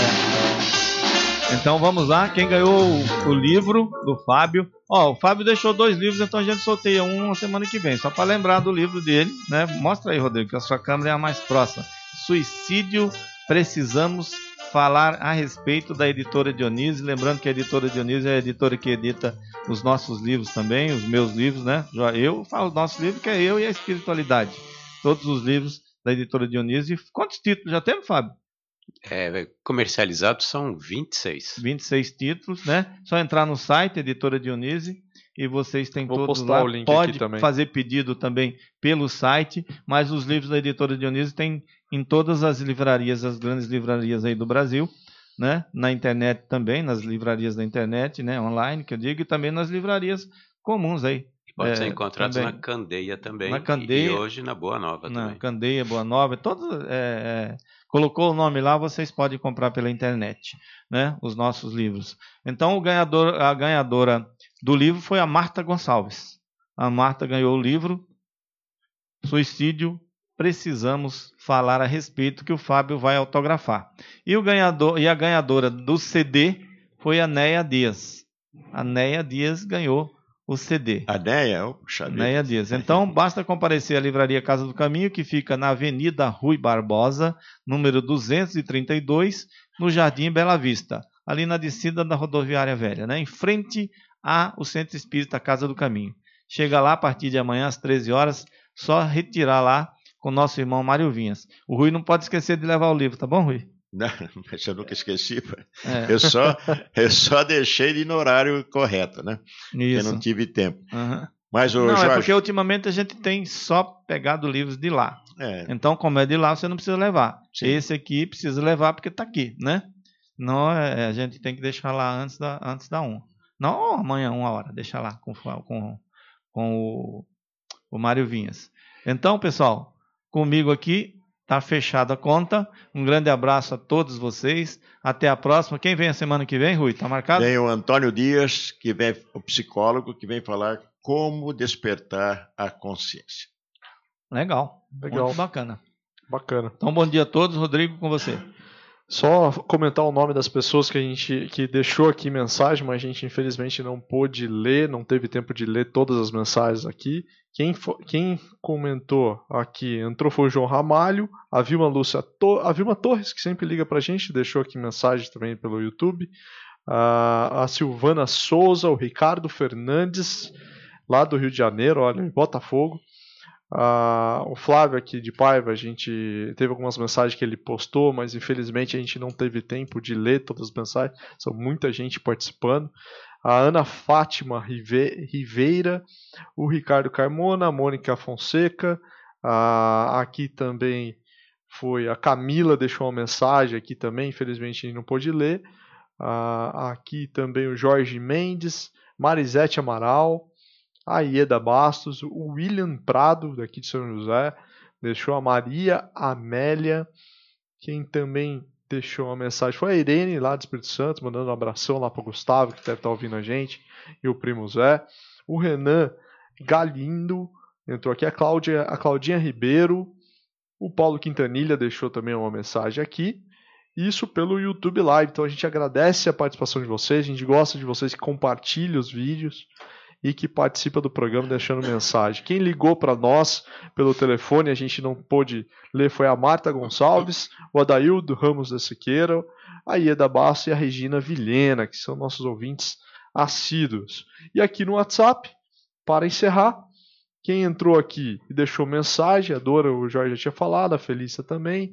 É. Então vamos lá. Quem ganhou o, o livro do Fábio. Ó, o Fábio deixou dois livros, então a gente sorteia um na semana que vem. Só para lembrar do livro dele, né? Mostra aí, Rodrigo, que a sua câmera é a mais próxima. Suicídio, precisamos falar a respeito, da editora Dionísio. Lembrando que a editora Dionísio é a editora que edita os nossos livros também, os meus livros, né? Eu falo nosso livro, que é eu e a espiritualidade. Todos os livros da editora Dionísio. Quantos títulos já temos, Fábio? É, comercializados são vinte e seis. vinte e seis títulos, né? Só entrar no site, editora Dionísio, e vocês têm Vou todos postar lá. o link Pode aqui também. fazer pedido também pelo site, mas os livros da editora Dionísio tem em todas as livrarias, as grandes livrarias aí do Brasil, né? Na internet também, nas livrarias da internet, né? Online, que eu digo, e também nas livrarias comuns aí. Pode é, ser encontrado também. na Candeia também. Na Candeia, e hoje na Boa Nova na também. Candeia, Boa Nova, todos, é, é, colocou o nome lá, vocês podem comprar pela internet, né? Os nossos livros. Então, o ganhador, a ganhadora do livro foi a Marta Gonçalves. A Marta ganhou o livro Suicídio, Precisamos Falar a Respeito, que o Fábio vai autografar. E, o ganhador, e a ganhadora do C D foi a Neia Dias. A Neia Dias ganhou o C D. A Neia? Oh, puxa vida. Neia Dias. Então, basta comparecer à Livraria Casa do Caminho, que fica na Avenida Rui Barbosa, número duzentos e trinta e dois, no Jardim Bela Vista, ali na descida da Rodoviária Velha, né? Em frente ao Centro Espírita Casa do Caminho. Chega lá a partir de amanhã às treze horas, só retirar lá com o nosso irmão Mário Vinhas. O Rui não pode esquecer de levar o livro, tá bom, Rui? Não, mas eu nunca esqueci. É. Eu, só, eu só deixei de ir no horário correto, né? Isso. Porque não tive tempo. Uhum. Mas o Não, Jorge... é porque ultimamente a gente tem só pegado livros de lá. É. Então, como é de lá, você não precisa levar. Sim. Esse aqui precisa levar porque está aqui, né? Não, é, a gente tem que deixar lá antes da, antes da uma. Não amanhã, uma hora, deixa lá com, com, com o, o Mário Vinhas. Então, pessoal, comigo aqui está fechada a conta. Um grande abraço a todos vocês. Até a próxima. Quem vem a semana que vem, Rui? Está marcado? Vem o Antônio Dias, que vem, o psicólogo, que vem falar como despertar a consciência. Legal. Legal. Muito bacana. Bacana. Então, bom dia a todos. Rodrigo, com você. Só comentar o nome das pessoas que a gente que deixou aqui mensagem, mas a gente infelizmente não pôde ler, não teve tempo de ler todas as mensagens aqui. Quem, for, quem comentou aqui entrou foi o João Ramalho, a Vilma Lúcia, a Vilma Torres, que sempre liga pra gente, deixou aqui mensagem também pelo YouTube. A, a Silvana Souza, o Ricardo Fernandes, lá do Rio de Janeiro, olha, em Botafogo. Uh, o Flávio aqui de Paiva, a gente teve algumas mensagens que ele postou, mas infelizmente a gente não teve tempo de ler todas as mensagens, são muita gente participando. A Ana Fátima Rive Riveira, o Ricardo Carmona, a Mônica Fonseca, uh, aqui também foi a Camila, deixou uma mensagem aqui também, infelizmente a gente não pôde ler. Uh, aqui também o Jorge Mendes, Marisete Amaral, a Ieda Bastos, o William Prado, daqui de São José, deixou a Maria Amélia. Quem também deixou uma mensagem foi a Irene, lá do Espírito Santo, mandando um abração lá para o Gustavo, que deve estar ouvindo a gente, e o primo Zé. O Renan Galindo entrou aqui, a, Cláudia, a Claudinha Ribeiro, o Paulo Quintanilha deixou também uma mensagem aqui. Isso pelo YouTube Live, então a gente agradece a participação de vocês, a gente gosta de vocês que compartilham os vídeos e que participa do programa deixando mensagem. Quem ligou para nós pelo telefone, a gente não pôde ler, foi a Marta Gonçalves, o Adaildo Ramos da Siqueira, a Ieda Basso e a Regina Vilhena, que são nossos ouvintes assíduos. E aqui no WhatsApp, para encerrar, quem entrou aqui e deixou mensagem, a Dora, o Jorge já tinha falado, a Felícia também,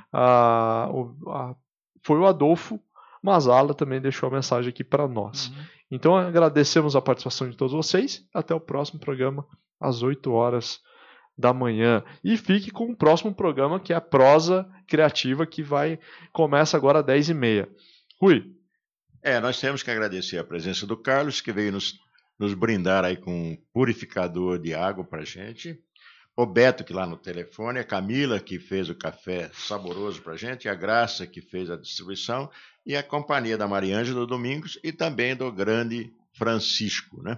a, a, foi o Adolfo Mazala também deixou a mensagem aqui para nós. Uhum. Então agradecemos a participação de todos vocês. Até o próximo programa às oito horas da manhã. E fique com o próximo programa, que é a Prosa Criativa, que vai começa agora às dez e meia. Rui. É, nós temos que agradecer a presença do Carlos, que veio nos, nos brindar aí com um purificador de água para a gente. O Beto, que lá no telefone, a Camila, que fez o café saboroso para a gente, e a Graça, que fez a distribuição, e a companhia da Mariângela Domingos e também do grande Francisco, né?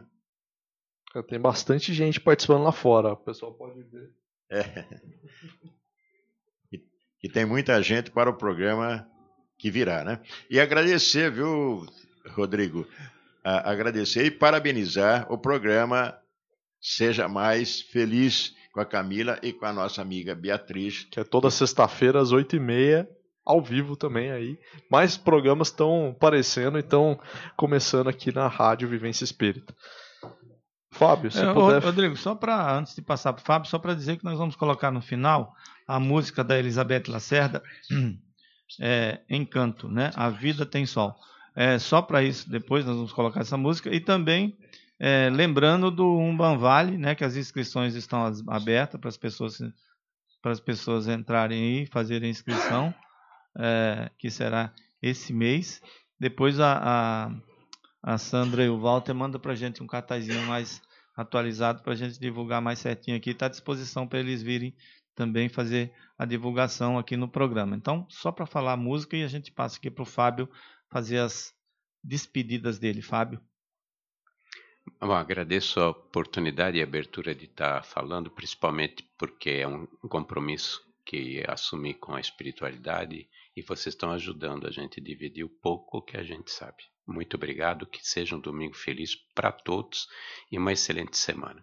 Tem bastante gente participando lá fora, o pessoal pode ver. É. E, e tem muita gente para o programa que virá, né? E agradecer, viu, Rodrigo? A, agradecer e parabenizar o programa Seja Mais Feliz, com a Camila e com a nossa amiga Beatriz. Que é toda sexta-feira às oito e meia, ao vivo também aí. Mais programas estão aparecendo e estão começando aqui na Rádio Vivência Espírita. Fábio, se é, puder... Rodrigo, só para, antes de passar para o Fábio, só para dizer que nós vamos colocar no final a música da Elizabeth Lacerda, é, Encanto, né? A Vida Tem Sol. É, só para isso, depois nós vamos colocar essa música e também... É, lembrando do Umbanvale, né, que as inscrições estão abertas para as pessoas, para as pessoas entrarem aí e fazerem a inscrição, é, que será esse mês. Depois a, a, a Sandra e o Walter mandam para a gente um cartazinho mais atualizado para a gente divulgar mais certinho aqui. Está à disposição para eles virem também fazer a divulgação aqui no programa. Então, só para falar a música e a gente passa aqui para o Fábio fazer as despedidas dele. Fábio. Bom, agradeço a oportunidade e a abertura de estar falando, principalmente porque é um compromisso que assumi com a espiritualidade e vocês estão ajudando a gente a dividir o pouco que a gente sabe. Muito obrigado, que seja um domingo feliz para todos e uma excelente semana.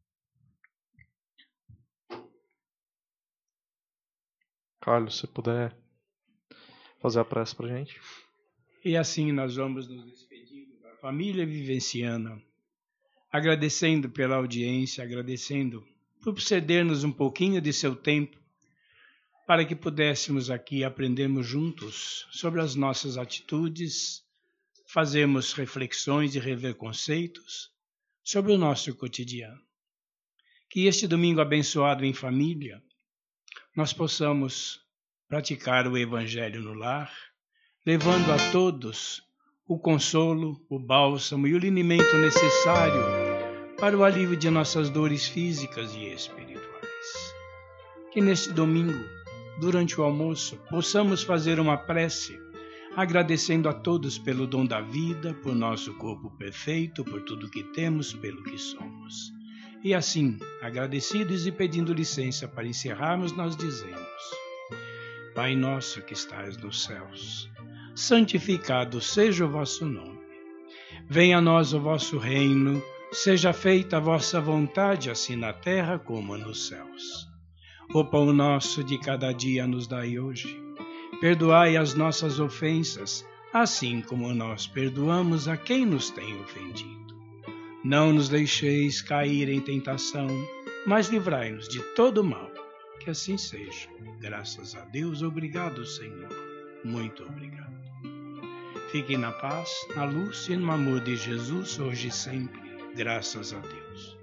Carlos, se puder fazer a prece para a gente. E assim nós vamos nos despedindo da família vivenciana, agradecendo pela audiência, agradecendo por ceder-nos um pouquinho de seu tempo para que pudéssemos aqui aprendermos juntos sobre as nossas atitudes, fazermos reflexões e rever conceitos sobre o nosso cotidiano. Que este domingo abençoado em família, nós possamos praticar o Evangelho no lar, levando a todos o consolo, o bálsamo e o linimento necessário para o alívio de nossas dores físicas e espirituais. Que neste domingo, durante o almoço, possamos fazer uma prece, agradecendo a todos pelo dom da vida, por nosso corpo perfeito, por tudo que temos, pelo que somos. E assim, agradecidos e pedindo licença para encerrarmos, nós dizemos: Pai nosso que estais nos céus, santificado seja o vosso nome. Venha a nós o vosso reino, seja feita a vossa vontade, assim na terra como nos céus. O pão nosso de cada dia nos dai hoje. Perdoai as nossas ofensas, assim como nós perdoamos a quem nos tem ofendido. Não nos deixeis cair em tentação, mas livrai-nos de todo mal. Que assim seja. Graças a Deus, obrigado, Senhor. Muito obrigado. Fiquem na paz, na luz e no amor de Jesus, hoje e sempre. Graças a Deus.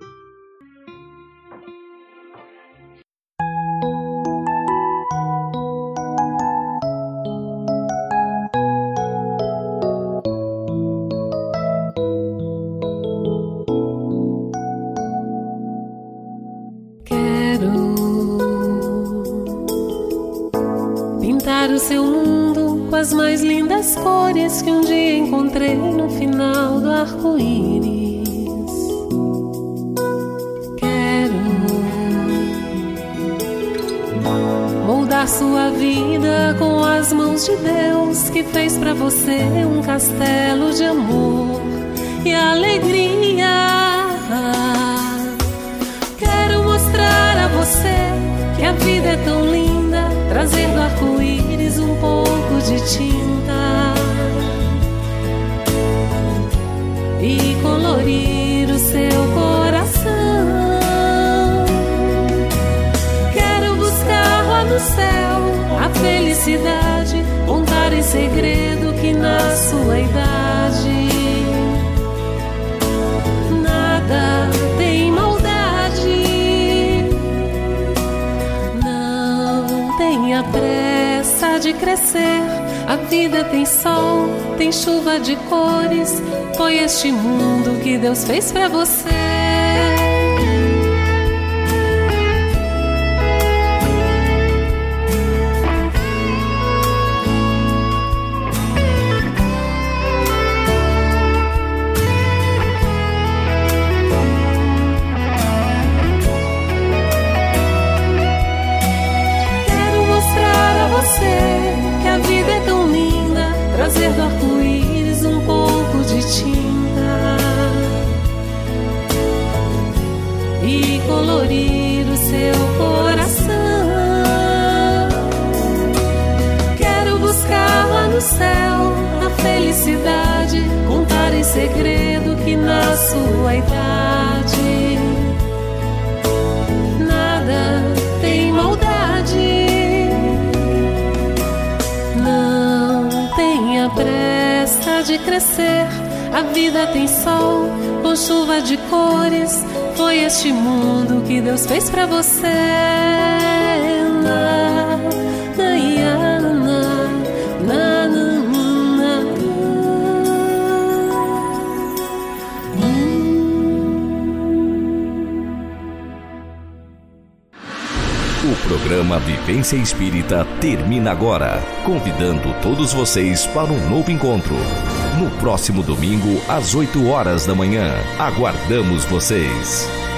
O seu mundo com as mais lindas cores que um dia encontrei no final do arco-íris. Quero moldar sua vida com as mãos de Deus, que fez pra você um castelo de amor e alegria. Quero mostrar a você que a vida é tão linda, trazer do arco-íris um pouco de tinta e colorir o seu coração. Quero buscar lá no céu a felicidade, contar em segredo que na sua idade nada tem maldade. Não tenha pressa de crescer, a vida tem sol, tem chuva de cores, foi este mundo que Deus fez pra você. Que a vida é tão linda, trazer do arco-íris um pouco de tinta e colorir o seu coração. Quero buscar lá no céu a felicidade, contar em segredo que na sua idade nada tem maldade. Tenha pressa de crescer, a vida tem sol, com chuva de cores, foi este mundo que Deus fez pra você. Na, na, ia, na, na, na, na, hum. programa Vivência Espírita termina agora, convidando todos vocês para um novo encontro. No próximo domingo, às oito horas da manhã. Aguardamos vocês.